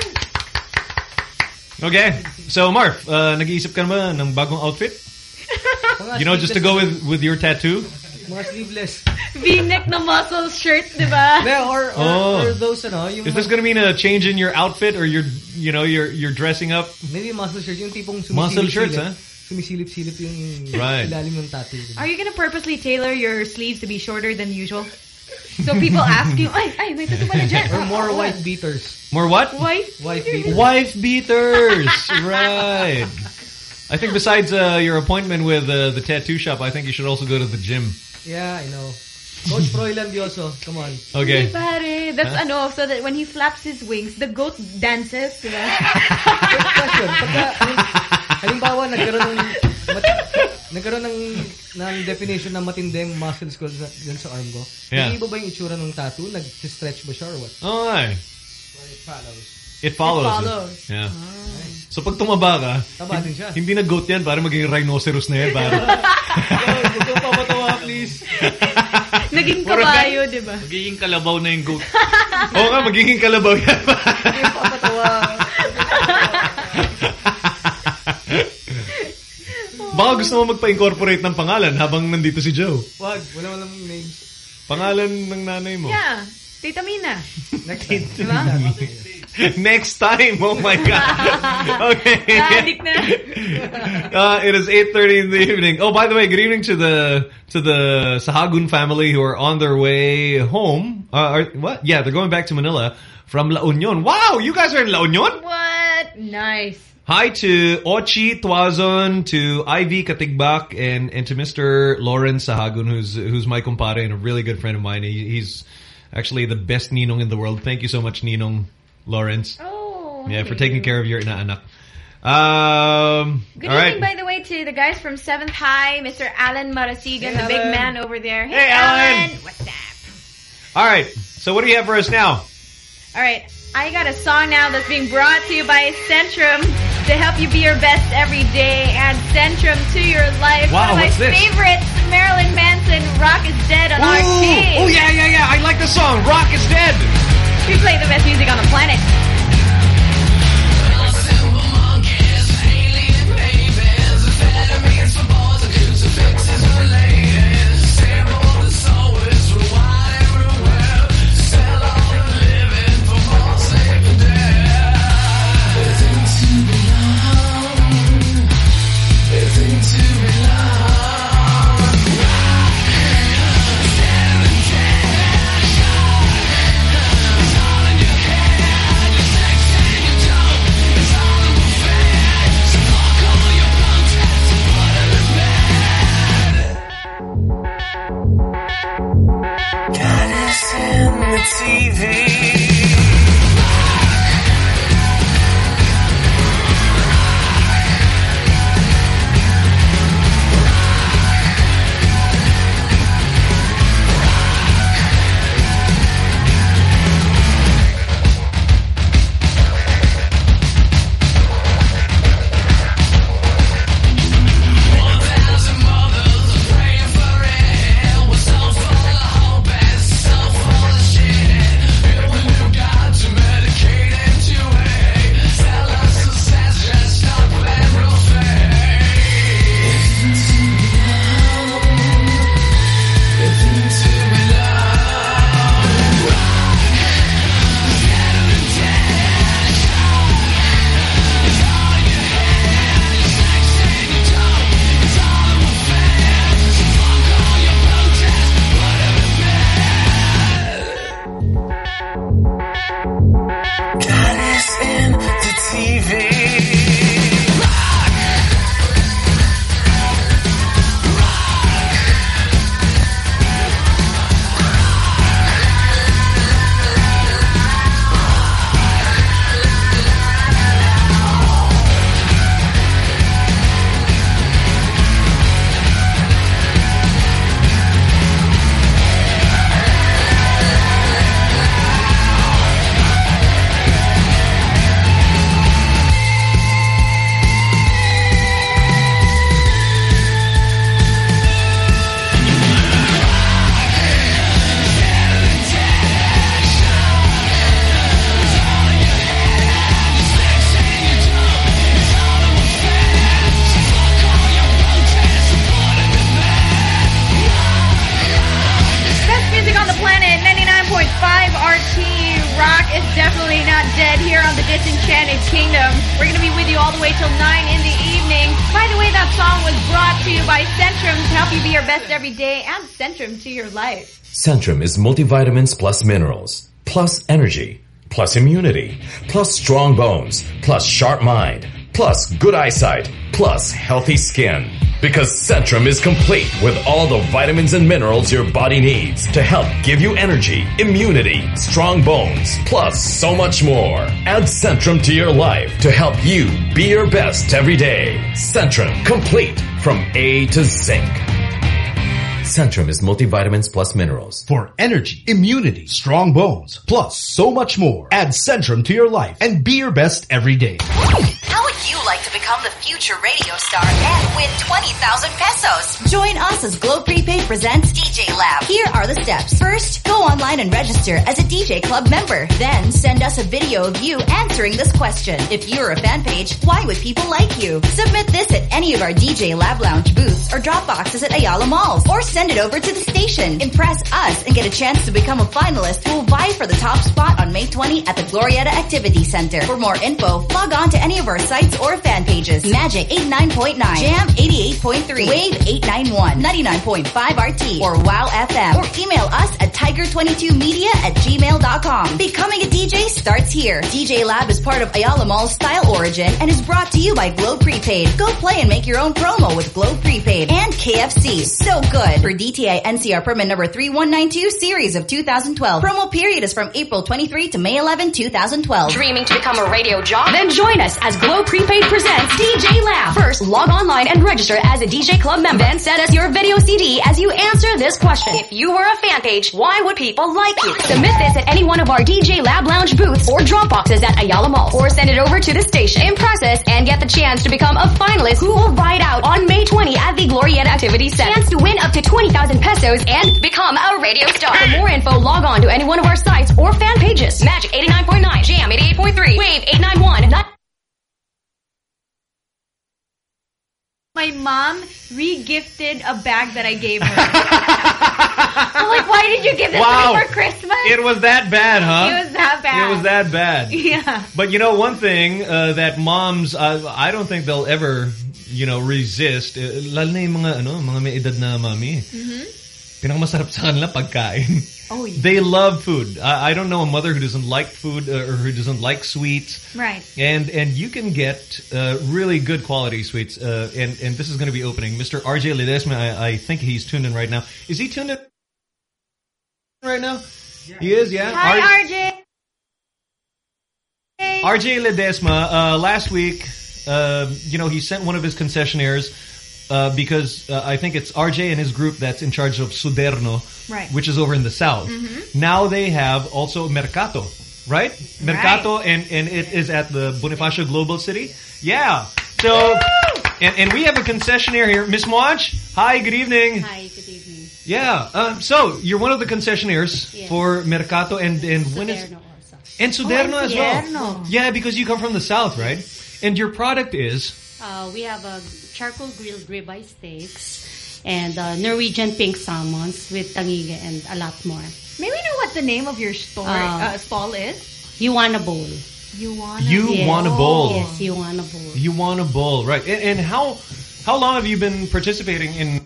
Okay, so Marf, nag-iisip ka naman ng bagong outfit? Just to go with your tattoo? Mga sleeveless. V-neck na muscle shirt, di ba? Or those, yung... Is this gonna mean a change in your outfit, or you're dressing up? Maybe muscle shirt, yung tipong sumisilip-silip. Muscle shirts, huh? Sumisilip-silip yung ilalim ng tattoo. Are you gonna purposely tailor your sleeves to be shorter than usual? So people ask you, ay, may tattoo pala dyan. Or more wife beaters. More what? Wife beaters. Wife beaters, right. I think besides your appointment with the tattoo shop, I think you should also go to the gym. Yeah, I know. Coach Froilan Dioso, come on. Okay. Hey, pare, that's so that when he flaps his wings, the goat dances, diba? Quick question. Halimbawa, nagkaroon ng definition ng matinding muscles ko dyan sa arm ko. Yeah. Hindi ba yung itsura ng tattoo? Nag-stretch ba siya or what? Oh, ay. It follows. It follows. Yeah. So pag tumaba ka, taba din siya. Hindi na goat yan, para maging rhinoceros na yan. Huwag kang papatawa, please. Naging kabayo, di ba? Magiging kalabaw na yung goat. Oo nga, magiging kalabaw yan. Huwag papatawa. Baka gusto mo magpa-incorporate ng pangalan habang nandito si Joe. Wag, wala names. Pangalan ng nanay mo. Yeah. Tita Mina. Next time. Diba? Next time. Oh my God. Okay. Addict na. It is 8:30 in the evening. Oh, by the way, good evening to the Sahagun family who are on their way home. What? Yeah, they're going back to Manila from La Union. Wow, you guys are in La Union? What? Nice. Hi to Ochi Tuazon, to Ivy Katigbak, and to Mr. Lawrence Sahagun, who's my compadre and a really good friend of mine. He's actually the best ninong in the world. Thank you so much, Ninong Lawrence. Oh, yeah, for taking care of your inaanak. Good evening, by the way, to the guys from 7th High, Mr. Alan Marasigan, the big man over there. Hey, Alan! What's up? All right, so what do you have for us now? All right, I got a song now that's being brought to you by Centrum to help you be your best every day. Add Centrum to your life. Wow, one of my what's this? favorites, Marilyn Manson, Rock is Dead on RT. Oh, yeah. I like the song, Rock is Dead. We play the best music on the planet. Your head, The Disenchanted Kingdom. We're going to be with you all the way till 9 in the evening. By the way, that song was brought to you by Centrum to help you be your best every day. Add Centrum to your life. Centrum is multivitamins plus minerals, plus energy, plus immunity, plus strong bones, plus sharp mind, plus good eyesight, plus healthy skin. Because Centrum is complete with all the vitamins and minerals your body needs to help give you energy, immunity, strong bones, plus so much more. Add Centrum to your life to help you be your best every day. Centrum, complete from A to Zinc. Centrum is multivitamins plus minerals. For energy, immunity, strong bones, plus so much more. Add Centrum to your life and be your best every day. How would you like to become the future radio star and win 20,000 pesos? Join us as Globe Prepaid presents DJ Lab. Here are the steps. First, go online and register as a DJ Club member. Then, send us a video of you answering this question. If you're a fan page, why would people like you? Submit this at any of our DJ Lab Lounge booths or drop boxes at Ayala Malls. Or send it over to the station. Impress us and get a chance to become a finalist who will vie for the top spot on May 20 at the Glorieta Activity Center. For more info, log on to any of our sites or fan pages. Magic 89.9, Jam 88.3, Wave 891, 99.5 RT, or Wow FM. Or email us at tiger22media@gmail.com. Becoming a DJ starts here. DJ Lab is part of Ayala Mall's Style Origin and is brought to you by Globe Prepaid. Go play and make your own promo with Globe Prepaid and KFC. So good. For DTI NCR permit number 3192 series of 2012. Promo period is from April 23 to May 11, 2012. Dreaming to become a radio jock? Then join us as Globe Prepaid presents DJ Lab. First, log online and register as a DJ Club member. Then send us your video CD as you answer this question. If you were a fan page, why would people like you? Submit this at any one of our DJ Lab Lounge booths or drop boxes at Ayala Mall. Or send it over to the station. Impress us and get the chance to become a finalist who will ride out on May 20 at the Glorieta Activity Center. Chance to win up to 20,000 pesos and become a radio star. For more info, log on to any one of our sites or fan pages. Magic 89.9, Jam 88.3, Wave 891. My mom re-gifted a bag that I gave her. I'm like, why did you give this to me for Christmas? It was that bad, huh? It was that bad. It was that bad. Yeah. But you know, one thing that moms, I don't think they'll ever, resist. Lalo na yung mga may edad na mami. Pinakamasarap sa kanila pagkain. Oh, yeah. They love food. I don't know a mother who doesn't like food or who doesn't like sweets. Right. And you can get really good quality sweets. And this is going to be opening. Mr. RJ Ledesma, I think he's tuned in right now. Is he tuned in right now? Yeah. He is, yeah. Hi, RJ. RJ Ledesma, last week, he sent one of his concessionaires because I think it's RJ and his group that's in charge of Suderno, right, which is over in the south. Now they have also Mercato, right? Mercato, and it is at the Bonifacio Global City. Yeah. So, and we have a concessionaire here. Miss Mwach, hi, good evening. Hi, good evening. Yeah. So, you're one of the concessionaires for Mercato and when is... Also. And Suderno as well. Suderno. Yeah, because you come from the south, right? And your product is... we have a charcoal grilled ribeye steaks and Norwegian pink salmons with tangige and a lot more. May we know what the name of your stall is? You Want a Bowl. You Want a Bowl. Yes, You Want a Bowl. You Want a Bowl, right. And how long have you been participating in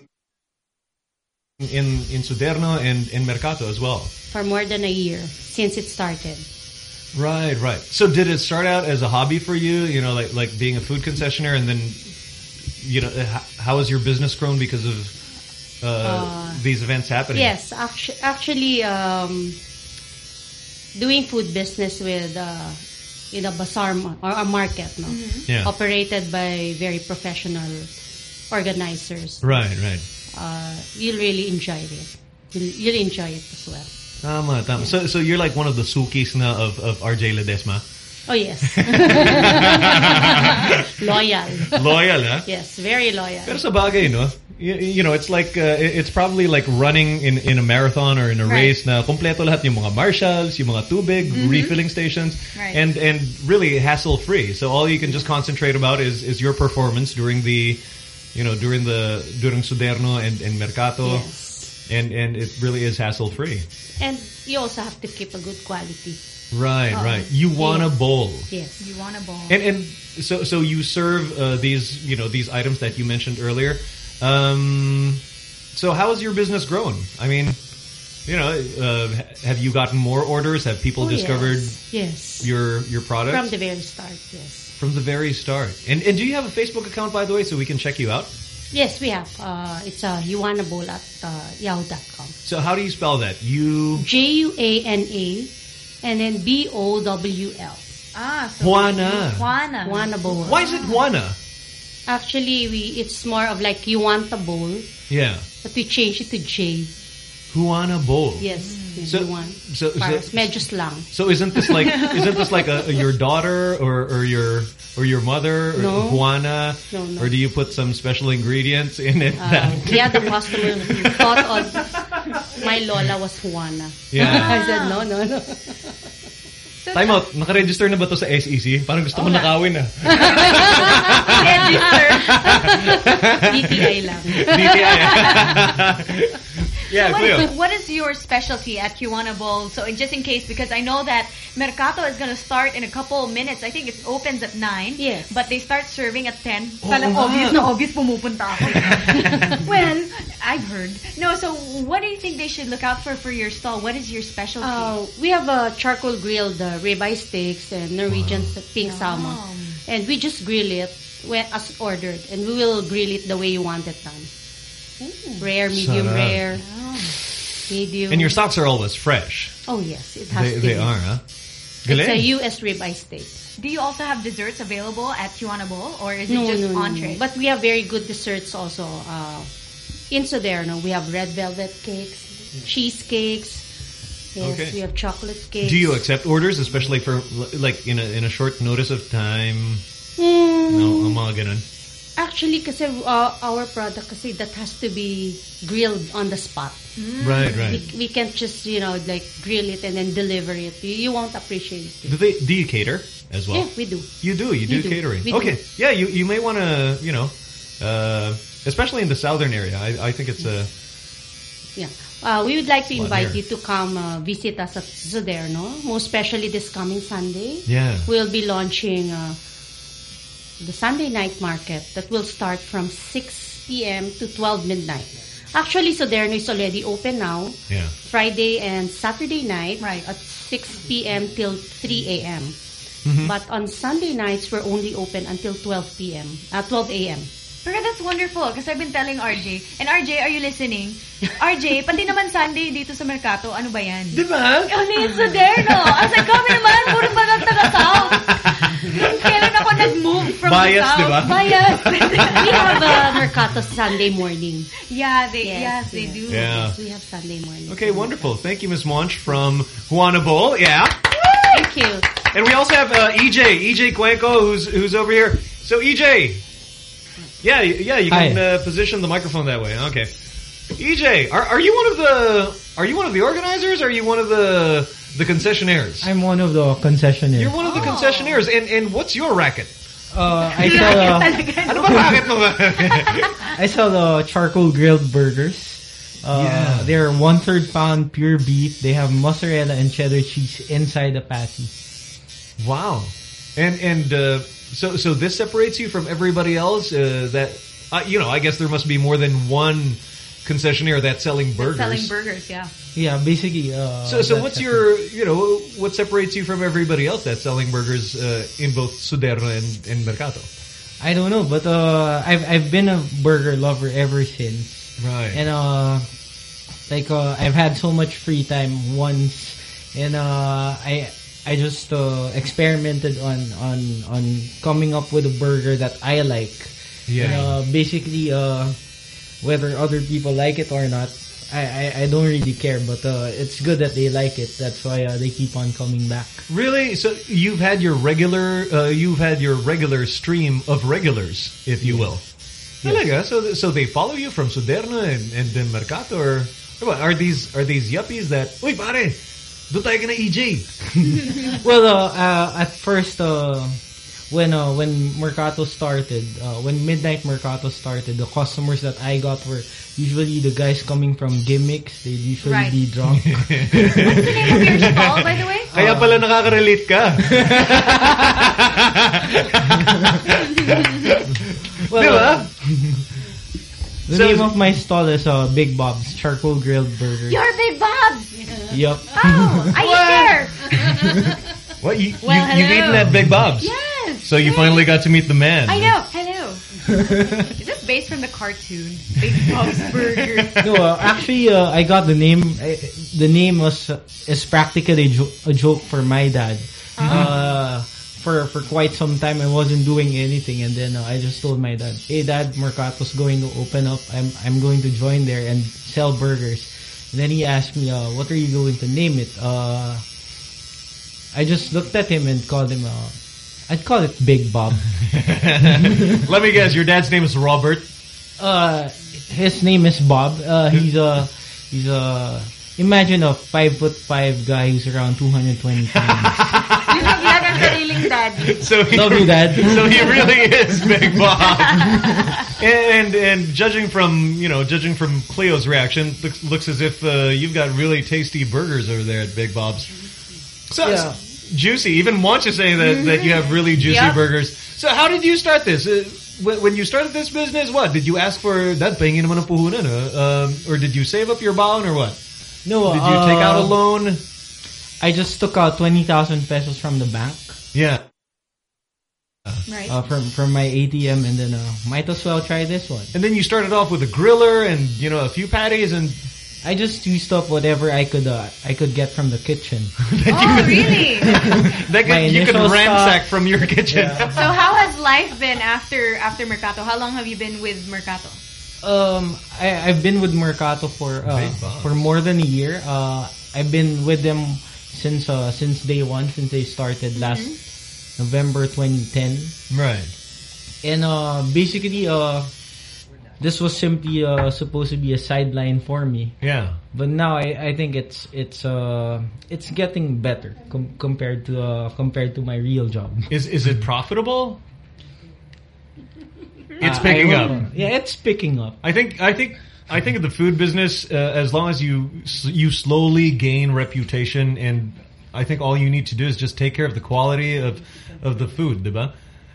Suderno and in Mercato as well? For more than a year since it started. Right. So did it start out as a hobby for you, like being a food concessionaire, and then, how has your business grown because of these events happening? Yes, actually, doing food business with in a bazaar or a market, operated by very professional organizers. Right. You'll really enjoy it. You'll enjoy it as well. Tama. So you're like one of the sukis na of RJ Ledesma? Oh, yes. Loyal. Loyal, huh? Yes, very loyal. Pero sa bagay, no? It's like, it's probably like running in a marathon or in a race na kompleto lahat yung mga marshals, yung mga tubig, refilling stations, and really hassle-free. So all you can just concentrate about is your performance during during Suderno and Mercato. Yes. And it really is hassle-free. And you also have to keep a good quality. Right. You want a bowl. Yes. You want a bowl. And so you serve these these items that you mentioned earlier. So how has your business grown? I mean, have you gotten more orders? Have people discovered yes. your product? From the very start, yes. From the very start. And do you have a Facebook account, by the way, so we can check you out? Yes, we have. It's yuanabowl at yahoo.com. So how do you spell that? Juana and then BOWL. So Juana. Juana bowl. Why is it Juana? Actually, it's more of like you want a bowl. Yeah. But we changed it to J. Juana bowl. Yes. So medyo slang. So isn't this like your daughter or your mother or no. Juana? No. Or do you put some special ingredients in it? Yeah, the customer thought my Lola was Juana. Yeah. I said no. Time out. Naka-register na ba to sa SEC? Parang gusto ko nakawin ah. Register. DTI lang. DTI. Yeah, what is your specialty at Juana Bowl? So just in case, because I know that Mercato is going to start in a couple of minutes. I think it opens at 9. Yes. But they start serving at 10. Obvious pumupunta ako. Well, I've heard. No, so what do you think they should look out for your stall? What is your specialty? We have charcoal grilled ribeye steaks and Norwegian pink salmon. And we just grill it as ordered. And we will grill it the way you want it done. Rare, medium rare, medium. And your stocks are always fresh. Oh yes, it has to be. They are, huh? It's a U.S. ribeye steak. Do you also have desserts available at Juana Bowl, or is it just entree? But we have very good desserts also. In Soderno, we have red velvet cakes, cheesecakes. Yes, we have chocolate cakes. Do you accept orders, especially for like in a short notice of time? No, mga ganun. Actually, kasi our product kasi that has to be grilled on the spot. Right. We can't just like grill it and then deliver it. You won't appreciate it. Do you cater as well? Yeah, we do. You do catering. Okay. Yeah, you may want to especially in the southern area. I think it's a we would like to invite you to come visit us at Soderno, most especially this coming Sunday. Yeah, we'll be launching the Sunday night market that will start from 6 p.m. to 12 midnight. Actually, Soderno is already open now. Yeah. Friday and Saturday night at 6 p.m. till 3 a.m. Mm-hmm. But on Sunday nights, we're only open until 12 a.m. Pero that's wonderful because I've been telling RJ. And RJ, are you listening? RJ, pati naman Sunday dito sa Mercato, ano ba yan? Diba? Only in Soderno. I was like, kami naman, puro bagang taga-South. Kailan ako nag-move from Bias, the South? Diba? Bias. We have Mercato Sunday morning. Yeah, they do. Yeah. Yes, we have Sunday morning. Okay, wonderful. Thank you, Ms. Monch from Juana Bowl. Yeah. Thank you. And we also have EJ Cuenco, who's over here. So EJ, yeah, you can position the microphone that way. Okay, EJ, are you one of the organizers? Or are you one of the concessionaires? I'm one of the concessionaires. You're one of the concessionaires, and what's your racket? I sell ano ba racket mo? I sell the charcoal grilled burgers. They're 1/3 pound pure beef. They have mozzarella and cheddar cheese inside the patty. Wow. And so this separates you from everybody else that I guess there must be more than one concessionaire that's selling burgers. Selling burgers, yeah. Yeah, basically So what's your what separates you from everybody else that's selling burgers in both Soderno and Mercato? I don't know, but I've been a burger lover ever since. Right. And I've had so much free time once, and I just experimented on coming up with a burger that I like. Yeah. And, basically, whether other people like it or not, I don't really care. But it's good that they like it. That's why they keep on coming back. Really? So you've had your regular stream of regulars, if you will. Yes. So they follow you from Soderno and then Mercato, or are these yuppies that? Uy, pare. Doon tayo ka na EJ. Well, at first, when Mercato started, when Midnight Mercato started, the customers that I got were usually the guys coming from gimmicks. They'd usually be drunk. What's the name of your stall, by the way? Kaya pala nakaka-relate ka. Well, the name of my stall is Big Bob's Charcoal Grilled Burgers. You're Big Bob's! Yup. Oh, I eat there! What? You've hello. eaten at Big Bob's? Yes! So you finally got to meet the man. I know, hello. Is this based from the cartoon? Big Bob's Burger. No, actually, I got the name. The name is practically a joke for my dad. For quite some time, I wasn't doing anything, and then I just told my dad, "Hey, Dad, Mercato's going to open up. I'm going to join there and sell burgers." And then he asked me, "What are you going to name it?" I just looked at him and called him. I'd call it Big Bob. Let me guess. Your dad's name is Robert. His name is Bob. He's a imagine a 5'5" guy who's around 220 pounds. You have a sariling daddy. Love you, Dad. So he really is Big Bob. and judging from Cleo's reaction, looks as if you've got really tasty burgers over there at Big Bob's. So yeah. Juicy. Even Monch is saying that you have really juicy burgers. So how did you start this? When you started this business, what? Did you ask for that pahingin naman ng puhunan? Or did you save up your baon or what? No. Did you take out a loan? I just took out 20,000 pesos from the bank. Yeah. Right. From my ATM, and then might as well try this one. And then you started off with a griller and a few patties, and I just used up whatever I could get from the kitchen. Really? You could ransack from your kitchen. Yeah. So how has life been after Mercato? How long have you been with Mercato? I've been with Mercato for more than a year. I've been with them since day one, since they started last November 2010. Right. And basically, this was simply supposed to be a sideline for me. Yeah. But now I think it's getting better compared to my real job. Is it profitable? It's picking up. Yeah, it's picking up. I think in the food business, as long as you slowly gain reputation, and I think all you need to do is just take care of the quality of the food, diba?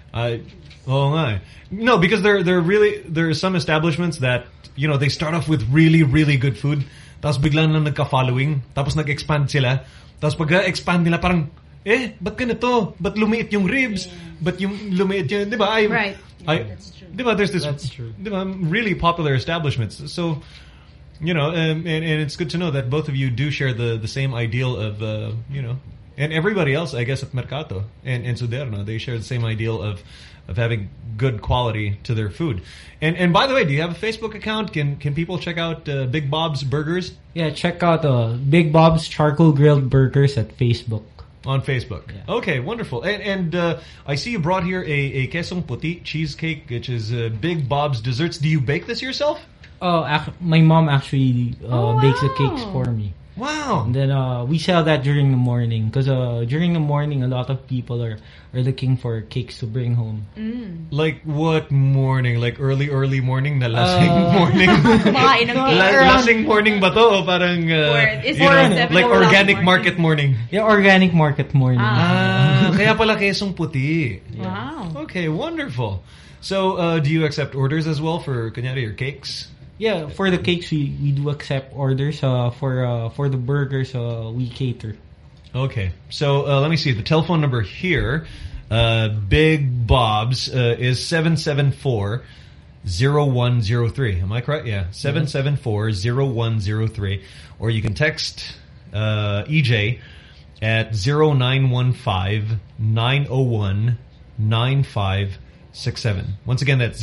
No, because there are some establishments that they start off with really, really good food, tapos biglang lang nagka-following, tapos nag-expand sila, tapos pag-expand nila parang ba't ganito? Ba't lumiit yung ribs? Ba't yung lumiit yun? Diba? Right. Diba, there's this really popular establishments. So, and it's good to know that both of you do share the same ideal of, and everybody else, I guess, at Mercato and Suderno, they share the same ideal of having good quality to their food. And by the way, do you have a Facebook account? Can people check out Big Bob's Burgers? Yeah, check out Big Bob's Charcoal Grilled Burgers at Facebook. On Facebook. Yeah. Okay, wonderful. And I see you brought here a quesong puti cheesecake, which is Big Bob's Desserts. Do you bake this yourself? My mom actually bakes the cakes for me. Wow. And then we sell that during the morning, because during the morning a lot of people are looking for cakes to bring home. Like what morning? Like early morning? Na lasing morning? Lasing morning ba to? O parang like organic market morning? Yeah, organic market morning. Kaya pala quesong puti. Wow. Okay, wonderful. So do you accept orders as well for kunyari your cakes? Yeah, for the cakes we do accept orders. For the burgers we cater. Okay, so let me see. The telephone number here, Big Bob's, is 774-0103. Am I correct? Yeah, 774-0103. Or you can text EJ at 0915-901-9567. Once again, that's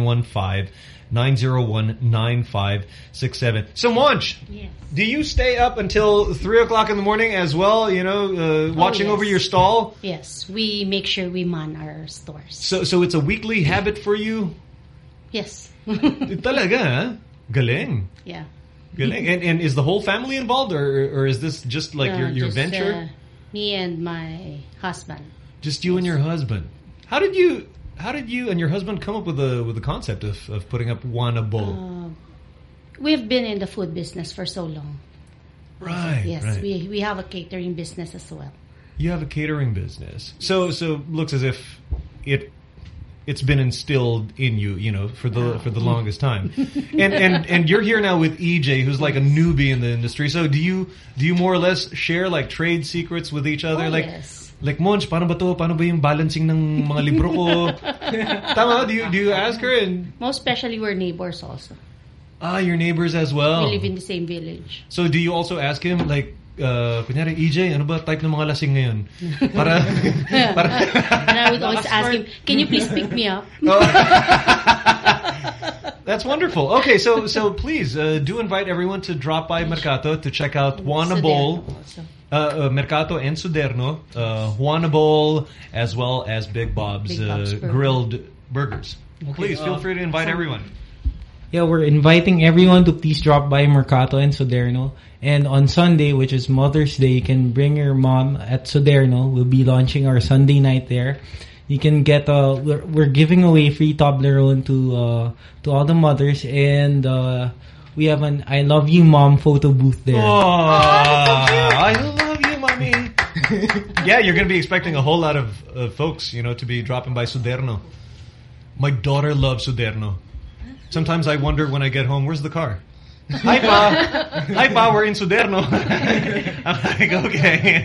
0915-901-9567. So, Monch, yes. Do you stay up until 3 o'clock in the morning as well, watching over your stall? Yes, we make sure we man our stores. So it's a weekly habit for you? Yes. Talaga, huh? Galing. Yeah. Galing. And is the whole family involved, or is this just like your just, venture? Me and my husband. Just you and your husband. How did you and your husband come up with the concept of putting up Wanabo? We've been in the food business for so long. Right. Yes, right. we have a catering business as well. You have a catering business. So looks as if it's been instilled in you, for the longest time. And you're here now with EJ, who's like a newbie in the industry. So do you more or less share like trade secrets with each other? Yes. Like, Monch, paano ba to? Paano ba yung balancing ng mga libro ko? Tama? Do you ask her? And most especially we're neighbors also. Your neighbors as well. We live in the same village. So do you also ask him like, kunyari, EJ, ano ba type ng mga lasing ngayon? Para and I would always ask him, can you please pick me up? That's wonderful. Okay, so please do invite everyone to drop by Mercato to check out Wanabo, Mercato and Suderno, Wanabo, as well as Big Bob's grilled burgers. Okay, Please feel free to invite everyone. Yeah, we're inviting everyone to please drop by Mercato and Suderno. And on Sunday, which is Mother's Day, you can bring your mom at Suderno. We'll be launching our Sunday night there. You can get we're giving away free Toblerone to all the mothers, and we have an I Love You Mom photo booth there. I love you, mommy. Yeah, you're going to be expecting a whole lot of folks, to be dropping by Suderno. My daughter loves Suderno. Sometimes I wonder when I get home, where's the car? Hi, Pa. Hi, Pa. We're in Suderno. I'm like, okay.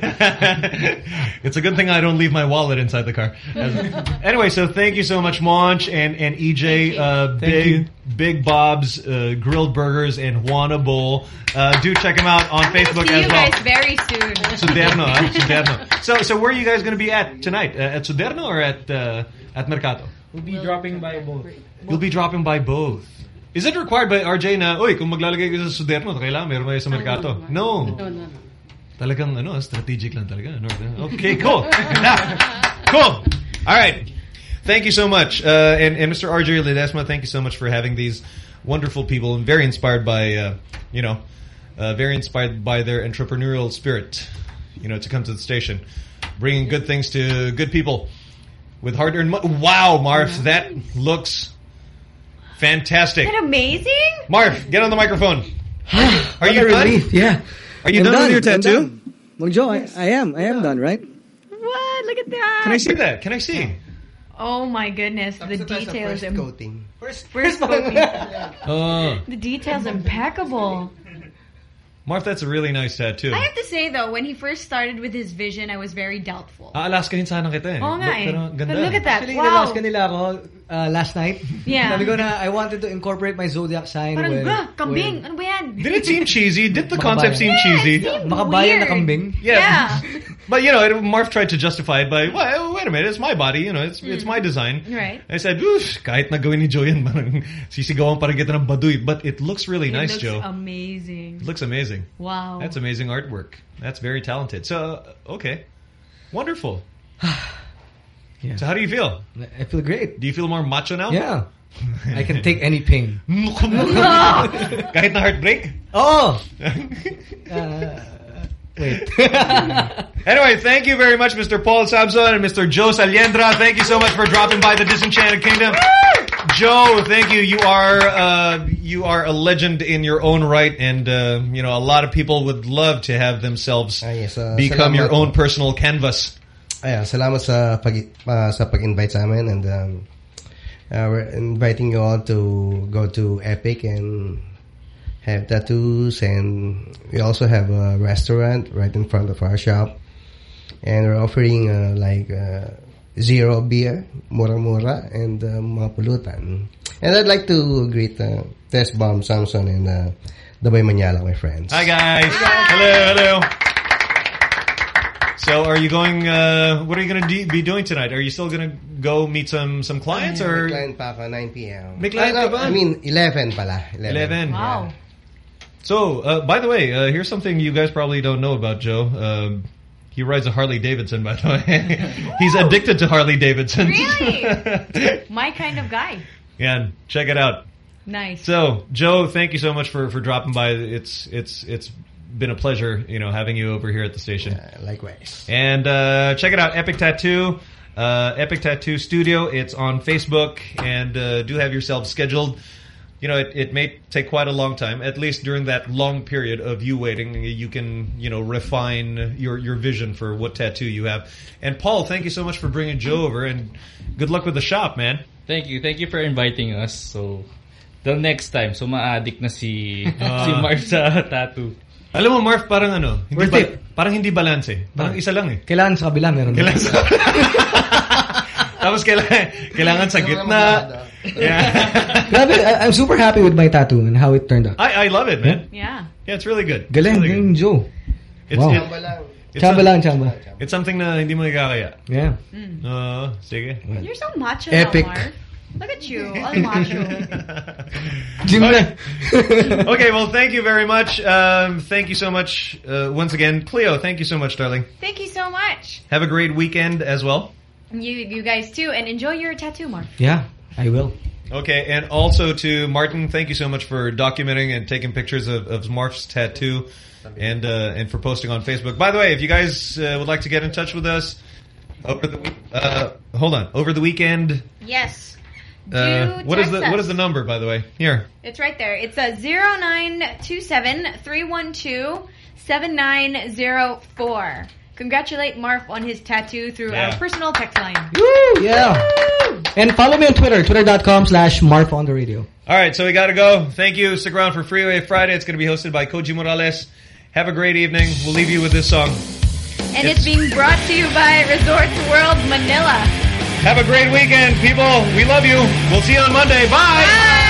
It's a good thing I don't leave my wallet inside the car. Anyway, so thank you so much, Monch and EJ. Big Bob's Grilled Burgers and Wanabo. Do check them out on Facebook as well. See you guys very soon. Suderno, Suderno. So where are you guys going to be at tonight? At Suderno or at Mercato? We'll be dropping by both. You'll be dropping by both. Is it required by RJ na, oy, kung maglalagay ka sa Suderno, kailangan meron kayo sa Mercato? No. Talagang, strategic lang talaga. Okay, cool. Cool. All right. Thank you so much. And Mr. RJ Ledesma, thank you so much for having these wonderful people and very inspired by, very inspired by their entrepreneurial spirit, to come to the station. Bringing good things to good people with hard-earned money. Wow, Marv, that looks fantastic. Isn't that amazing? Marv, get on the microphone. Are you done? Relief, yeah. Are you done with your tattoo? Well, Joe, I am done, right? What? Look at that. Can I see that? Can I see? Oh my goodness, the details. First coating. First coating. The details impeccable. Marv, that's a really nice tattoo. I have to say though, when he first started with his vision, I was very doubtful. Alaskahin sana kita eh. Oo nga eh. Pero ganda. But look at that. Actually, Wow. Alaska nila ako last night. Yeah. Sabi ko na, I wanted to incorporate my zodiac sign Parang, with... kambing. Ano ba yan? Did it seem cheesy? Did the concept seem cheesy? Makabayan na kambing? Yeah. But, Marv tried to justify it by, well, wait a minute, it's my body, it's my design. Right. I said, kahit na gawin ni Joe yan, sisigawan pa rin kita ng baduy. But it looks really nice, Joe. It looks amazing. It looks amazing. Wow. That's amazing artwork. That's very talented. So, okay. Wonderful. Yeah. So how do you feel? I feel great. Do you feel more macho now? Yeah. I can take any pain. Kahit na heartbreak? Oh! Wait. Anyway, thank you very much, Mr. Paul Samson and Mr. Joe Saliendra. Thank you so much for dropping by the Disenchanted Kingdom. Joe, thank you. You are a legend in your own right, and a lot of people would love to have themselves become your own personal canvas. Salamat sa pag-invite sa amin, and we're inviting you all to go to Epic and have tattoos, and we also have a restaurant right in front of our shop, and we're offering zero beer, mura-mura, and mga pulutan. And I'd like to greet Tess Bomb Samson and Dabay Manyala, my friends. Hi guys. Hello. So are you going, what are you going to be doing tonight? Are you still going to go meet some clients? Or May client pa ako, 9 p.m. May client ka ba? I mean, 11 pala. 11. Wow. Yeah. So, by the way, here's something you guys probably don't know about Joe. He rides a Harley Davidson, by the way. He's addicted to Harley Davidsons. Really? My kind of guy. Yeah, check it out. Nice. So, Joe, thank you so much for dropping by. It's been a pleasure, having you over here at the station. Likewise. And check it out, Epic Tattoo. Epic Tattoo Studio. It's on Facebook, and do have yourself scheduled. You know, it may take quite a long time. At least during that long period of you waiting, you can, you know, refine your vision for what tattoo you have. And Paul, thank you so much for bringing Joe over, and good luck with the shop, man. Thank you for inviting us. So, till next time. So, ma-addict na si Marv sa tattoo. Alam mo, Marv, parang ano, parang hindi balance. Parang isa lang eh. Kailangan sa kabila meron. Tapos kailangan sa gitna. Yeah. I'm super happy with my tattoo and how it turned out. I love it, man. Yeah. Yeah, it's really good. Galing, Joe. Wow. Chamba. It's something na hindi mo ikakaya. Yeah. Sige. You're so macho Epic. now, Marv. Look at you, all macho. Okay, well, thank you very much. Thank you so much once again. Cleo, thank you so much, darling. Thank you so much. Have a great weekend as well. You guys too, and enjoy your tattoo, Marv. Yeah, I will. Okay, and also to Martin, thank you so much for documenting and taking pictures of Marv's tattoo and for posting on Facebook. By the way, if you guys would like to get in touch with us over the weekend. Yes. What is the number, by the way? Here. It's right there. It's a 0927-312-7904. Congratulate Marv on his tattoo through our personal text line. Woo! Yeah. Woo! And follow me on Twitter, twitter.com/Marv on the radio. All right, so we got to go. Thank you. Stick around for Freeway Friday. It's going to be hosted by Koji Morales. Have a great evening. We'll leave you with this song. And it's being brought to you by Resorts World Manila. Have a great weekend, people. We love you. We'll see you on Monday. Bye.